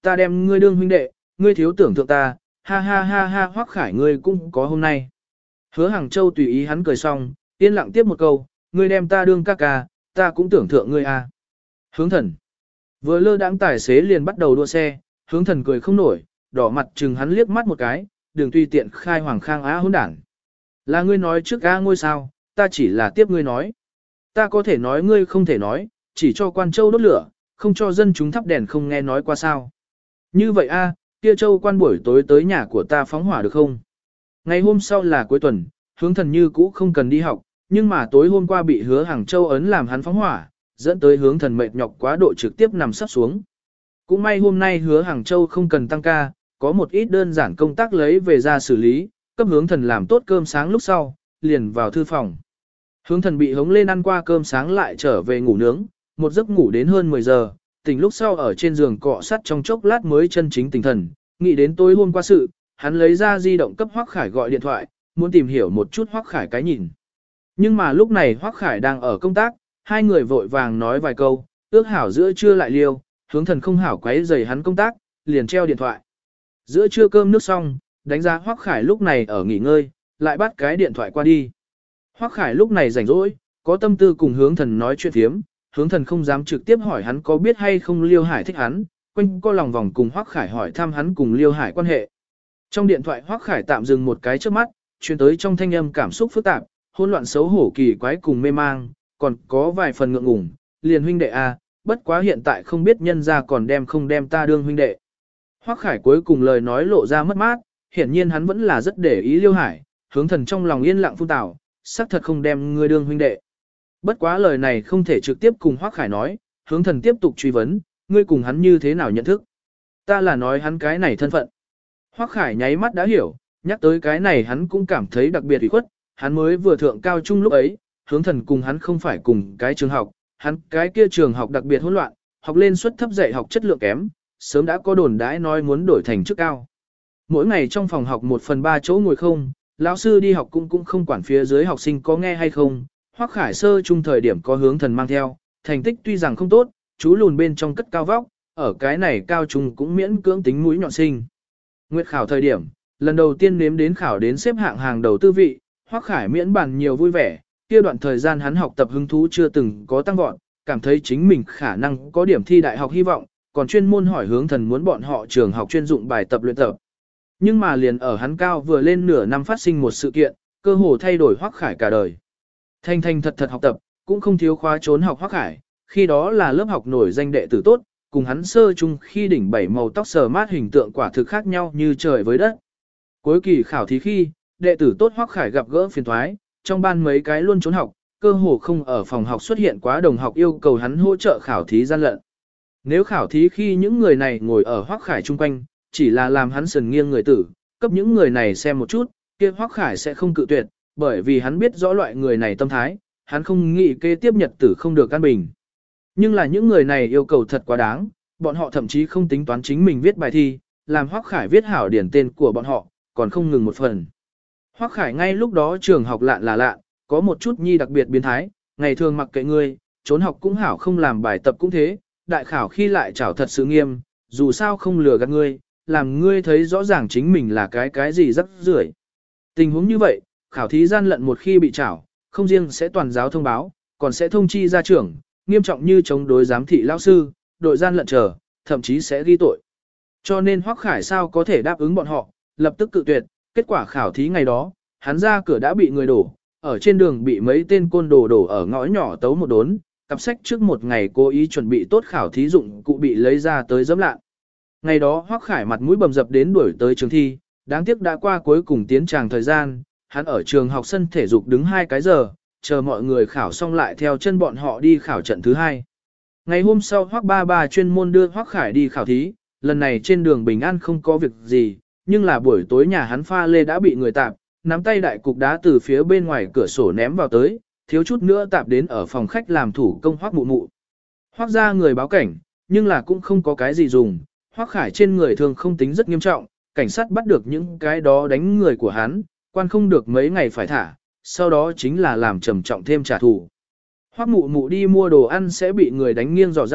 ta đem ngươi đương huynh đệ, ngươi thiếu tưởng thượng ta, ha ha ha ha Hoắc Khải ngươi cũng có hôm nay. Hứa Hàng Châu tùy ý hắn cười xong, yên lặng tiếp một câu, ngươi đem ta đương ca ca, ta cũng tưởng thượng ngươi a. Hướng thần. Vừa lơ đãng tài xế liền bắt đầu đua xe, hướng thần cười không nổi, đỏ mặt chừng hắn liếc mắt một cái, đừng tùy tiện khai hoàng khang á hỗn đảng. Là ngươi nói trước a ngôi sao, ta chỉ là tiếp ngươi nói. Ta có thể nói ngươi không thể nói, chỉ cho quan châu đốt lửa, không cho dân chúng thắp đèn không nghe nói qua sao. Như vậy a, kia châu quan buổi tối tới nhà của ta phóng hỏa được không? Ngày hôm sau là cuối tuần, hướng thần như cũ không cần đi học, nhưng mà tối hôm qua bị Hứa Hàng Châu ấn làm hắn phóng hỏa, dẫn tới hướng thần mệt nhọc quá độ trực tiếp nằm sắp xuống. Cũng may hôm nay Hứa Hàng Châu không cần tăng ca, có một ít đơn giản công tác lấy về ra xử lý, cấp hướng thần làm tốt cơm sáng lúc sau, liền vào thư phòng. Hướng thần bị hống lên ăn qua cơm sáng lại trở về ngủ nướng, một giấc ngủ đến hơn 10 giờ, tỉnh lúc sau ở trên giường cọ sắt trong chốc lát mới chân chính tỉnh thần, nghĩ đến tối hôm qua sự, hắn lấy ra di động cấp Hoắc Khải gọi điện thoại, muốn tìm hiểu một chút Hoắc Khải cái nhìn. Nhưng mà lúc này Hoắc Khải đang ở công tác, hai người vội vàng nói vài câu, ước hảo giữa trưa lại liêu, hướng thần không hảo quấy rầy hắn công tác, liền treo điện thoại. Giữa trưa cơm nước xong, đánh giá Hoắc Khải lúc này ở nghỉ ngơi, lại bắt cái điện thoại qua đi. Hoắc Khải lúc này rảnh rỗi, có tâm tư cùng hướng thần nói chuyện thiếm, hướng thần không dám trực tiếp hỏi hắn có biết hay không Liêu Hải thích hắn, quanh co lòng vòng cùng Hoắc Khải hỏi thăm hắn cùng Liêu Hải quan hệ. Trong điện thoại Hoắc Khải tạm dừng một cái trước mắt, truyền tới trong thanh âm cảm xúc phức tạp, hỗn loạn xấu hổ kỳ quái cùng mê mang, còn có vài phần ngượng ngùng, liền huynh đệ a, bất quá hiện tại không biết nhân ra còn đem không đem ta đương huynh đệ. Hoắc Khải cuối cùng lời nói lộ ra mất mát, hiển nhiên hắn vẫn là rất để ý Liêu Hải, hướng thần trong lòng yên lặng phun tảo, xác thật không đem ngươi đương huynh đệ. Bất quá lời này không thể trực tiếp cùng Hoắc Khải nói, hướng thần tiếp tục truy vấn, ngươi cùng hắn như thế nào nhận thức? Ta là nói hắn cái này thân phận. Hoắc Khải nháy mắt đã hiểu, nhắc tới cái này hắn cũng cảm thấy đặc biệt ủy khuất, hắn mới vừa thượng cao trung lúc ấy, hướng thần cùng hắn không phải cùng cái trường học, hắn cái kia trường học đặc biệt hỗn loạn, học lên suất thấp dạy học chất lượng kém, sớm đã có đồn đãi nói muốn đổi thành chức cao. Mỗi ngày trong phòng học 1/3 chỗ ngồi không, lão sư đi học cũng không quản phía dưới học sinh có nghe hay không. Hoắc Khải sơ trung thời điểm có hướng thần mang theo, thành tích tuy rằng không tốt, chú lùn bên trong cất cao vóc, ở cái này cao trung cũng miễn cưỡng tính mũi nhọn sinh. Nguyệt khảo thời điểm, lần đầu tiên nếm đến khảo đến xếp hạng hàng đầu tư vị, Hoắc Khải miễn bản nhiều vui vẻ, kia đoạn thời gian hắn học tập hứng thú chưa từng có tăng vọt, cảm thấy chính mình khả năng có điểm thi đại học hy vọng, còn chuyên môn hỏi hướng thần muốn bọn họ trường học chuyên dụng bài tập luyện tập. Nhưng mà liền ở hắn cao vừa lên nửa năm phát sinh một sự kiện, cơ hồ thay đổi Hoắc Khải cả đời. Thanh thanh thật thật học tập, cũng không thiếu khóa trốn học Hoắc Khải, khi đó là lớp học nổi danh đệ tử tốt, cùng hắn sơ chung khi đỉnh 7 màu tóc sờ mát hình tượng quả thực khác nhau như trời với đất. Cuối kỳ khảo thí khi, đệ tử tốt Hoắc Khải gặp gỡ phiền toái, trong ban mấy cái luôn trốn học, cơ hồ không ở phòng học xuất hiện quá đồng học yêu cầu hắn hỗ trợ khảo thí gian lận. Nếu khảo thí khi những người này ngồi ở Hoắc Khải chung quanh, chỉ là làm hắn sần nghiêng người tử, cấp những người này xem một chút, kia Hoắc Khải sẽ không cự tuyệt, bởi vì hắn biết rõ loại người này tâm thái, hắn không nghĩ kế tiếp nhật tử không được an bình. Nhưng là những người này yêu cầu thật quá đáng, bọn họ thậm chí không tính toán chính mình viết bài thi, làm Hoắc Khải viết hảo điển tên của bọn họ, còn không ngừng một phần. Hoắc Khải ngay lúc đó trường học lạ là lạ, có một chút nhi đặc biệt biến thái, ngày thường mặc kệ ngươi, trốn học cũng hảo không làm bài tập cũng thế, đại khảo khi lại trảo thật sự nghiêm, dù sao không lừa gạt ngươi, làm ngươi thấy rõ ràng chính mình là cái gì rắc rưởi. Tình huống như vậy, khảo thí gian lận một khi bị trảo, không riêng sẽ toàn giáo thông báo, còn sẽ thông chi gia trưởng, nghiêm trọng như chống đối giám thị lao sư, đội gian lận trở, thậm chí sẽ ghi tội. Cho nên Hoắc Khải sao có thể đáp ứng bọn họ, lập tức cự tuyệt, kết quả khảo thí ngày đó, hắn ra cửa đã bị người đổ, ở trên đường bị mấy tên côn đồ đổ ở ngõ nhỏ tấu một đốn, cặp sách trước một ngày cố ý chuẩn bị tốt khảo thí dụng cụ bị lấy ra tới dẫm lạ. Ngày đó Hoắc Khải mặt mũi bầm dập đến đuổi tới trường thi, đáng tiếc đã qua cuối cùng tiến tràng thời gian, hắn ở trường học sân thể dục đứng 2 cái giờ, chờ mọi người khảo xong lại theo chân bọn họ đi khảo trận thứ 2. Ngày hôm sau Hoắc ba ba chuyên môn đưa Hoắc Khải đi khảo thí, lần này trên đường bình an không có việc gì, nhưng là buổi tối nhà hắn pha lê đã bị người tạp, nắm tay đại cục đá từ phía bên ngoài cửa sổ ném vào tới, thiếu chút nữa tạp đến ở phòng khách làm thủ công Hoắc mụ mụ. Hoắc ra người báo cảnh, nhưng là cũng không có cái gì dùng, Hoắc Khải trên người thường không tính rất nghiêm trọng, cảnh sát bắt được những cái đó đánh người của hắn, quan không được mấy ngày phải thả, sau đó chính là làm trầm trọng thêm trả thù. Hoắc mụ mụ đi mua đồ ăn sẽ bị người đánh nghiêng giỏ rau,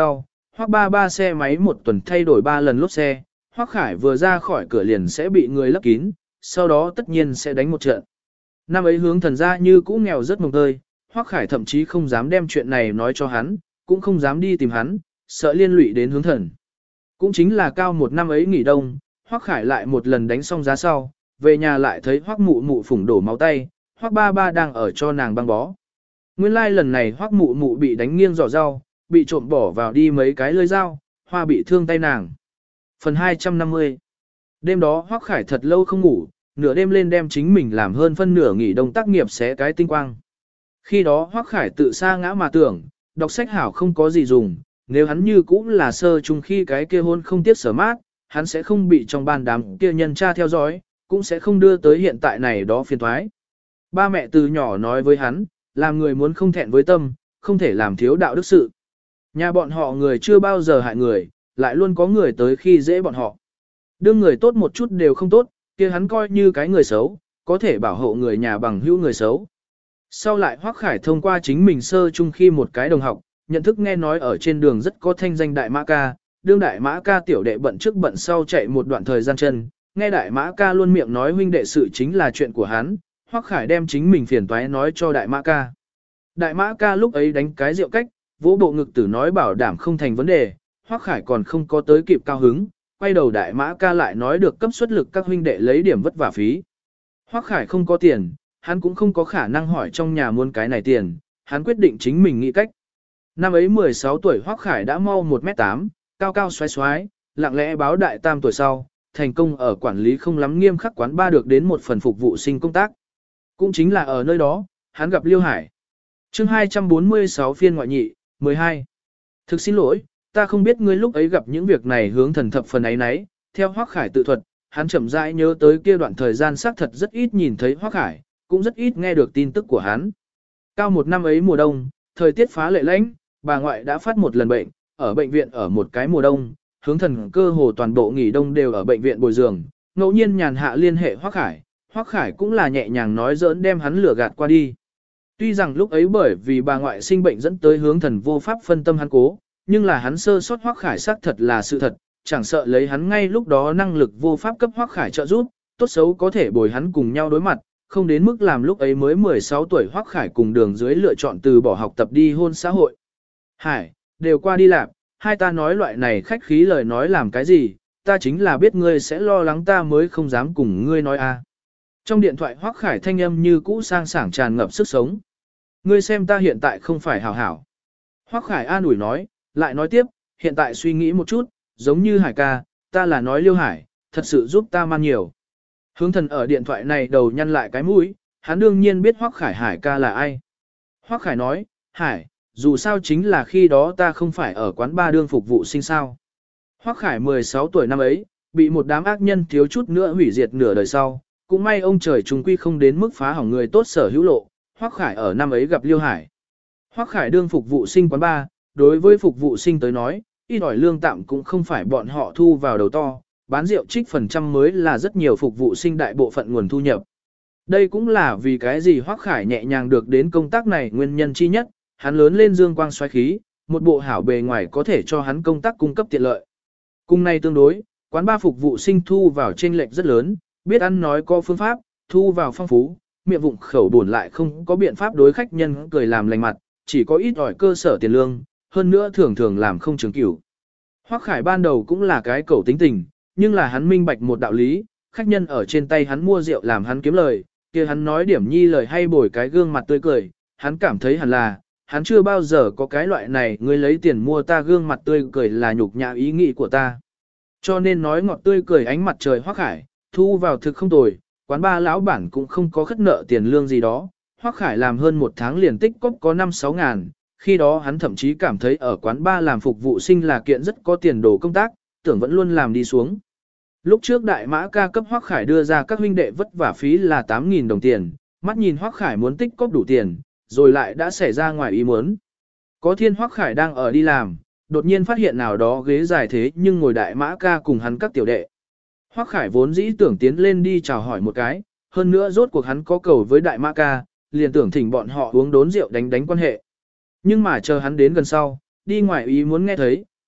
Hoắc ba ba xe máy một tuần thay đổi 3 lần lốp xe, Hoắc Khải vừa ra khỏi cửa liền sẽ bị người lấp kín, sau đó tất nhiên sẽ đánh một trận. Năm ấy hướng thần ra như cũ nghèo rất mồng tơi, Hoắc Khải thậm chí không dám đem chuyện này nói cho hắn, cũng không dám đi tìm hắn, sợ liên lụy đến hướng thần. Cũng chính là cao một năm ấy nghỉ đông, Hoắc Khải lại một lần đánh xong giá sau, về nhà lại thấy Hoắc mụ mụ phủng đổ máu tay, Hoắc ba ba đang ở cho nàng băng bó. Nguyên lai lần này Hoắc mụ mụ bị đánh nghiêng giỏ rau, bị trộm bỏ vào đi mấy cái lưỡi dao, hoa bị thương tay nàng. Phần 250. Đêm đó Hoắc Khải thật lâu không ngủ, nửa đêm lên đem chính mình làm hơn phân nửa nghỉ đông tác nghiệp xé cái tinh quang. Khi đó Hoắc Khải tự sa ngã mà tưởng, đọc sách hảo không có gì dùng, nếu hắn như cũng là sơ chung khi cái kia hôn không tiếc sở mát, hắn sẽ không bị trong ban đám kia nhân tra theo dõi, cũng sẽ không đưa tới hiện tại này đó phiền toái. Ba mẹ từ nhỏ nói với hắn, làm người muốn không thẹn với tâm, không thể làm thiếu đạo đức sự. Nhà bọn họ người chưa bao giờ hại người, lại luôn có người tới khi dễ bọn họ. Đương người tốt một chút đều không tốt, kia hắn coi như cái người xấu, có thể bảo hộ người nhà bằng hữu người xấu. Sau lại Hoắc Khải thông qua chính mình sơ chung khi một cái đồng học, nhận thức nghe nói ở trên đường rất có thanh danh Đại Mã Ca, đương Đại Mã Ca tiểu đệ bận trước bận sau chạy một đoạn thời gian chân, nghe Đại Mã Ca luôn miệng nói huynh đệ sự chính là chuyện của hắn, Hoắc Khải đem chính mình phiền toái nói cho Đại Mã Ca. Đại Mã Ca lúc ấy đánh cái rượu cách, vỗ bộ ngực tử nói bảo đảm không thành vấn đề, Hoắc Khải còn không có tới kịp cao hứng, quay đầu Đại Mã Ca lại nói được cấp suất lực các huynh đệ lấy điểm vất vả phí. Hoắc Khải không có tiền, hắn cũng không có khả năng hỏi trong nhà muốn cái này tiền, hắn quyết định chính mình nghĩ cách. Năm ấy 16 tuổi Hoắc Khải đã mau 1m8, cao cao xoái xoái, lặng lẽ báo đại tam tuổi sau, thành công ở quản lý không lắm nghiêm khắc quán ba được đến một phần phục vụ sinh công tác. Cũng chính là ở nơi đó, hắn gặp Liêu Hải. Chương 246 phiên ngoại nhị, 12. Thực xin lỗi, ta không biết ngươi lúc ấy gặp những việc này hướng thần thập phần ấy nấy, theo Hoắc Khải tự thuật, hắn chậm rãi nhớ tới kia đoạn thời gian xác thật rất ít nhìn thấy Hoắc Khải, cũng rất ít nghe được tin tức của hắn. Cao một năm ấy mùa đông, thời tiết phá lệ lãnh, bà ngoại đã phát một lần bệnh, ở bệnh viện ở một cái mùa đông, hướng thần cơ hồ toàn bộ nghỉ đông đều ở bệnh viện bồi giường, ngẫu nhiên nhàn hạ liên hệ Hoắc Khải cũng là nhẹ nhàng nói giỡn đem hắn lừa gạt qua đi. Tuy rằng lúc ấy bởi vì bà ngoại sinh bệnh dẫn tới hướng thần vô pháp phân tâm hắn cố, nhưng là hắn sơ sót Hoắc Khải xác thật là sự thật, chẳng sợ lấy hắn ngay lúc đó năng lực vô pháp cấp Hoắc Khải trợ giúp, tốt xấu có thể bồi hắn cùng nhau đối mặt, không đến mức làm lúc ấy mới 16 tuổi Hoắc Khải cùng đường dưới lựa chọn từ bỏ học tập đi hôn xã hội. Hải, đều qua đi làm, hai ta nói loại này khách khí lời nói làm cái gì, ta chính là biết ngươi sẽ lo lắng ta mới không dám cùng ngươi nói a. Trong điện thoại Hoắc Khải thanh âm như cũ sang sảng tràn ngập sức sống. Ngươi xem ta hiện tại không phải hảo hảo. Hoắc Khải an ủi nói, lại nói tiếp, hiện tại suy nghĩ một chút, giống như Hải ca, ta là nói Liêu Hải, thật sự giúp ta man nhiều. Hướng thần ở điện thoại này đầu nhăn lại cái mũi, hắn đương nhiên biết Hoắc Khải Hải ca là ai. Hoắc Khải nói, Hải, dù sao chính là khi đó ta không phải ở quán ba đương phục vụ sinh sao. Hoắc Khải 16 tuổi năm ấy, bị một đám ác nhân thiếu chút nữa hủy diệt nửa đời sau, cũng may ông trời trùng quy không đến mức phá hỏng người tốt sở hữu lộ, Hoắc Khải ở năm ấy gặp Liêu Hải. Hoắc Khải đương phục vụ sinh quán ba, đối với phục vụ sinh tới nói, ít ỏi lương tạm cũng không phải bọn họ thu vào đầu to, bán rượu trích phần trăm mới là rất nhiều phục vụ sinh đại bộ phận nguồn thu nhập. Đây cũng là vì cái gì Hoắc Khải nhẹ nhàng được đến công tác này nguyên nhân chi nhất, hắn lớn lên dương quang xoáy khí, một bộ hảo bề ngoài có thể cho hắn công tác cung cấp tiện lợi. Cùng này tương đối, quán ba phục vụ sinh thu vào chênh lệch rất lớn, biết ăn nói có phương pháp, thu vào phong phú, miệng vụng khẩu buồn lại không có biện pháp đối khách nhân cười làm lành mặt, chỉ có ít ỏi cơ sở tiền lương, hơn nữa thường thường làm không trường cửu. Hoắc Khải ban đầu cũng là cái cẩu tính tình, nhưng là hắn minh bạch một đạo lý, khách nhân ở trên tay hắn mua rượu làm hắn kiếm lời, kia hắn nói điểm nhi lời hay bồi cái gương mặt tươi cười, hắn cảm thấy hẳn là, hắn chưa bao giờ có cái loại này ngươi lấy tiền mua ta gương mặt tươi cười là nhục nhã ý nghĩ của ta. Cho nên nói ngọt tươi cười ánh mặt trời Hoắc Khải, thu vào thực không tồi, quán ba lão bản cũng không có khất nợ tiền lương gì đó, Hoắc Khải làm hơn một tháng liền tích cóp có 5-6 ngàn, khi đó hắn thậm chí cảm thấy ở quán ba làm phục vụ sinh là kiện rất có tiền đồ công tác, tưởng vẫn luôn làm đi xuống. Lúc trước Đại Mã Ca cấp Hoắc Khải đưa ra các huynh đệ vất vả phí là 8.000 đồng tiền, mắt nhìn Hoắc Khải muốn tích cóp đủ tiền, rồi lại đã xảy ra ngoài ý muốn. Có thiên Hoắc Khải đang ở đi làm, đột nhiên phát hiện nào đó ghế dài thế nhưng ngồi Đại Mã Ca cùng hắn các tiểu đệ. Hoắc Khải vốn dĩ tưởng tiến lên đi chào hỏi một cái, hơn nữa rốt cuộc hắn có cầu với Đại Mã Ca, liền tưởng thỉnh bọn họ uống đốn rượu đánh quan hệ. Nhưng mà chờ hắn đến gần sau, đi ngoài ý muốn nghe thấy,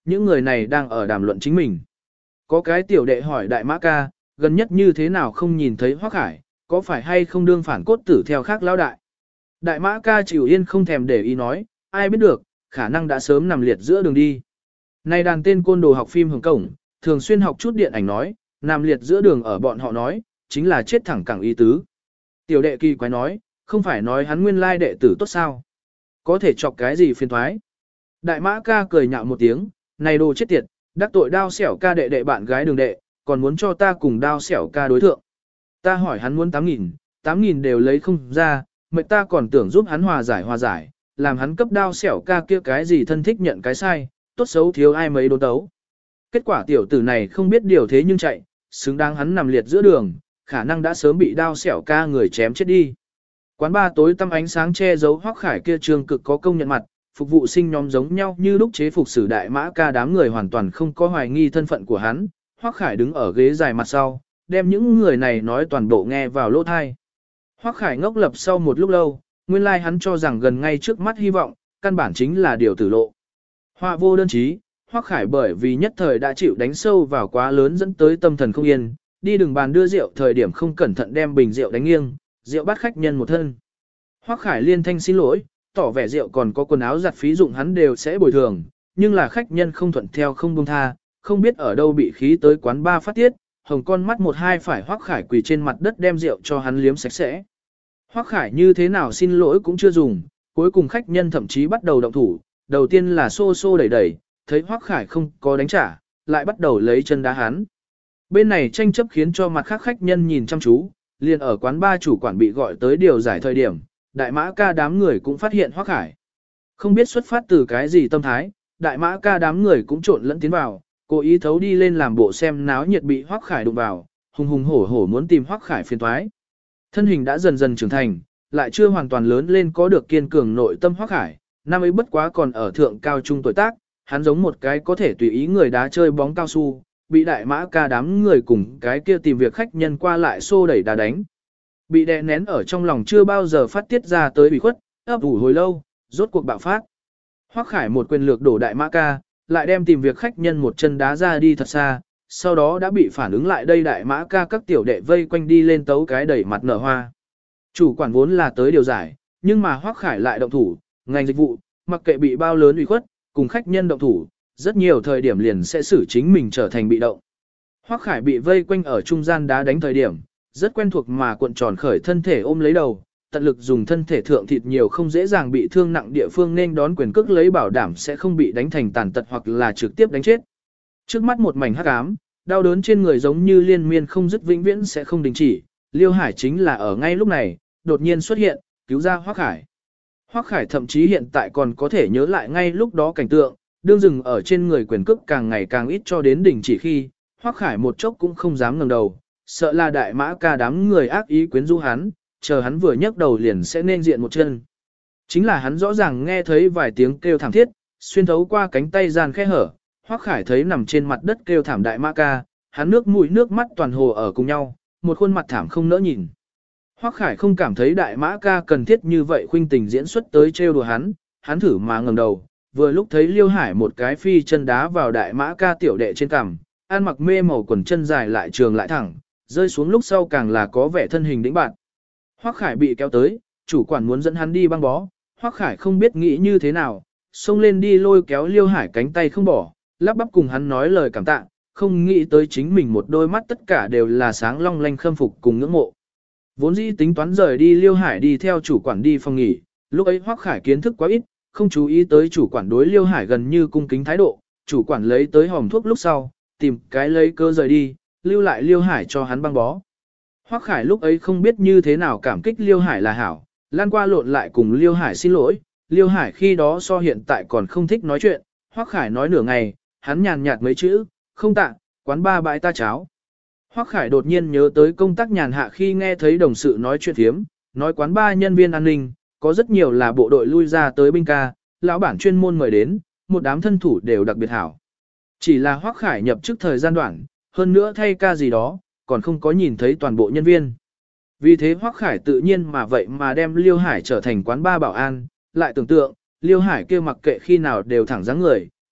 những người này đang ở đàm luận chính mình. Có cái tiểu đệ hỏi Đại Mã ca, gần nhất như thế nào không nhìn thấy Hoắc Khải, có phải hay không đương phản cốt tử theo khác lão đại. Đại Mã ca chịu yên không thèm để ý nói, ai biết được, khả năng đã sớm nằm liệt giữa đường đi. Này đàn tên côn đồ học phim Hồng Cổng, thường xuyên học chút điện ảnh nói, nằm liệt giữa đường ở bọn họ nói, chính là chết thẳng cẳng ý tứ. Tiểu đệ kỳ quái nói, không phải nói hắn nguyên lai đệ tử tốt sao? Có thể chọc cái gì phiền thoái? Đại Mã ca cười nhạo một tiếng, này đồ chết tiệt, đắc tội đao xẻo ca đệ đệ bạn gái đường đệ, còn muốn cho ta cùng đao xẻo ca đối thượng. Ta hỏi hắn muốn 8.000 đều lấy không ra, mệt ta còn tưởng giúp hắn hòa giải, làm hắn cấp đao xẻo ca kia cái gì thân thích nhận cái sai, tốt xấu thiếu ai mấy đốn tấu. Kết quả tiểu tử này không biết điều thế nhưng chạy, xứng đáng hắn nằm liệt giữa đường, khả năng đã sớm bị đao xẻo ca người chém chết đi. Quán ba tối tăm ánh sáng che giấu Hoắc Khải kia trường cực có công nhận mặt, phục vụ sinh nhóm giống nhau như lúc chế phục sử Đại Mã ca đám người hoàn toàn không có hoài nghi thân phận của hắn. Hoắc Khải đứng ở ghế dài mặt sau, đem những người này nói toàn bộ nghe vào lỗ thai. Hoắc Khải ngốc lập sau một lúc lâu, nguyên lai hắn cho rằng gần ngay trước mắt hy vọng, căn bản chính là điều tử lộ. Họa vô đơn chí, Hoắc Khải bởi vì nhất thời đã chịu đánh sâu vào quá lớn dẫn tới tâm thần không yên, đi đường bàn đưa rượu thời điểm không cẩn thận đem bình rượu đánh nghiêng, rượu bắt khách nhân một thân. Hoắc Khải liên thanh xin lỗi, tỏ vẻ rượu còn có quần áo giặt phí dụng hắn đều sẽ bồi thường, nhưng là khách nhân không thuận theo không buông tha, không biết ở đâu bị khí tới quán ba phát tiết, hồng con mắt một hai phải Hoắc Khải quỳ trên mặt đất đem rượu cho hắn liếm sạch sẽ. Hoắc Khải như thế nào xin lỗi cũng chưa dùng, cuối cùng khách nhân thậm chí bắt đầu động thủ, đầu tiên là xô xô đẩy đẩy, thấy Hoắc Khải không có đánh trả, lại bắt đầu lấy chân đá hắn. Bên này tranh chấp khiến cho mặt khác khách nhân nhìn chăm chú, liền ở quán ba chủ quản bị gọi tới điều giải thời điểm, Đại Mã ca đám người cũng phát hiện Hoắc Khải. Không biết xuất phát từ cái gì tâm thái, Đại Mã ca đám người cũng trộn lẫn tiến vào, cố ý thấu đi lên làm bộ xem náo nhiệt bị Hoắc Khải đụng vào, hùng hùng hổ hổ muốn tìm Hoắc Khải phiền toái. Thân hình đã dần dần trưởng thành, lại chưa hoàn toàn lớn lên có được kiên cường nội tâm Hoắc Khải, năm ấy bất quá còn ở thượng cao trung tuổi tác, hắn giống một cái có thể tùy ý người đá chơi bóng cao su, bị Đại Mã ca đám người cùng cái kia tìm việc khách nhân qua lại xô đẩy đá đánh. Bị đè nén ở trong lòng chưa bao giờ phát tiết ra tới bị khuất, ấp ủ hồi lâu, rốt cuộc bạo phát. Hoắc Khải một quyền lược đổ Đại Mã ca, lại đem tìm việc khách nhân một chân đá ra đi thật xa, sau đó đã bị phản ứng lại đây Đại Mã ca các tiểu đệ vây quanh đi lên tấu cái đẩy mặt nở hoa. Chủ quản vốn là tới điều giải, nhưng mà Hoắc Khải lại động thủ, ngành dịch vụ, mặc kệ bị bao lớn ủy khuất, cùng khách nhân động thủ, rất nhiều thời điểm liền sẽ xử chính mình trở thành bị động. Hoắc Khải bị vây quanh ở trung gian đá đánh thời điểm, rất quen thuộc mà cuộn tròn khởi thân thể ôm lấy đầu, tận lực dùng thân thể thượng thịt nhiều không dễ dàng bị thương nặng địa phương nên đón quyền cước lấy bảo đảm sẽ không bị đánh thành tàn tật hoặc là trực tiếp đánh chết. Trước mắt một mảnh hắc ám, đau đớn trên người giống như liên miên không dứt vĩnh viễn sẽ không đình chỉ, Liêu Hải chính là ở ngay lúc này, đột nhiên xuất hiện, cứu ra Hoắc Khải. Hoắc Khải thậm chí hiện tại còn có thể nhớ lại ngay lúc đó cảnh tượng, đương dừng ở trên người quyền cước càng ngày càng ít cho đến đỉnh chỉ khi, Hoắc Khải một chốc cũng không dám ngẩng đầu, sợ là Đại Mã ca đám người ác ý quyến rũ hắn, chờ hắn vừa nhấc đầu liền sẽ nên diện một chân. Chính là hắn rõ ràng nghe thấy vài tiếng kêu thảm thiết, xuyên thấu qua cánh tay gian khe hở, Hoắc Khải thấy nằm trên mặt đất kêu thảm Đại Mã ca, hắn nước mũi nước mắt toàn hồ ở cùng nhau, một khuôn mặt thảm không nỡ nhìn. Hoắc Khải không cảm thấy Đại Mã ca cần thiết như vậy khuynh tình diễn xuất tới trêu đùa hắn thử mà ngẩng đầu, vừa lúc thấy Liêu Hải một cái phi chân đá vào Đại Mã ca tiểu đệ trên cằm, ăn mặc mê màu quần chân dài lại trường lại thẳng, rơi xuống lúc sau càng là có vẻ thân hình đĩnh bạn. Hoắc Khải bị kéo tới, chủ quản muốn dẫn hắn đi băng bó, Hoắc Khải không biết nghĩ như thế nào, xông lên đi lôi kéo Liêu Hải cánh tay không bỏ, lắp bắp cùng hắn nói lời cảm tạ, không nghĩ tới chính mình một đôi mắt tất cả đều là sáng long lanh khâm phục cùng ngưỡng mộ. Vốn dĩ tính toán rời đi Liêu Hải đi theo chủ quản đi phòng nghỉ, lúc ấy Hoắc Khải kiến thức quá ít, không chú ý tới chủ quản đối Liêu Hải gần như cung kính thái độ, chủ quản lấy tới hòm thuốc lúc sau, tìm cái lấy cơ rời đi, lưu lại Liêu Hải cho hắn băng bó. Hoắc Khải lúc ấy không biết như thế nào cảm kích Liêu Hải là hảo, lan qua lộn lại cùng Liêu Hải xin lỗi, Liêu Hải khi đó so hiện tại còn không thích nói chuyện, Hoắc Khải nói nửa ngày, hắn nhàn nhạt mấy chữ, không tạ, quán ba bãi ta cháo. Hoắc Khải đột nhiên nhớ tới công tác nhàn hạ khi nghe thấy đồng sự nói chuyện thiếm, nói quán ba nhân viên an ninh, có rất nhiều là bộ đội lui ra tới binh ca, lão bản chuyên môn mời đến, một đám thân thủ đều đặc biệt hảo. Chỉ là Hoắc Khải nhập chức thời gian đoạn, hơn nữa thay ca gì đó, còn không có nhìn thấy toàn bộ nhân viên. Vì thế Hoắc Khải tự nhiên mà vậy mà đem Liêu Hải trở thành quán ba bảo an, lại tưởng tượng, Liêu Hải kia mặc kệ khi nào đều thẳng dáng người,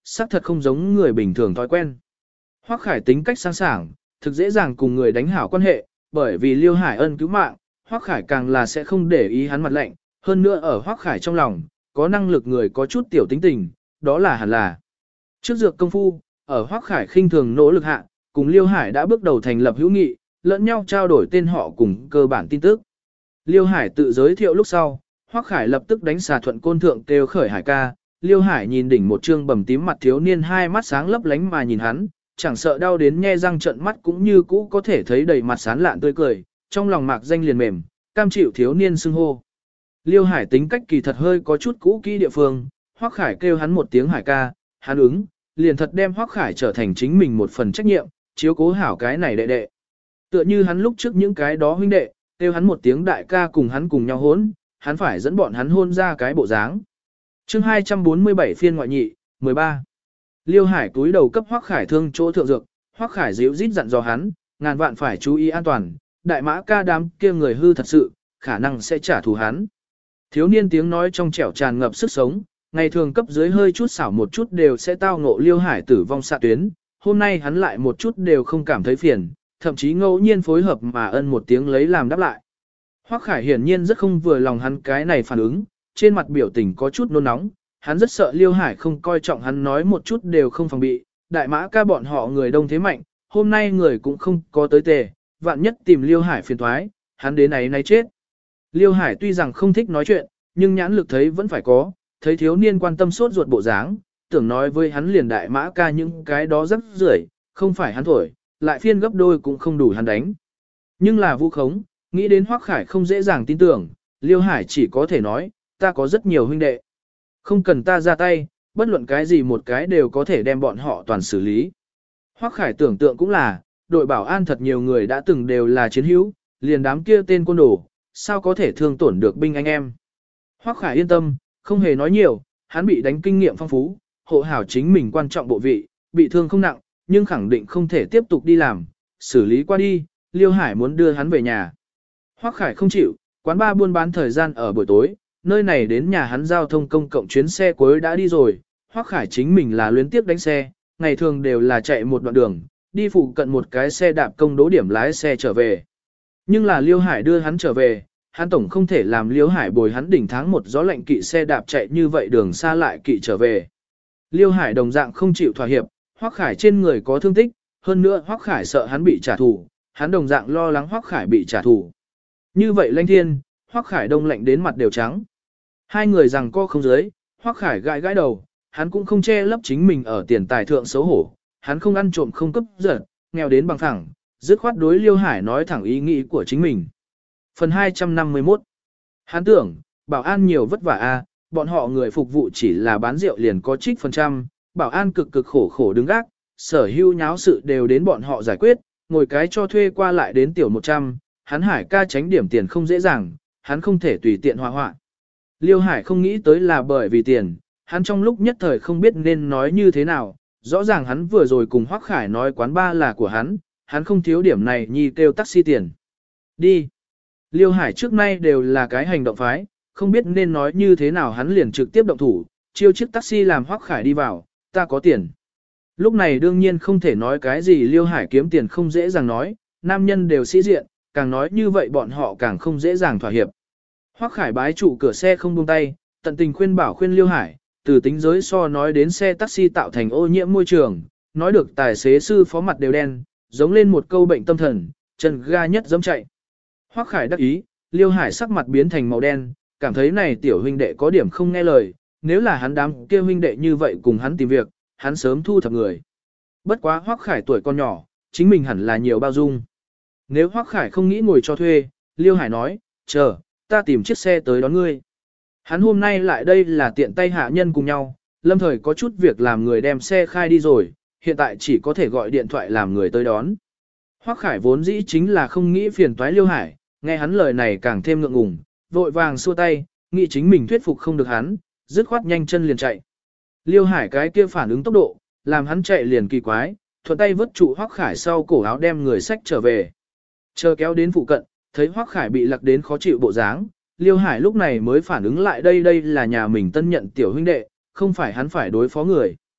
xác thật không giống người bình thường thói quen. Hoắc Khải tính cách sáng sảng, thực dễ dàng cùng người đánh hảo quan hệ, bởi vì Liêu Hải ân cứu mạng, Hoắc Khải càng là sẽ không để ý hắn mặt lạnh, hơn nữa ở Hoắc Khải trong lòng, có năng lực người có chút tiểu tính tình, đó là hẳn là. Trước dược công phu, ở Hoắc Khải khinh thường nỗ lực hạ, cùng Liêu Hải đã bước đầu thành lập hữu nghị, lẫn nhau trao đổi tên họ cùng cơ bản tin tức. Liêu Hải tự giới thiệu lúc sau, Hoắc Khải lập tức đánh xà thuận côn thượng kêu khởi Hải ca. Liêu Hải nhìn đỉnh một trương bầm tím mặt thiếu niên, hai mắt sáng lấp lánh mà nhìn hắn, chẳng sợ đau đến nhe răng trợn mắt cũng như cũ có thể thấy đầy mặt sán lạn tươi cười, trong lòng mạc danh liền mềm, cam chịu thiếu niên xưng hô. Liêu Hải tính cách kỳ thật hơi có chút cũ kỹ địa phương, Hoắc Khải kêu hắn một tiếng Hải ca, hắn ứng, liền thật đem Hoắc Khải trở thành chính mình một phần trách nhiệm, chiếu cố hảo cái này đệ đệ. Tựa như hắn lúc trước những cái đó huynh đệ, kêu hắn một tiếng đại ca cùng hắn cùng nhau hôn, hắn phải dẫn bọn hắn hôn ra cái bộ dáng. Chương 247 phiên ngoại nhị, 13. Liêu Hải túi đầu cấp Hoắc Khải thương chỗ thượng dược, Hoắc Khải dịu rít dặn dò hắn, ngàn vạn phải chú ý an toàn, đại mã ca đám kia người hư thật sự, khả năng sẽ trả thù hắn. Thiếu niên tiếng nói trong trẻo tràn ngập sức sống, ngày thường cấp dưới hơi chút xảo một chút đều sẽ tao ngộ Liêu Hải tử vong xạ tuyến, hôm nay hắn lại một chút đều không cảm thấy phiền, thậm chí ngẫu nhiên phối hợp mà ân một tiếng lấy làm đáp lại. Hoắc Khải hiển nhiên rất không vừa lòng hắn cái này phản ứng, trên mặt biểu tình có chút nôn nóng, hắn rất sợ Liêu Hải không coi trọng hắn nói một chút đều không phòng bị, đại mã ca bọn họ người đông thế mạnh, hôm nay người cũng không có tới tề, vạn nhất tìm Liêu Hải phiền toái, hắn đến này chết. Liêu Hải tuy rằng không thích nói chuyện, nhưng nhãn lực thấy vẫn phải có, thấy thiếu niên quan tâm sốt ruột bộ dáng, tưởng nói với hắn liền đại mã ca những cái đó rất rưởi, không phải hắn thổi, lại phiên gấp đôi cũng không đủ hắn đánh. Nhưng là vu khống, nghĩ đến Hoắc Khải không dễ dàng tin tưởng, Liêu Hải chỉ có thể nói, ta có rất nhiều huynh đệ. Không cần ta ra tay, bất luận cái gì một cái đều có thể đem bọn họ toàn xử lý. Hoắc Khải tưởng tượng cũng là, đội bảo an thật nhiều người đã từng đều là chiến hữu, liền đám kia tên côn đồ, sao có thể thương tổn được binh anh em. Hoắc Khải yên tâm, không hề nói nhiều, hắn bị đánh kinh nghiệm phong phú, hộ hảo chính mình quan trọng bộ vị, bị thương không nặng, nhưng khẳng định không thể tiếp tục đi làm, xử lý qua đi, Liêu Hải muốn đưa hắn về nhà. Hoắc Khải không chịu, quán bar buôn bán thời gian ở buổi tối, nơi này đến nhà hắn giao thông công cộng chuyến xe cuối đã đi rồi, Hoắc Khải chính mình là luyến tiếp đánh xe, ngày thường đều là chạy một đoạn đường, đi phụ cận một cái xe đạp công đỗ điểm lái xe trở về. Nhưng là Liêu Hải đưa hắn trở về, hắn tổng không thể làm Liêu Hải bồi hắn đỉnh tháng một gió lạnh kỵ xe đạp chạy như vậy đường xa lại kỵ trở về. Liêu Hải đồng dạng không chịu thỏa hiệp, Hoắc Khải trên người có thương tích, hơn nữa Hoắc Khải sợ hắn bị trả thù, hắn đồng dạng lo lắng Hoắc Khải bị trả thù. Như vậy Lanh Thiên, Hoắc Khải đông lạnh đến mặt đều trắng. Hai người rằng co không dưới, Hoắc Khải gãi gãi đầu, hắn cũng không che lấp chính mình ở tiền tài thượng xấu hổ, hắn không ăn trộm không cướp giật, nghèo đến bằng thẳng, dứt khoát đối Liêu Hải nói thẳng ý nghĩ của chính mình. Phần 251. Hắn tưởng, bảo an nhiều vất vả a, bọn họ người phục vụ chỉ là bán rượu liền có trích phần trăm, bảo an cực cực khổ khổ đứng gác, sở hữu nháo sự đều đến bọn họ giải quyết, ngồi cái cho thuê qua lại đến tiểu 100, hắn Hải ca tránh điểm tiền không dễ dàng, hắn không thể tùy tiện hòa hoạn. Liêu Hải không nghĩ tới là bởi vì tiền, hắn trong lúc nhất thời không biết nên nói như thế nào, rõ ràng hắn vừa rồi cùng Hoắc Khải nói quán ba là của hắn không thiếu điểm này nhi kêu taxi tiền. Đi. Liêu Hải trước nay đều là cái hành động phái, không biết nên nói như thế nào hắn liền trực tiếp động thủ, chiêu chiếc taxi làm Hoắc Khải đi vào, ta có tiền. Lúc này đương nhiên không thể nói cái gì Liêu Hải kiếm tiền không dễ dàng nói, nam nhân đều sĩ diện, càng nói như vậy bọn họ càng không dễ dàng thỏa hiệp. Hoắc Khải bái trụ cửa xe không buông tay, tận tình khuyên bảo khuyên Liêu Hải, từ tính giới so nói đến xe taxi tạo thành ô nhiễm môi trường, nói được tài xế sư phó mặt đều đen, giống lên một câu bệnh tâm thần, chân ga nhất dẫm chạy. Hoắc Khải đắc ý, Liêu Hải sắc mặt biến thành màu đen, cảm thấy này tiểu huynh đệ có điểm không nghe lời, nếu là hắn đám kia huynh đệ như vậy cùng hắn tìm việc, hắn sớm thu thập người. Bất quá Hoắc Khải tuổi còn nhỏ, chính mình hẳn là nhiều bao dung. Nếu Hoắc Khải không nghĩ ngồi cho thuê, Liêu Hải nói, chờ, ta tìm chiếc xe tới đón ngươi. Hắn hôm nay lại đây là tiện tay hạ nhân cùng nhau, lâm thời có chút việc làm người đem xe khai đi rồi, hiện tại chỉ có thể gọi điện thoại làm người tới đón. Hoắc Khải vốn dĩ chính là không nghĩ phiền toái Liêu Hải, nghe hắn lời này càng thêm ngượng ngùng, vội vàng xua tay, nghĩ chính mình thuyết phục không được hắn, dứt khoát nhanh chân liền chạy. Liêu Hải cái kia phản ứng tốc độ, làm hắn chạy liền kỳ quái, thuận tay vứt trụ Hoắc Khải sau cổ áo đem người xách trở về. Chờ kéo đến phụ cận, thấy Hoắc Khải bị lặc đến khó chịu bộ dáng, Liêu Hải lúc này mới phản ứng lại đây là nhà mình tân nhận tiểu huynh đệ, không phải hắn phải đối phó người.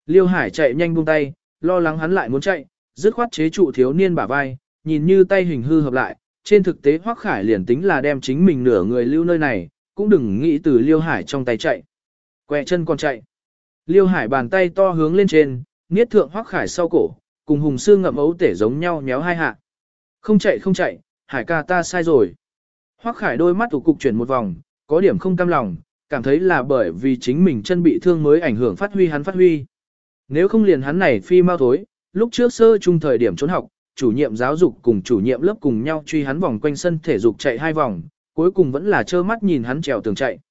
Liêu Hải chạy nhanh buông tay, lo lắng hắn lại muốn chạy, dứt khoát chế trụ thiếu niên bả vai, nhìn như tay hình hư hợp lại, trên thực tế Hoắc Khải liền tính là đem chính mình nửa người lưu nơi này, cũng đừng nghĩ từ Liêu Hải trong tay chạy. Quẹ chân còn chạy. Liêu Hải bàn tay to hướng lên trên, niết thượng Hoắc Khải sau cổ, cùng hùng sư ngậm ấu tể giống nhau nhéo hai hạ. Không chạy, Hải ca ta sai rồi. Hoắc Khải đôi mắt tủ cục chuyển một vòng, có điểm không cam lòng, cảm thấy là bởi vì chính mình chân bị thương mới ảnh hưởng phát huy. Nếu không liền hắn này phi mau thối, lúc trước sơ trung thời điểm trốn học, chủ nhiệm giáo dục cùng chủ nhiệm lớp cùng nhau truy hắn vòng quanh sân thể dục chạy 2 vòng, cuối cùng vẫn là trơ mắt nhìn hắn trèo tường chạy.